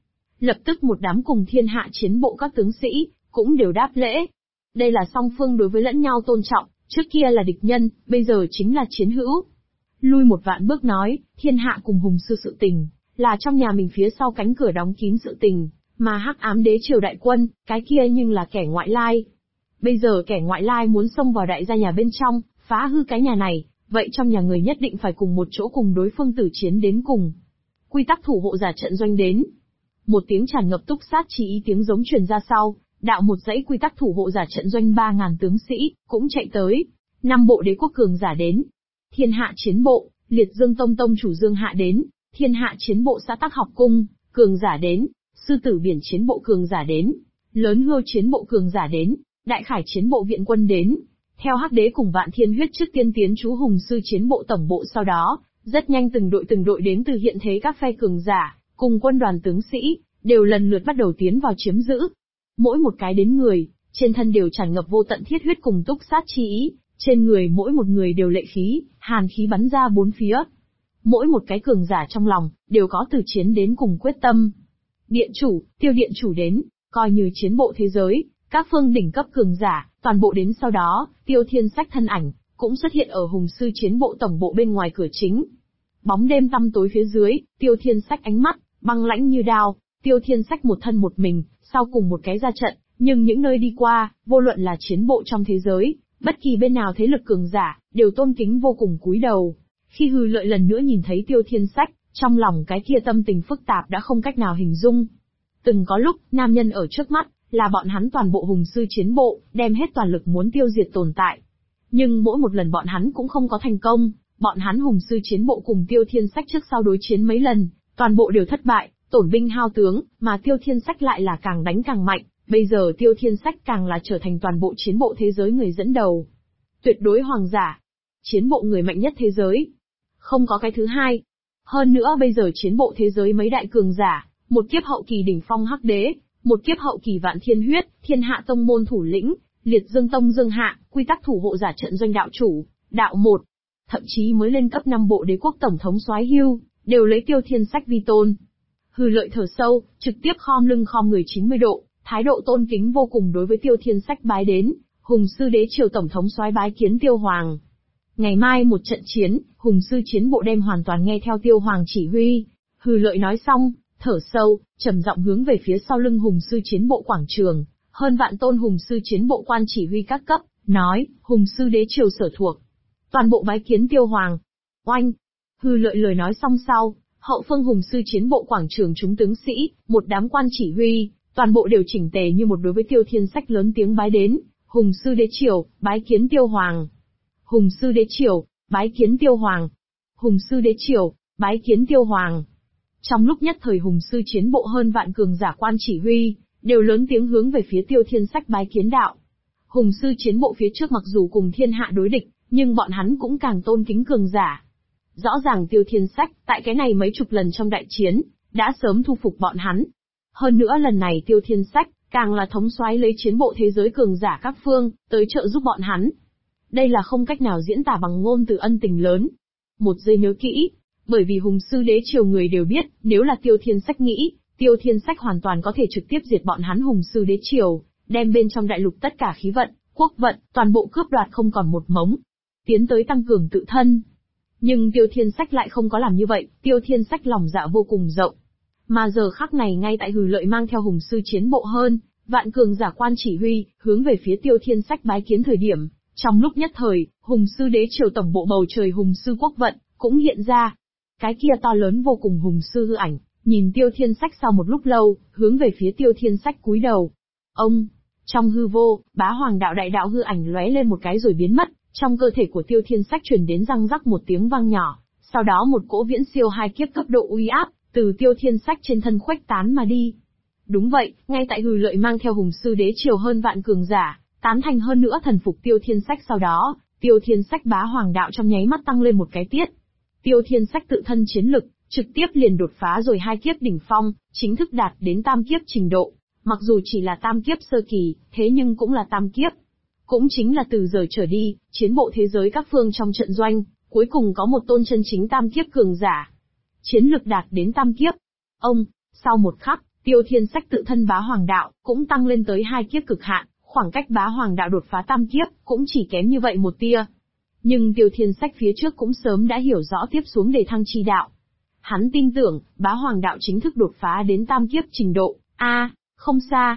Lập tức một đám cùng thiên hạ chiến bộ các tướng sĩ, cũng đều đáp lễ. Đây là song phương đối với lẫn nhau tôn trọng, trước kia là địch nhân, bây giờ chính là chiến hữu. Lui một vạn bước nói, thiên hạ cùng hùng sư sự tình, là trong nhà mình phía sau cánh cửa đóng kín sự tình, mà hắc ám đế triều đại quân, cái kia nhưng là kẻ ngoại lai. Bây giờ kẻ ngoại lai muốn xông vào đại gia nhà bên trong, phá hư cái nhà này, vậy trong nhà người nhất định phải cùng một chỗ cùng đối phương tử chiến đến cùng. Quy tắc thủ hộ giả trận doanh đến. Một tiếng tràn ngập túc sát chi ý tiếng giống truyền ra sau, đạo một dãy quy tắc thủ hộ giả trận doanh 3.000 tướng sĩ, cũng chạy tới. 5 bộ đế quốc cường giả đến. Thiên hạ chiến bộ, liệt dương tông tông chủ Dương Hạ đến. Thiên hạ chiến bộ xã Tắc Học Cung, cường giả đến. Sư tử biển chiến bộ cường giả đến. Lớn hưu chiến bộ cường giả đến. Đại khải chiến bộ viện quân đến. Theo Hắc Đế cùng Vạn Thiên Huyết trước tiên tiến chú hùng sư chiến bộ tổng bộ sau đó, rất nhanh từng đội đến từ hiện thế các phe cường giả, cùng quân đoàn tướng sĩ, đều lần lượt bắt đầu tiến vào chiếm giữ. Mỗi một cái đến người, trên thân đều tràn ngập vô tận thiết huyết cùng túc sát chi ý, trên người mỗi một người đều lệ khí, hàn khí bắn ra bốn phía. Mỗi một cái cường giả trong lòng, đều có từ chiến đến cùng quyết tâm. Điện chủ, Tiêu điện chủ đến, coi như chiến bộ thế giới, các phương đỉnh cấp cường giả, toàn bộ đến sau đó, Tiêu Thiên Sách thân ảnh, cũng xuất hiện ở hùng sư chiến bộ tổng bộ bên ngoài cửa chính. Bóng đêm tăm tối phía dưới, Tiêu Thiên Sách ánh mắt, băng lãnh như đao, Tiêu Thiên Sách một thân một mình, sau cùng một cái ra trận, nhưng những nơi đi qua, vô luận là chiến bộ trong thế giới, bất kỳ bên nào thế lực cường giả, đều tôn kính vô cùng cúi đầu. Khi Hư Lợi lần nữa nhìn thấy Tiêu Thiên Sách, trong lòng cái kia tâm tình phức tạp đã không cách nào hình dung. Từng có lúc, nam nhân ở trước mắt, là bọn hắn toàn bộ hùng sư chiến bộ, đem hết toàn lực muốn tiêu diệt tồn tại. Nhưng mỗi một lần bọn hắn cũng không có thành công, bọn hắn hùng sư chiến bộ cùng Tiêu Thiên Sách trước sau đối chiến mấy lần, toàn bộ đều thất bại, tổn binh hao tướng, mà Tiêu Thiên Sách lại là càng đánh càng mạnh, bây giờ Tiêu Thiên Sách càng là trở thành toàn bộ chiến bộ thế giới người dẫn đầu. Tuyệt đối hoàng giả, chiến bộ người mạnh nhất thế giới. Không có cái thứ hai. Hơn nữa bây giờ chiến bộ thế giới mấy đại cường giả, một kiếp hậu kỳ đỉnh phong Hắc Đế, một kiếp hậu kỳ Vạn Thiên Huyết, Thiên Hạ Tông môn thủ lĩnh, Liệt Dương Tông Dương Hạ, quy tắc thủ hộ giả trận doanh đạo chủ, đạo một, thậm chí mới lên cấp 5 bộ đế quốc tổng thống soái hưu, đều lấy Tiêu Thiên Sách vi tôn. Hư Lợi thở sâu, trực tiếp khom lưng khom người 90 độ, thái độ tôn kính vô cùng đối với Tiêu Thiên Sách bái đến, hùng sư đế triều tổng thống soái bái kiến Tiêu Hoàng. Ngày mai một trận chiến, hùng sư chiến bộ đem hoàn toàn nghe theo Tiêu Hoàng chỉ huy. Hư Lợi nói xong, thở sâu, trầm giọng hướng về phía sau lưng hùng sư chiến bộ quảng trường, hơn vạn tôn hùng sư chiến bộ quan chỉ huy các cấp, nói, hùng sư đế triều sở thuộc. Toàn bộ bái kiến Tiêu Hoàng. Oanh! Hư Lợi lời nói xong sau, hậu phương hùng sư chiến bộ quảng trường chúng tướng sĩ, một đám quan chỉ huy, toàn bộ đều chỉnh tề như một đối với Tiêu Thiên Sách lớn tiếng bái đến, hùng sư đế triều, bái kiến Tiêu Hoàng. Hùng sư đế triều, bái kiến Tiêu Hoàng. Hùng sư đế triều, bái kiến Tiêu Hoàng. Trong lúc nhất thời hùng sư chiến bộ hơn vạn cường giả quan chỉ huy, đều lớn tiếng hướng về phía Tiêu Thiên Sách bái kiến đạo. Hùng sư chiến bộ phía trước mặc dù cùng thiên hạ đối địch, nhưng bọn hắn cũng càng tôn kính cường giả. Rõ ràng Tiêu Thiên Sách, tại cái này mấy chục lần trong đại chiến, đã sớm thu phục bọn hắn. Hơn nữa lần này Tiêu Thiên Sách, càng là thống soái lấy chiến bộ thế giới cường giả các phương, tới trợ giúp bọn hắn. Đây là không cách nào diễn tả bằng ngôn từ ân tình lớn. Một giây nhớ kỹ, bởi vì hùng sư đế triều người đều biết, nếu là Tiêu Thiên Sách nghĩ, Tiêu Thiên Sách hoàn toàn có thể trực tiếp diệt bọn hắn hùng sư đế triều, đem bên trong đại lục tất cả khí vận, quốc vận, toàn bộ cướp đoạt không còn một mống. Tiến tới tăng cường tự thân. Nhưng Tiêu Thiên Sách lại không có làm như vậy, Tiêu Thiên Sách lòng dạ vô cùng rộng. Mà giờ khắc này ngay tại Hư Lợi mang theo hùng sư chiến bộ hơn, vạn cường giả quan chỉ huy, hướng về phía Tiêu Thiên Sách bái kiến thời điểm, trong lúc nhất thời, hùng sư đế triều tổng bộ bầu trời hùng sư quốc vận, cũng hiện ra. Cái kia to lớn vô cùng hùng sư hư ảnh, nhìn Tiêu Thiên Sách sau một lúc lâu, hướng về phía Tiêu Thiên Sách cúi đầu. Ông, trong hư vô, Bá Hoàng đạo đại đạo hư ảnh lóe lên một cái rồi biến mất, trong cơ thể của Tiêu Thiên Sách truyền đến răng rắc một tiếng vang nhỏ, sau đó một cỗ viễn siêu hai kiếp cấp độ uy áp, từ Tiêu Thiên Sách trên thân khuếch tán mà đi. Đúng vậy, ngay tại Hư Lợi mang theo hùng sư đế triều hơn vạn cường giả, tán thành hơn nữa thần phục Tiêu Thiên Sách sau đó, Tiêu Thiên Sách Bá Hoàng đạo trong nháy mắt tăng lên một cái tiết. Tiêu Thiên Sách tự thân chiến lực, trực tiếp liền đột phá rồi hai kiếp đỉnh phong, chính thức đạt đến tam kiếp trình độ. Mặc dù chỉ là tam kiếp sơ kỳ, thế nhưng cũng là tam kiếp. Cũng chính là từ giờ trở đi, chiến bộ thế giới các phương trong trận doanh, cuối cùng có một tôn chân chính tam kiếp cường giả. Chiến lực đạt đến tam kiếp. Ông, sau một khắc, Tiêu Thiên Sách tự thân bá hoàng đạo, cũng tăng lên tới 2 kiếp cực hạn, khoảng cách bá hoàng đạo đột phá tam kiếp, cũng chỉ kém như vậy một tia. Nhưng Tiêu Thiên Sách phía trước cũng sớm đã hiểu rõ tiếp xuống đề thăng chi đạo. Hắn tin tưởng, bá hoàng đạo chính thức đột phá đến tam kiếp trình độ, không xa.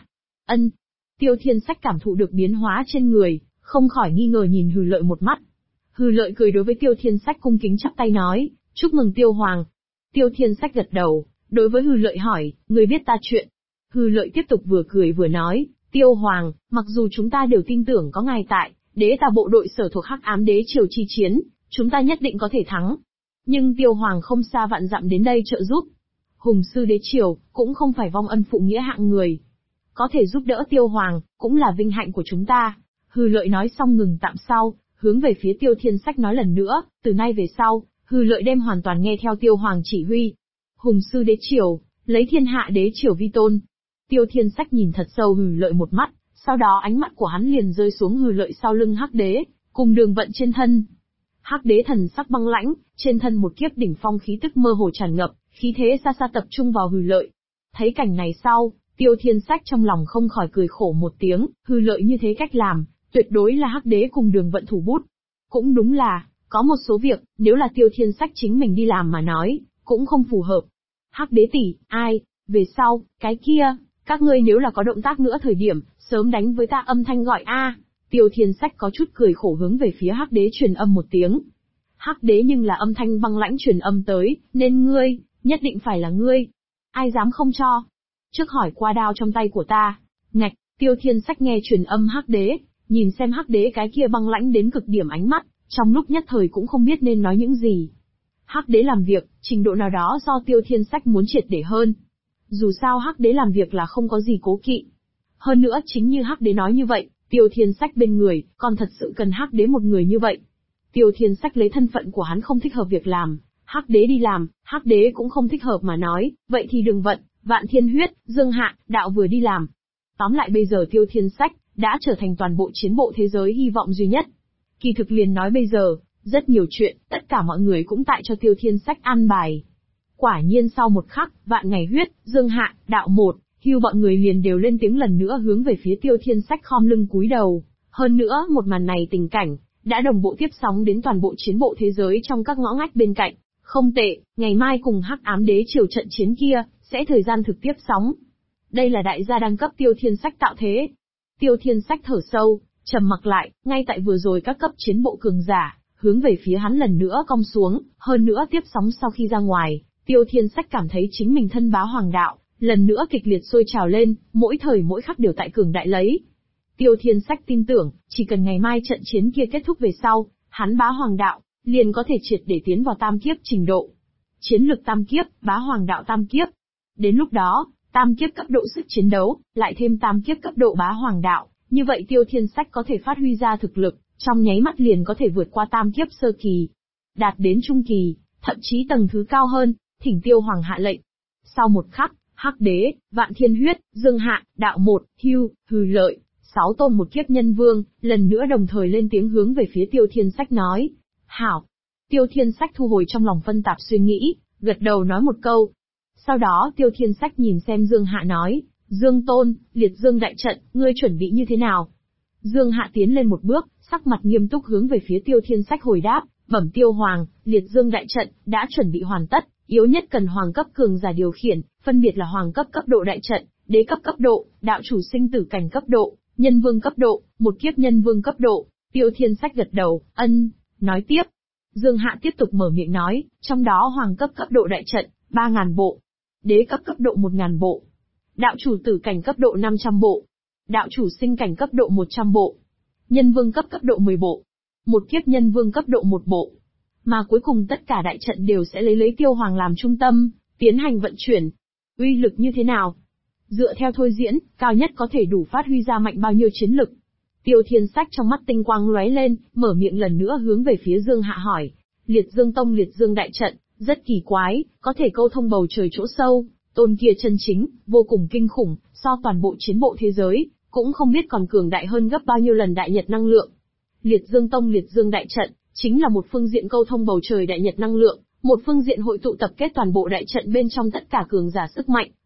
Tiêu Thiên Sách cảm thụ được biến hóa trên người, không khỏi nghi ngờ nhìn Hừ Lợi một mắt. Hừ Lợi cười đối với Tiêu Thiên Sách cung kính chắp tay nói, chúc mừng Tiêu Hoàng. Tiêu Thiên Sách gật đầu, đối với Hừ Lợi hỏi, người biết ta chuyện. Hừ Lợi tiếp tục vừa cười vừa nói, Tiêu Hoàng, mặc dù chúng ta đều tin tưởng có ngài tại, đế tà bộ đội sở thuộc Hắc Ám Đế Triều chi chiến, chúng ta nhất định có thể thắng. Nhưng Tiêu Hoàng không xa vạn dặm đến đây trợ giúp. Hùng sư Đế Triều, cũng không phải vong ân phụ nghĩa hạng người. Có thể giúp đỡ Tiêu Hoàng, cũng là vinh hạnh của chúng ta. Hừ Lợi nói xong ngừng tạm sau, hướng về phía Tiêu Thiên Sách nói lần nữa, từ nay về sau, Hừ Lợi đem hoàn toàn nghe theo Tiêu Hoàng chỉ huy. Hùng sư Đế Triều, lấy thiên hạ Đế Triều vi tôn. Tiêu Thiên Sách nhìn thật sâu Hừ Lợi một mắt, sau đó ánh mắt của hắn liền rơi xuống Hừ Lợi sau lưng Hắc Đế, cùng Đường Vận trên thân. Hắc Đế thần sắc băng lãnh, trên thân một kiếp đỉnh phong khí tức mơ hồ tràn ngập, khí thế xa xa tập trung vào Hừ Lợi. Thấy cảnh này sau, Tiêu Thiên Sách trong lòng không khỏi cười khổ một tiếng, Hừ Lợi như thế cách làm, tuyệt đối là Hắc Đế cùng Đường Vận thủ bút. Cũng đúng là, có một số việc, nếu là Tiêu Thiên Sách chính mình đi làm mà nói, cũng không phù hợp. Hắc Đế tỷ, về sau, cái kia, các ngươi nếu là có động tác nữa thời điểm, sớm đánh với ta âm thanh gọi Tiêu Thiên Sách có chút cười khổ hướng về phía Hắc Đế truyền âm một tiếng. Hắc Đế nhưng là âm thanh băng lãnh truyền âm tới, nên ngươi, nhất định phải là ngươi. Ai dám không cho? Trước hỏi qua đao trong tay của ta. Ngạch, Tiêu Thiên Sách nghe truyền âm Hắc Đế, nhìn xem Hắc Đế cái kia băng lãnh đến cực điểm ánh mắt, trong lúc nhất thời cũng không biết nên nói những gì. Hắc Đế làm việc, trình độ nào đó do Tiêu Thiên Sách muốn triệt để hơn. Dù sao Hắc Đế làm việc là không có gì cố kỵ. Hơn nữa chính như Hắc Đế nói như vậy, Tiêu Thiên Sách bên người, còn thật sự cần Hắc Đế một người như vậy. Tiêu Thiên Sách lấy thân phận của hắn không thích hợp việc làm, Hắc Đế đi làm, Hắc Đế cũng không thích hợp mà nói, vậy thì Đường Vận, Vạn Thiên Huyết, Dương Hạ, Đạo vừa đi làm. Tóm lại bây giờ Tiêu Thiên Sách đã trở thành toàn bộ chiến bộ thế giới hy vọng duy nhất. Kỳ thực liền nói bây giờ, rất nhiều chuyện, tất cả mọi người cũng tại cho Tiêu Thiên Sách an bài. Quả nhiên sau một khắc, Vạn Ngày Huyết, Dương Hạ, Đạo một, Hưu bọn người liền đều lên tiếng lần nữa hướng về phía Tiêu Thiên Sách khom lưng cúi đầu. Hơn nữa, một màn này tình cảnh, đã đồng bộ tiếp sóng đến toàn bộ chiến bộ thế giới trong các ngõ ngách bên cạnh. Không tệ, ngày mai cùng Hắc Ám Đế Triều trận chiến kia, sẽ thời gian thực tiếp sóng. Đây là đại gia đăng cấp Tiêu Thiên Sách tạo thế. Tiêu Thiên Sách thở sâu, trầm mặc lại, ngay tại vừa rồi các cấp chiến bộ cường giả, hướng về phía hắn lần nữa cong xuống, hơn nữa tiếp sóng sau khi ra ngoài, Tiêu Thiên Sách cảm thấy chính mình thân bá hoàng đạo, lần nữa kịch liệt sôi trào lên, mỗi thời mỗi khắc đều tại cường đại lấy. Tiêu Thiên Sách tin tưởng, chỉ cần ngày mai trận chiến kia kết thúc về sau, hắn bá hoàng đạo, liền có thể triệt để tiến vào tam kiếp trình độ. Chiến lực tam kiếp, bá hoàng đạo tam kiếp. Đến lúc đó, tam kiếp cấp độ sức chiến đấu, lại thêm tam kiếp cấp độ bá hoàng đạo, như vậy Tiêu Thiên Sách có thể phát huy ra thực lực, trong nháy mắt liền có thể vượt qua tam kiếp sơ kỳ, đạt đến trung kỳ, thậm chí tầng thứ cao hơn, thỉnh Tiêu Hoàng hạ lệnh. Sau một khắc, Hắc Đế, Vạn Thiên Huyết, Dương Hạ, Đạo một, Hưu, Hừ Lợi, 6 tôn một kiếp nhân vương, lần nữa đồng thời lên tiếng hướng về phía Tiêu Thiên Sách nói. Hảo. Tiêu Thiên Sách thu hồi trong lòng phân tạp suy nghĩ, gật đầu nói một câu. Sau đó Tiêu Thiên Sách nhìn xem Dương Hạ nói, Dương Tôn, liệt dương đại trận, ngươi chuẩn bị như thế nào? Dương Hạ tiến lên một bước, sắc mặt nghiêm túc hướng về phía Tiêu Thiên Sách hồi đáp, bẩm Tiêu Hoàng, liệt dương đại trận, đã chuẩn bị hoàn tất, yếu nhất cần hoàng cấp cường giả điều khiển, phân biệt là hoàng cấp cấp độ đại trận, đế cấp cấp độ, đạo chủ sinh tử cảnh cấp độ, nhân vương cấp độ, một kiếp nhân vương cấp độ. Tiêu Thiên Sách gật đầu, nói tiếp. Dương Hạ tiếp tục mở miệng nói, trong đó hoàng cấp cấp độ đại trận, 3.000 bộ, đế cấp cấp độ 1.000 bộ, đạo chủ tử cảnh cấp độ 500 bộ, đạo chủ sinh cảnh cấp độ 100 bộ, nhân vương cấp cấp độ 10 bộ, một kiếp nhân vương cấp độ 1 bộ. Mà cuối cùng tất cả đại trận đều sẽ lấy Tiêu Hoàng làm trung tâm, tiến hành vận chuyển. Uy lực như thế nào? Dựa theo thôi diễn, cao nhất có thể đủ phát huy ra mạnh bao nhiêu chiến lực? Tiêu Thiên Sách trong mắt tinh quang lóe lên, mở miệng lần nữa hướng về phía Dương Hạ hỏi. Liệt Dương Tông liệt dương đại trận, rất kỳ quái, có thể câu thông bầu trời chỗ sâu, tôn kia chân chính, vô cùng kinh khủng, so toàn bộ chiến bộ thế giới, cũng không biết còn cường đại hơn gấp bao nhiêu lần đại nhật năng lượng. Liệt Dương Tông liệt dương đại trận, chính là một phương diện câu thông bầu trời đại nhật năng lượng, một phương diện hội tụ tập kết toàn bộ đại trận bên trong tất cả cường giả sức mạnh,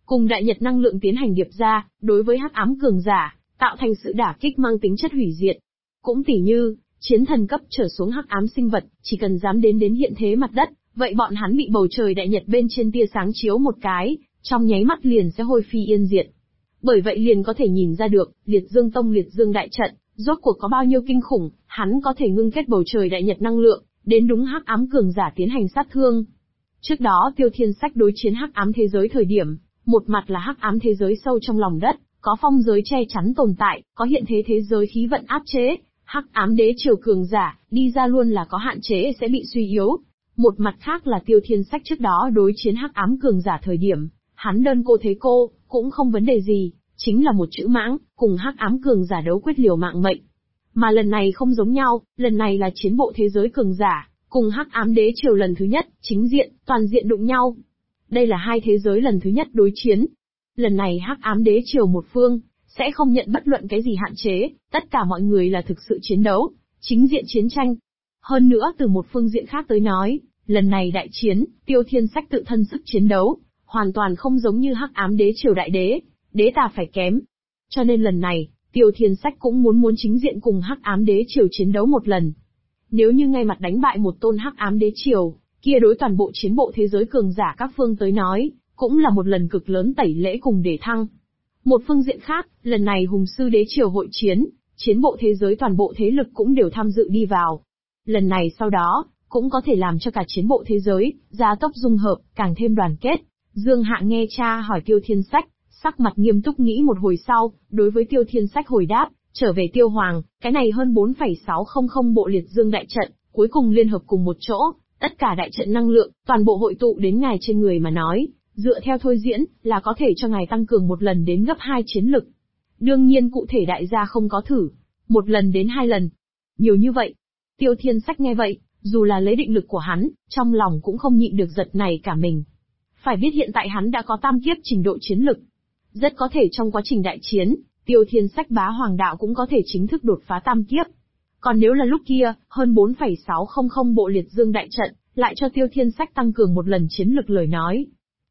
cùng đại nhật năng lượng tiến hành điệp ra, đối với hắc ám cường giả, tạo thành sự đả kích mang tính chất hủy diệt. Cũng tỉ như, chiến thần cấp trở xuống hắc ám sinh vật, chỉ cần dám đến hiện thế mặt đất, vậy bọn hắn bị bầu trời đại nhật bên trên tia sáng chiếu một cái, trong nháy mắt liền sẽ hôi phi yên diệt. Bởi vậy liền có thể nhìn ra được, Liệt Dương Tông Liệt Dương đại trận, rốt cuộc có bao nhiêu kinh khủng, hắn có thể ngưng kết bầu trời đại nhật năng lượng, đến đúng hắc ám cường giả tiến hành sát thương. Trước đó Tiêu Thiên Sách đối chiến hắc ám thế giới thời điểm, một mặt là hắc ám thế giới sâu trong lòng đất, có phong giới che chắn tồn tại, có hiện thế thế giới khí vận áp chế, hắc ám đế triều cường giả, đi ra luôn là có hạn chế sẽ bị suy yếu. Một mặt khác là Tiêu Thiên Sách trước đó đối chiến hắc ám cường giả thời điểm, hắn đơn cô thế cô, cũng không vấn đề gì, chính là một chữ mãng, cùng hắc ám cường giả đấu quyết liều mạng mệnh. Mà lần này không giống nhau, lần này là chiến bộ thế giới cường giả, cùng hắc ám đế triều lần thứ nhất, chính diện, toàn diện đụng nhau. Đây là hai thế giới lần thứ nhất đối chiến. Lần này hắc ám đế triều một phương, sẽ không nhận bất luận cái gì hạn chế, tất cả mọi người là thực sự chiến đấu, chính diện chiến tranh. Hơn nữa từ một phương diện khác tới nói, lần này đại chiến, Tiêu Thiên Sách tự thân sức chiến đấu, hoàn toàn không giống như hắc ám đế triều đại đế, đế ta phải kém. Cho nên lần này, Tiêu Thiên Sách cũng muốn chính diện cùng hắc ám đế triều chiến đấu một lần. Nếu như ngay mặt đánh bại một tôn hắc ám đế triều, kia đối toàn bộ chiến bộ thế giới cường giả các phương tới nói, cũng là một lần cực lớn tẩy lễ cùng để thăng. Một phương diện khác, lần này hùng sư đế triều hội chiến, chiến bộ thế giới toàn bộ thế lực cũng đều tham dự đi vào. Lần này sau đó, cũng có thể làm cho cả chiến bộ thế giới, gia tốc dung hợp, càng thêm đoàn kết. Dương Hạ nghe cha hỏi Tiêu Thiên Sách, sắc mặt nghiêm túc nghĩ một hồi sau, đối với Tiêu Thiên Sách hồi đáp, trở về Tiêu Hoàng, cái này hơn 4,600 bộ liệt dương đại trận, cuối cùng liên hợp cùng một chỗ, tất cả đại trận năng lượng, toàn bộ hội tụ đến ngài trên người mà nói, dựa theo thôi diễn, là có thể cho ngài tăng cường một lần đến gấp 2 chiến lực. Đương nhiên cụ thể đại gia không có thử, một lần đến 2 lần. Nhiều như vậy. Tiêu Thiên Sách nghe vậy, dù là lấy định lực của hắn, trong lòng cũng không nhịn được giật này cả mình. Phải biết hiện tại hắn đã có tam kiếp trình độ chiến lực. Rất có thể trong quá trình đại chiến, Tiêu Thiên Sách bá hoàng đạo cũng có thể chính thức đột phá tam kiếp. Còn nếu là lúc kia, hơn 4,600 bộ liệt dương đại trận, lại cho Tiêu Thiên Sách tăng cường một lần chiến lực lời nói.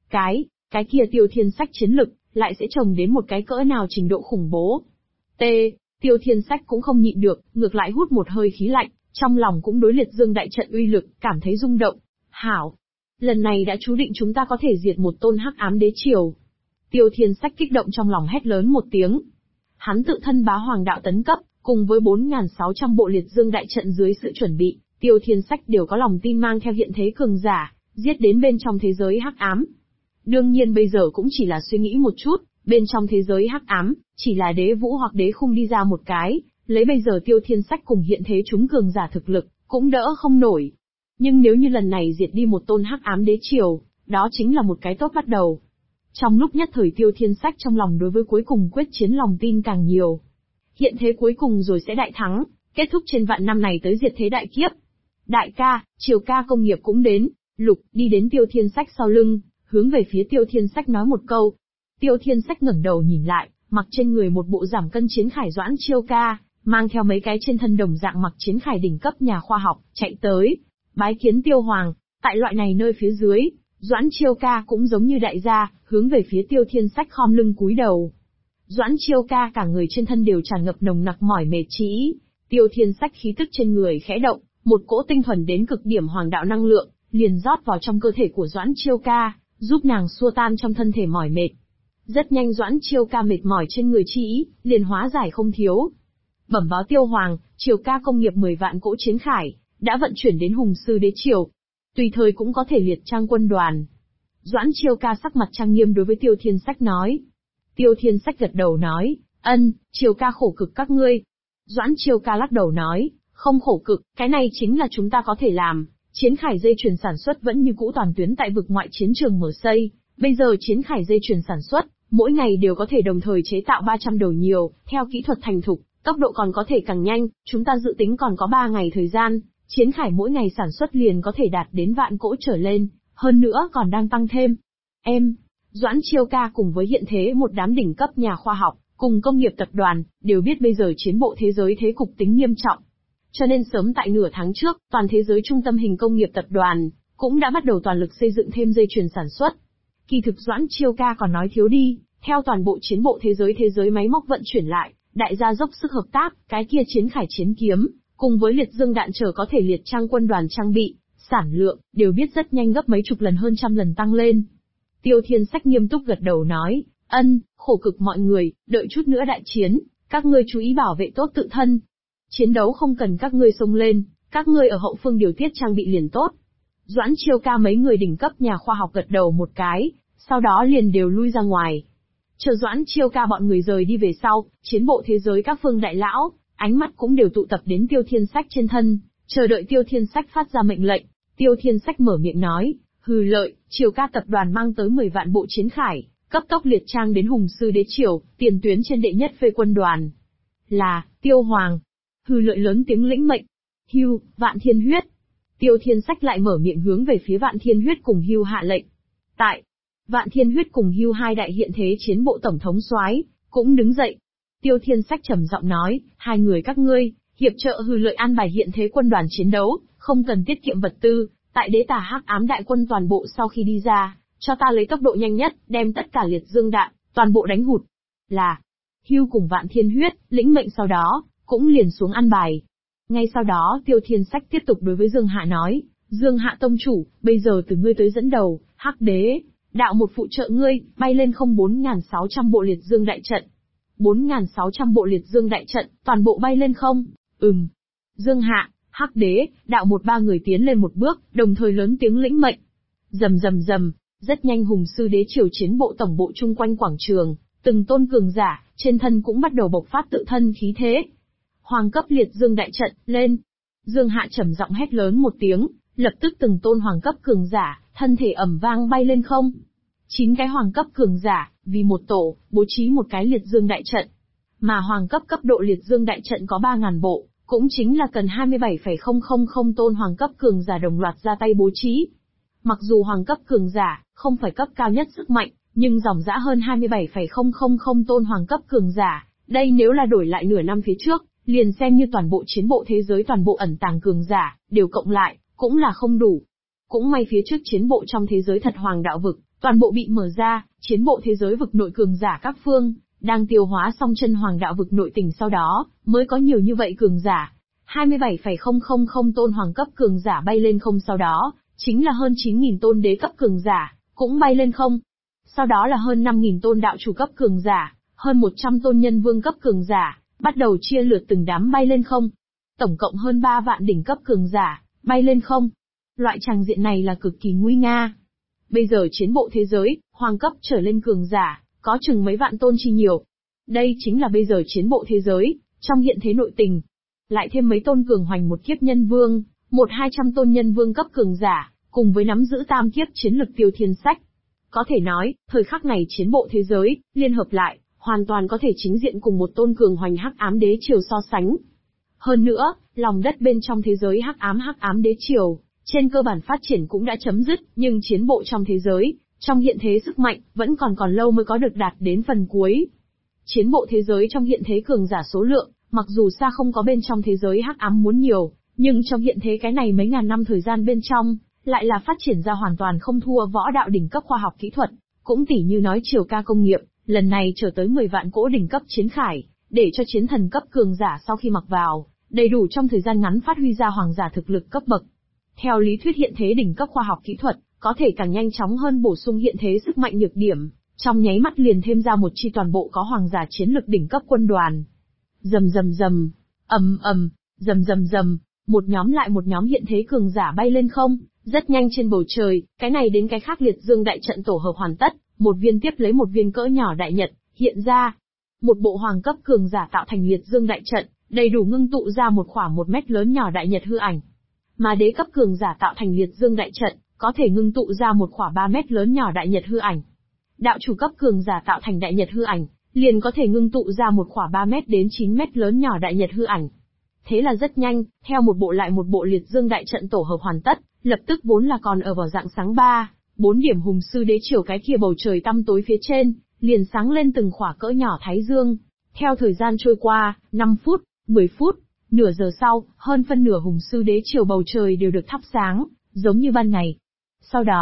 Cái kia Tiêu Thiên Sách chiến lực, lại sẽ trồng đến một cái cỡ nào trình độ khủng bố. Tiêu Thiên Sách cũng không nhịn được, ngược lại hút một hơi khí lạnh, trong lòng cũng đối liệt dương đại trận uy lực, cảm thấy rung động. Hảo! Lần này đã chú định chúng ta có thể diệt một tôn hắc ám đế triều. Tiêu Thiên Sách kích động trong lòng hét lớn một tiếng. Hắn tự thân bá hoàng đạo tấn cấp, cùng với 4.600 bộ liệt dương đại trận dưới sự chuẩn bị, Tiêu Thiên Sách đều có lòng tin mang theo hiện thế cường giả, giết đến bên trong thế giới hắc ám. Đương nhiên bây giờ cũng chỉ là suy nghĩ một chút, bên trong thế giới hắc ám, chỉ là đế vũ hoặc đế khung đi ra một cái, lấy bây giờ Tiêu Thiên Sách cùng hiện thế chúng cường giả thực lực, cũng đỡ không nổi. Nhưng nếu như lần này diệt đi một tôn hắc ám đế triều, đó chính là một cái tốt bắt đầu. Trong lúc nhất thời Tiêu Thiên Sách trong lòng đối với cuối cùng quyết chiến lòng tin càng nhiều. Hiện thế cuối cùng rồi sẽ đại thắng, kết thúc trên vạn năm này tới diệt thế đại kiếp. Đại ca, Triều ca công nghiệp cũng đến. Lục đi đến Tiêu Thiên Sách sau lưng, hướng về phía Tiêu Thiên Sách nói một câu. Tiêu Thiên Sách ngẩng đầu nhìn lại, mặc trên người một bộ giảm cân chiến khải Doãn Chiêu ca, mang theo mấy cái trên thân đồng dạng mặc chiến khải đỉnh cấp nhà khoa học, chạy tới, bái kiến Tiêu Hoàng. Tại loại này nơi phía dưới, Doãn Chiêu ca cũng giống như đại gia, hướng về phía Tiêu Thiên Sách khom lưng cúi đầu. Doãn Chiêu ca cả người trên thân đều tràn ngập nồng nặc mỏi mệt trí. Tiêu Thiên Sách khí tức trên người khẽ động, một cỗ tinh thuần đến cực điểm hoàng đạo năng lượng, liền rót vào trong cơ thể của Doãn Chiêu ca, giúp nàng xua tan trong thân thể mỏi mệt. Rất nhanh Doãn Chiêu ca mệt mỏi trên người trí, liền hóa giải không thiếu. Bẩm báo Tiêu Hoàng, Triều ca công nghiệp 10 vạn cỗ chiến khải, đã vận chuyển đến hùng sư đế triều. Tùy thời cũng có thể liệt trang quân đoàn. Doãn Chiêu ca sắc mặt trang nghiêm đối với Tiêu Thiên Sách nói. Tiêu Thiên Sách gật đầu nói, ân, Triều ca khổ cực các ngươi. Doãn Chiêu ca lắc đầu nói, không khổ cực, cái này chính là chúng ta có thể làm. Chiến khải dây chuyền sản xuất vẫn như cũ toàn tuyến tại vực ngoại chiến trường mở xây. Bây giờ chiến khải dây chuyền sản xuất, mỗi ngày đều có thể đồng thời chế tạo 300 đầu nhiều, theo kỹ thuật thành thục, tốc độ còn có thể càng nhanh, chúng ta dự tính còn có 3 ngày thời gian. Chiến khải mỗi ngày sản xuất liền có thể đạt đến vạn cỗ trở lên, hơn nữa còn đang tăng thêm. Doãn Chiêu ca cùng với hiện thế một đám đỉnh cấp nhà khoa học, cùng công nghiệp tập đoàn, đều biết bây giờ chiến bộ thế giới thế cục tính nghiêm trọng. Cho nên sớm tại nửa tháng trước, toàn thế giới trung tâm hình công nghiệp tập đoàn, cũng đã bắt đầu toàn lực xây dựng thêm dây chuyền sản xuất. Kỳ thực Doãn Chiêu ca còn nói thiếu đi, theo toàn bộ chiến bộ thế giới máy móc vận chuyển lại, đại gia dốc sức hợp tác, cái kia chiến khải chiến kiếm, cùng với liệt dương đạn trở có thể liệt trang quân đoàn trang bị, sản lượng, đều biết rất nhanh gấp mấy chục lần hơn trăm lần tăng lên. Tiêu Thiên Sách nghiêm túc gật đầu nói, khổ cực mọi người, đợi chút nữa đại chiến, các ngươi chú ý bảo vệ tốt tự thân. Chiến đấu không cần các ngươi xông lên, các ngươi ở hậu phương điều tiết trang bị liền tốt. Doãn Chiêu ca mấy người đỉnh cấp nhà khoa học gật đầu một cái, sau đó liền đều lui ra ngoài. Chờ Doãn Chiêu ca bọn người rời đi về sau, chiến bộ thế giới các phương đại lão, ánh mắt cũng đều tụ tập đến Tiêu Thiên Sách trên thân, chờ đợi Tiêu Thiên Sách phát ra mệnh lệnh. Tiêu Thiên Sách mở miệng nói, hừ lợi, Triều ca tập đoàn mang tới 10 vạn bộ chiến khải, cấp tốc liệt trang đến Hùng Sư Đế Triều, tiền tuyến trên đệ nhất phê quân đoàn. Là, Tiêu Hoàng. Hừ lợi lớn tiếng lĩnh mệnh. Hưu, Vạn Thiên Huyết. Tiêu Thiên Sách lại mở miệng hướng về phía Vạn Thiên Huyết cùng Hưu hạ lệnh. Tại, Vạn Thiên Huyết cùng Hưu hai đại hiện thế chiến bộ tổng thống soái cũng đứng dậy. Tiêu Thiên Sách trầm giọng nói, hai người các ngươi, hiệp trợ hừ lợi an bài hiện thế quân đoàn chiến đấu, không cần tiết kiệm vật tư, tại đế tà hắc ám đại quân toàn bộ sau khi đi ra, cho ta lấy tốc độ nhanh nhất, đem tất cả liệt dương đạn, toàn bộ đánh hụt. Là, Hưu cùng Vạn Thiên Huyết, lĩnh mệnh sau đó, cũng liền xuống an bài. Ngay sau đó Tiêu Thiên Sách tiếp tục đối với Dương Hạ nói, Dương Hạ tông chủ, bây giờ từ ngươi tới dẫn đầu, hắc đế, đạo một phụ trợ ngươi, bay lên không 4.600 bộ liệt dương đại trận. 4.600 bộ liệt dương đại trận, toàn bộ bay lên không? Dương Hạ, hắc đế, đạo một ba người tiến lên một bước, đồng thời lớn tiếng lĩnh mệnh. Rầm rầm rầm, rất nhanh Hùng Sư Đế Triều chiến bộ tổng bộ chung quanh quảng trường, từng tôn cường giả, trên thân cũng bắt đầu bộc phát tự thân khí thế. Hoàng cấp liệt dương đại trận, lên. Dương Hạ trầm giọng hét lớn một tiếng, lập tức từng tôn hoàng cấp cường giả, thân thể ầm vang bay lên không. 9 cái hoàng cấp cường giả, vì một tổ, bố trí một cái liệt dương đại trận. Mà hoàng cấp cấp độ liệt dương đại trận có 3.000 bộ, cũng chính là cần 27,000 tôn hoàng cấp cường giả đồng loạt ra tay bố trí. Mặc dù hoàng cấp cường giả, không phải cấp cao nhất sức mạnh, nhưng dòng dã hơn 27,000 tôn hoàng cấp cường giả, đây nếu là đổi lại nửa năm phía trước, liền xem như toàn bộ chiến bộ thế giới toàn bộ ẩn tàng cường giả, đều cộng lại, cũng là không đủ. Cũng may phía trước chiến bộ trong thế giới thật hoàng đạo vực, toàn bộ bị mở ra, chiến bộ thế giới vực nội cường giả các phương, đang tiêu hóa xong chân hoàng đạo vực nội tình sau đó, mới có nhiều như vậy cường giả. 27,000 tôn hoàng cấp cường giả bay lên không sau đó, chính là hơn 9.000 tôn đế cấp cường giả, cũng bay lên không. Sau đó là hơn 5.000 tôn đạo chủ cấp cường giả, hơn 100 tôn nhân vương cấp cường giả, bắt đầu chia lượt từng đám bay lên không. Tổng cộng hơn 3 vạn đỉnh cấp cường giả, bay lên không. Loại tràng diện này là cực kỳ nguy nga. Bây giờ chiến bộ thế giới, hoàng cấp trở lên cường giả, có chừng mấy vạn tôn chi nhiều. Đây chính là bây giờ chiến bộ thế giới, trong hiện thế nội tình. Lại thêm mấy tôn cường hoành một kiếp nhân vương, 100-200 tôn nhân vương cấp cường giả, cùng với nắm giữ tam kiếp chiến lực Tiêu Thiên Sách. Có thể nói, thời khắc này chiến bộ thế giới, liên hợp lại, hoàn toàn có thể chính diện cùng một tôn cường hoành hắc ám đế triều so sánh. Hơn nữa, lòng đất bên trong thế giới hắc ám đế triều, trên cơ bản phát triển cũng đã chấm dứt, nhưng chiến bộ trong thế giới, trong hiện thế sức mạnh, vẫn còn lâu mới có được đạt đến phần cuối. Chiến bộ thế giới trong hiện thế cường giả số lượng, mặc dù xa không có bên trong thế giới hắc ám muốn nhiều, nhưng trong hiện thế cái này mấy ngàn năm thời gian bên trong, lại là phát triển ra hoàn toàn không thua võ đạo đỉnh cấp khoa học kỹ thuật, cũng tỉ như nói Triều ca công nghiệp, lần này trở tới 10 vạn cỗ đỉnh cấp chiến khải, để cho chiến thần cấp cường giả sau khi mặc vào, đầy đủ trong thời gian ngắn phát huy ra hoàng giả thực lực cấp bậc. Theo lý thuyết hiện thế đỉnh cấp khoa học kỹ thuật, có thể càng nhanh chóng hơn bổ sung hiện thế sức mạnh nhược điểm, trong nháy mắt liền thêm ra một chi toàn bộ có hoàng giả chiến lực đỉnh cấp quân đoàn. Rầm rầm rầm, rầm rầm rầm, một nhóm lại một nhóm hiện thế cường giả bay lên không, rất nhanh trên bầu trời, cái này đến cái khác liệt dương đại trận tổ hợp hoàn tất, một viên tiếp lấy một viên cỡ nhỏ đại nhật, hiện ra. Một bộ hoàng cấp cường giả tạo thành liệt dương đại trận, đầy đủ ngưng tụ ra một khoảng 1 mét lớn nhỏ đại nhật hư ảnh. Mà đế cấp cường giả tạo thành liệt dương đại trận, có thể ngưng tụ ra một khoảng 3 mét lớn nhỏ đại nhật hư ảnh. Đạo chủ cấp cường giả tạo thành đại nhật hư ảnh, liền có thể ngưng tụ ra một khoảng 3 mét đến 9 mét lớn nhỏ đại nhật hư ảnh. Thế là rất nhanh, theo một bộ lại một bộ liệt dương đại trận tổ hợp hoàn tất, lập tức vốn là còn ở vào dạng sáng 4 điểm Hùng Sư Đế Triều cái kia bầu trời tăm tối phía trên, liền sáng lên từng khỏa cỡ nhỏ thái dương. Theo thời gian trôi qua, 5 phút, 10 phút, nửa giờ sau, hơn phân nửa Hùng Sư Đế Triều bầu trời đều được thắp sáng, giống như ban ngày. Sau đó,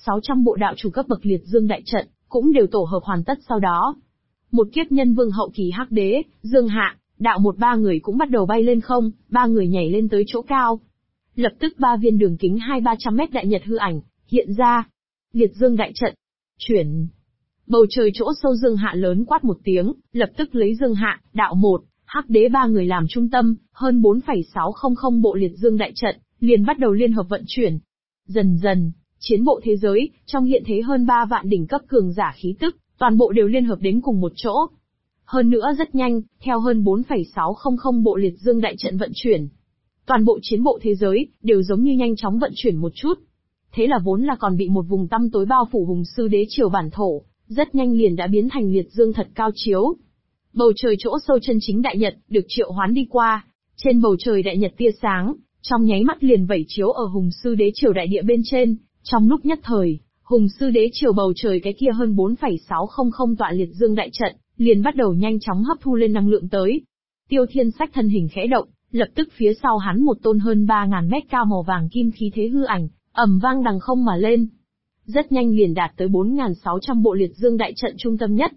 600 bộ đạo chủ cấp bậc liệt dương đại trận, cũng đều tổ hợp hoàn tất sau đó. Một kiếp nhân vương hậu kỳ hắc đế, Dương Hạ, đạo một ba người cũng bắt đầu bay lên không, ba người nhảy lên tới chỗ cao. Lập tức ba viên đường kính 200-300 mét đại nhật hư ảnh, hiện ra. Liệt dương đại trận. Chuyển. Bầu trời chỗ sâu Dương Hạ lớn quát một tiếng, lập tức lấy Dương Hạ, đạo một, hắc đế ba người làm trung tâm, hơn 4,600 bộ liệt dương đại trận, liền bắt đầu liên hợp vận chuyển. Dần dần, chiến bộ thế giới, trong hiện thế hơn 3 vạn đỉnh cấp cường giả khí tức, toàn bộ đều liên hợp đến cùng một chỗ. Hơn nữa rất nhanh, theo hơn 4,600 bộ liệt dương đại trận vận chuyển. Toàn bộ chiến bộ thế giới, đều giống như nhanh chóng vận chuyển một chút. Thế là vốn là còn bị một vùng tăm tối bao phủ Hùng Sư Đế Triều bản thổ, rất nhanh liền đã biến thành liệt dương thật cao chiếu. Bầu trời chỗ sâu chân chính đại nhật, được triệu hoán đi qua. Trên bầu trời đại nhật tia sáng, trong nháy mắt liền vẩy chiếu ở Hùng Sư Đế Triều đại địa bên trên, trong lúc nhất thời, Hùng Sư Đế Triều bầu trời cái kia hơn 4,600 tọa liệt dương đại trận, liền bắt đầu nhanh chóng hấp thu lên năng lượng tới. Tiêu Thiên Sách thân hình khẽ động, lập tức phía sau hắn một tôn hơn 3.000 mét cao màu vàng kim khí thế hư ảnh, ầm vang đằng không mà lên. Rất nhanh liền đạt tới 4.600 bộ liệt dương đại trận trung tâm nhất.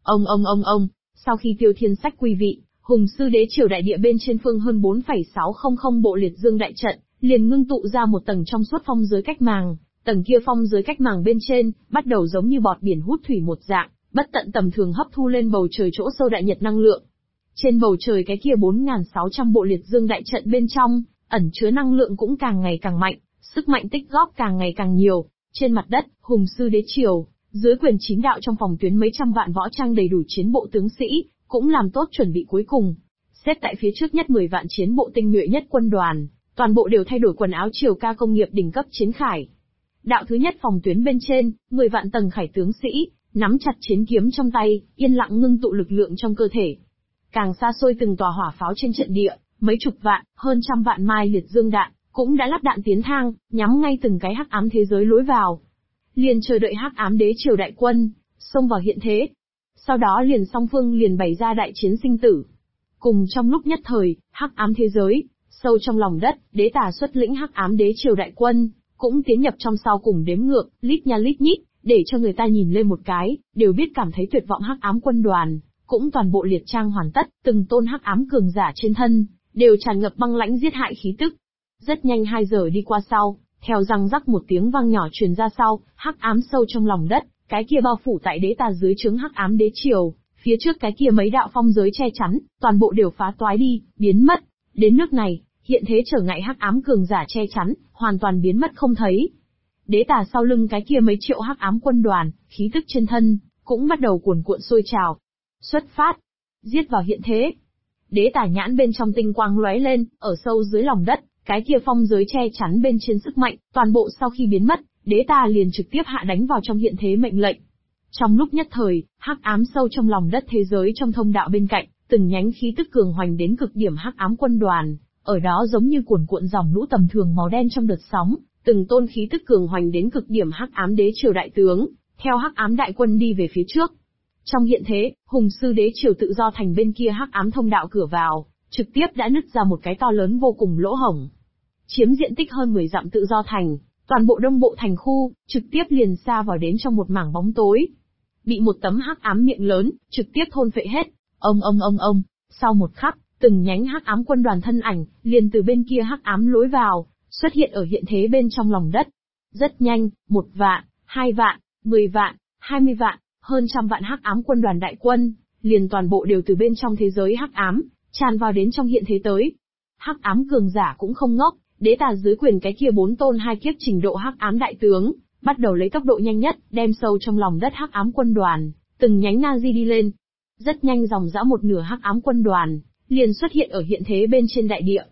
Ông, sau khi Tiêu Thiên Sách quy vị, Hùng Sư Đế Triều đại địa bên trên phương hơn 4,600 bộ liệt dương đại trận, liền ngưng tụ ra một tầng trong suốt phong giới cách màng. Tầng kia phong giới cách màng bên trên, bắt đầu giống như bọt biển hút thủy một dạng, bất tận tầm thường hấp thu lên bầu trời chỗ sâu đại nhật năng lượng. Trên bầu trời cái kia 4.600 bộ liệt dương đại trận bên trong, ẩn chứa năng lượng cũng càng ngày càng mạnh, sức mạnh tích góp càng ngày càng nhiều. Trên mặt đất, Hùng Sư Đế Triều, dưới quyền 9 đạo trong phòng tuyến mấy trăm vạn võ trang đầy đủ chiến bộ tướng sĩ, cũng làm tốt chuẩn bị cuối cùng. Xếp tại phía trước nhất 10 vạn chiến bộ tinh nhuệ nhất quân đoàn, toàn bộ đều thay đổi quần áo triều ca công nghiệp đỉnh cấp chiến khải. Đạo thứ nhất phòng tuyến bên trên, 10 vạn tầng khải tướng sĩ, nắm chặt chiến kiếm trong tay, yên lặng ngưng tụ lực lượng trong cơ thể. Càng xa xôi từng tòa hỏa pháo trên trận địa, mấy chục vạn, hơn trăm vạn mai liệt dương đạn, cũng đã lắp đạn tiến thang, nhắm ngay từng cái hắc ám thế giới lối vào. Liền chờ đợi hắc ám đế triều đại quân, xông vào hiện thế. Sau đó liền song phương liền bày ra đại chiến sinh tử. Cùng trong lúc nhất thời, hắc ám thế giới, sâu trong lòng đất, đế tà xuất lĩnh hắc ám đế triều đại quân, cũng tiến nhập trong sau cùng đếm ngược, lít nha lít nhít, để cho người ta nhìn lên một cái, đều biết cảm thấy tuyệt vọng hắc ám quân đoàn, cũng toàn bộ liệt trang hoàn tất, từng tôn hắc ám cường giả trên thân, đều tràn ngập băng lãnh giết hại khí tức. Rất nhanh 2 giờ đi qua sau, theo răng rắc một tiếng vang nhỏ truyền ra sau, hắc ám sâu trong lòng đất, cái kia bao phủ tại đế tà dưới trướng hắc ám đế triều, phía trước cái kia mấy đạo phong giới che chắn, toàn bộ đều phá toái đi, biến mất. Đến nước này, hiện thế trở ngại hắc ám cường giả che chắn, hoàn toàn biến mất không thấy. Đế tà sau lưng cái kia mấy triệu hắc ám quân đoàn, khí tức trên thân, cũng bắt đầu cuồn cuộn sôi trào. Xuất phát, giết vào hiện thế. Đế tà nhãn bên trong tinh quang lóe lên, ở sâu dưới lòng đất, cái kia phong giới che chắn bên trên sức mạnh, toàn bộ sau khi biến mất, đế tà liền trực tiếp hạ đánh vào trong hiện thế mệnh lệnh. Trong lúc nhất thời, hắc ám sâu trong lòng đất thế giới trong thông đạo bên cạnh, từng nhánh khí tức cường hoành đến cực điểm hắc ám quân đoàn, ở đó giống như cuồn cuộn dòng lũ tầm thường màu đen trong đợt sóng, từng tôn khí tức cường hoành đến cực điểm hắc ám đế triều đại tướng, theo hắc ám đại quân đi về phía trước. Trong hiện thế, Hùng Sư Đế Triều tự do thành bên kia hắc ám thông đạo cửa vào, trực tiếp đã nứt ra một cái to lớn vô cùng lỗ hổng. Chiếm diện tích hơn 10 dặm tự do thành, toàn bộ đông bộ thành khu, trực tiếp liền xa vào đến trong một mảng bóng tối. Bị một tấm hắc ám miệng lớn, trực tiếp thôn phệ hết. Ông. Sau một khắc, từng nhánh hắc ám quân đoàn thân ảnh, liền từ bên kia hắc ám lối vào, xuất hiện ở hiện thế bên trong lòng đất. Rất nhanh, 1 vạn, 2 vạn, 10 vạn, 20 vạn, hơn trăm vạn hắc ám quân đoàn đại quân, liền toàn bộ đều từ bên trong thế giới hắc ám, tràn vào đến trong hiện thế tới. Hắc ám cường giả cũng không ngốc, đế tà dưới quyền cái kia 4 tôn 2 kiếp trình độ hắc ám đại tướng, bắt đầu lấy tốc độ nhanh nhất, đem sâu trong lòng đất hắc ám quân đoàn, từng nhánh Nazi đi lên. Rất nhanh dòng dã một nửa hắc ám quân đoàn, liền xuất hiện ở hiện thế bên trên đại địa.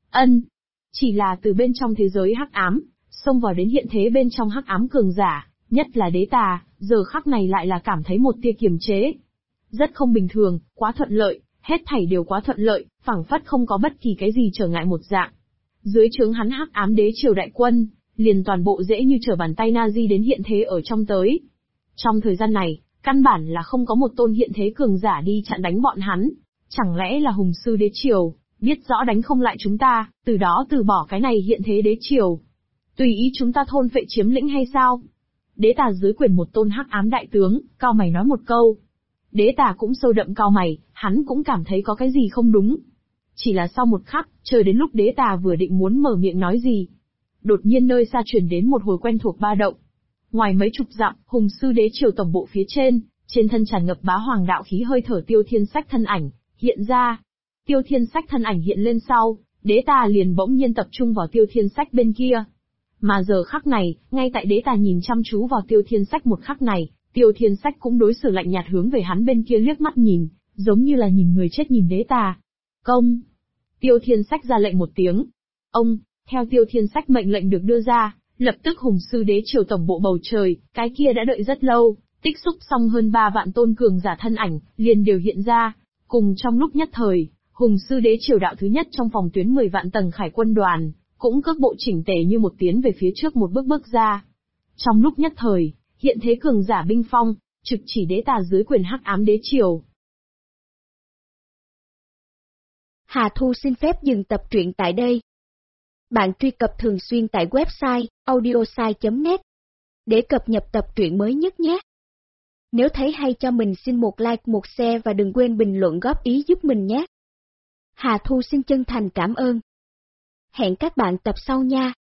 Chỉ là từ bên trong thế giới hắc ám, xông vào đến hiện thế bên trong hắc ám cường giả, nhất là đế tà, giờ khắc này lại là cảm thấy một tia kiềm chế. Rất không bình thường, quá thuận lợi, hết thảy đều quá thuận lợi, phảng phất không có bất kỳ cái gì trở ngại một dạng. Dưới trướng hắn hắc ám đế triều đại quân, liền toàn bộ dễ như trở bàn tay Nazi đến hiện thế ở trong tới. Trong thời gian này, căn bản là không có một tôn hiện thế cường giả đi chặn đánh bọn hắn. Chẳng lẽ là Hùng Sư Đế Triều, biết rõ đánh không lại chúng ta, từ đó từ bỏ cái này hiện thế đế triều. Tùy ý chúng ta thôn phệ chiếm lĩnh hay sao? Đế tà dưới quyền một tôn hắc ám đại tướng, cau mày nói một câu. Đế tà cũng sâu đậm cau mày, hắn cũng cảm thấy có cái gì không đúng. Chỉ là sau một khắc, chờ đến lúc đế tà vừa định muốn mở miệng nói gì. Đột nhiên nơi xa truyền đến một hồi quen thuộc ba động. Ngoài mấy chục dặm, Hùng sư đế triều tổng bộ phía trên thân tràn ngập bá hoàng đạo khí hơi thở Tiêu Thiên Sách thân ảnh, hiện ra. Tiêu Thiên Sách thân ảnh hiện lên sau, đế tà liền bỗng nhiên tập trung vào Tiêu Thiên Sách bên kia. Mà giờ khắc này, ngay tại đế tà nhìn chăm chú vào Tiêu Thiên Sách một khắc này, Tiêu Thiên Sách cũng đối xử lạnh nhạt hướng về hắn bên kia liếc mắt nhìn, giống như là nhìn người chết nhìn đế tà. Công! Tiêu Thiên Sách ra lệnh một tiếng. Ông, theo Tiêu Thiên Sách mệnh lệnh được đưa ra, lập tức Hùng sư đế triều tổng bộ bầu trời, cái kia đã đợi rất lâu, tích xúc xong hơn 3 vạn tôn cường giả thân ảnh, liền đều hiện ra. Cùng trong lúc nhất thời, Hùng sư đế triều đạo thứ nhất trong phòng tuyến 10 vạn tầng khải quân đoàn, cũng cước bộ chỉnh tề như một tiến về phía trước một bước ra. Trong lúc nhất thời, hiện thế cường giả binh phong, trực chỉ đế tà dưới quyền hắc ám đế triều. Hà Thu xin phép dừng tập truyện tại đây. Bạn truy cập thường xuyên tại website audiosai.net để cập nhật tập truyện mới nhất nhé. Nếu thấy hay cho mình xin một like một share và đừng quên bình luận góp ý giúp mình nhé. Hà Thu xin chân thành cảm ơn. Hẹn các bạn tập sau nha.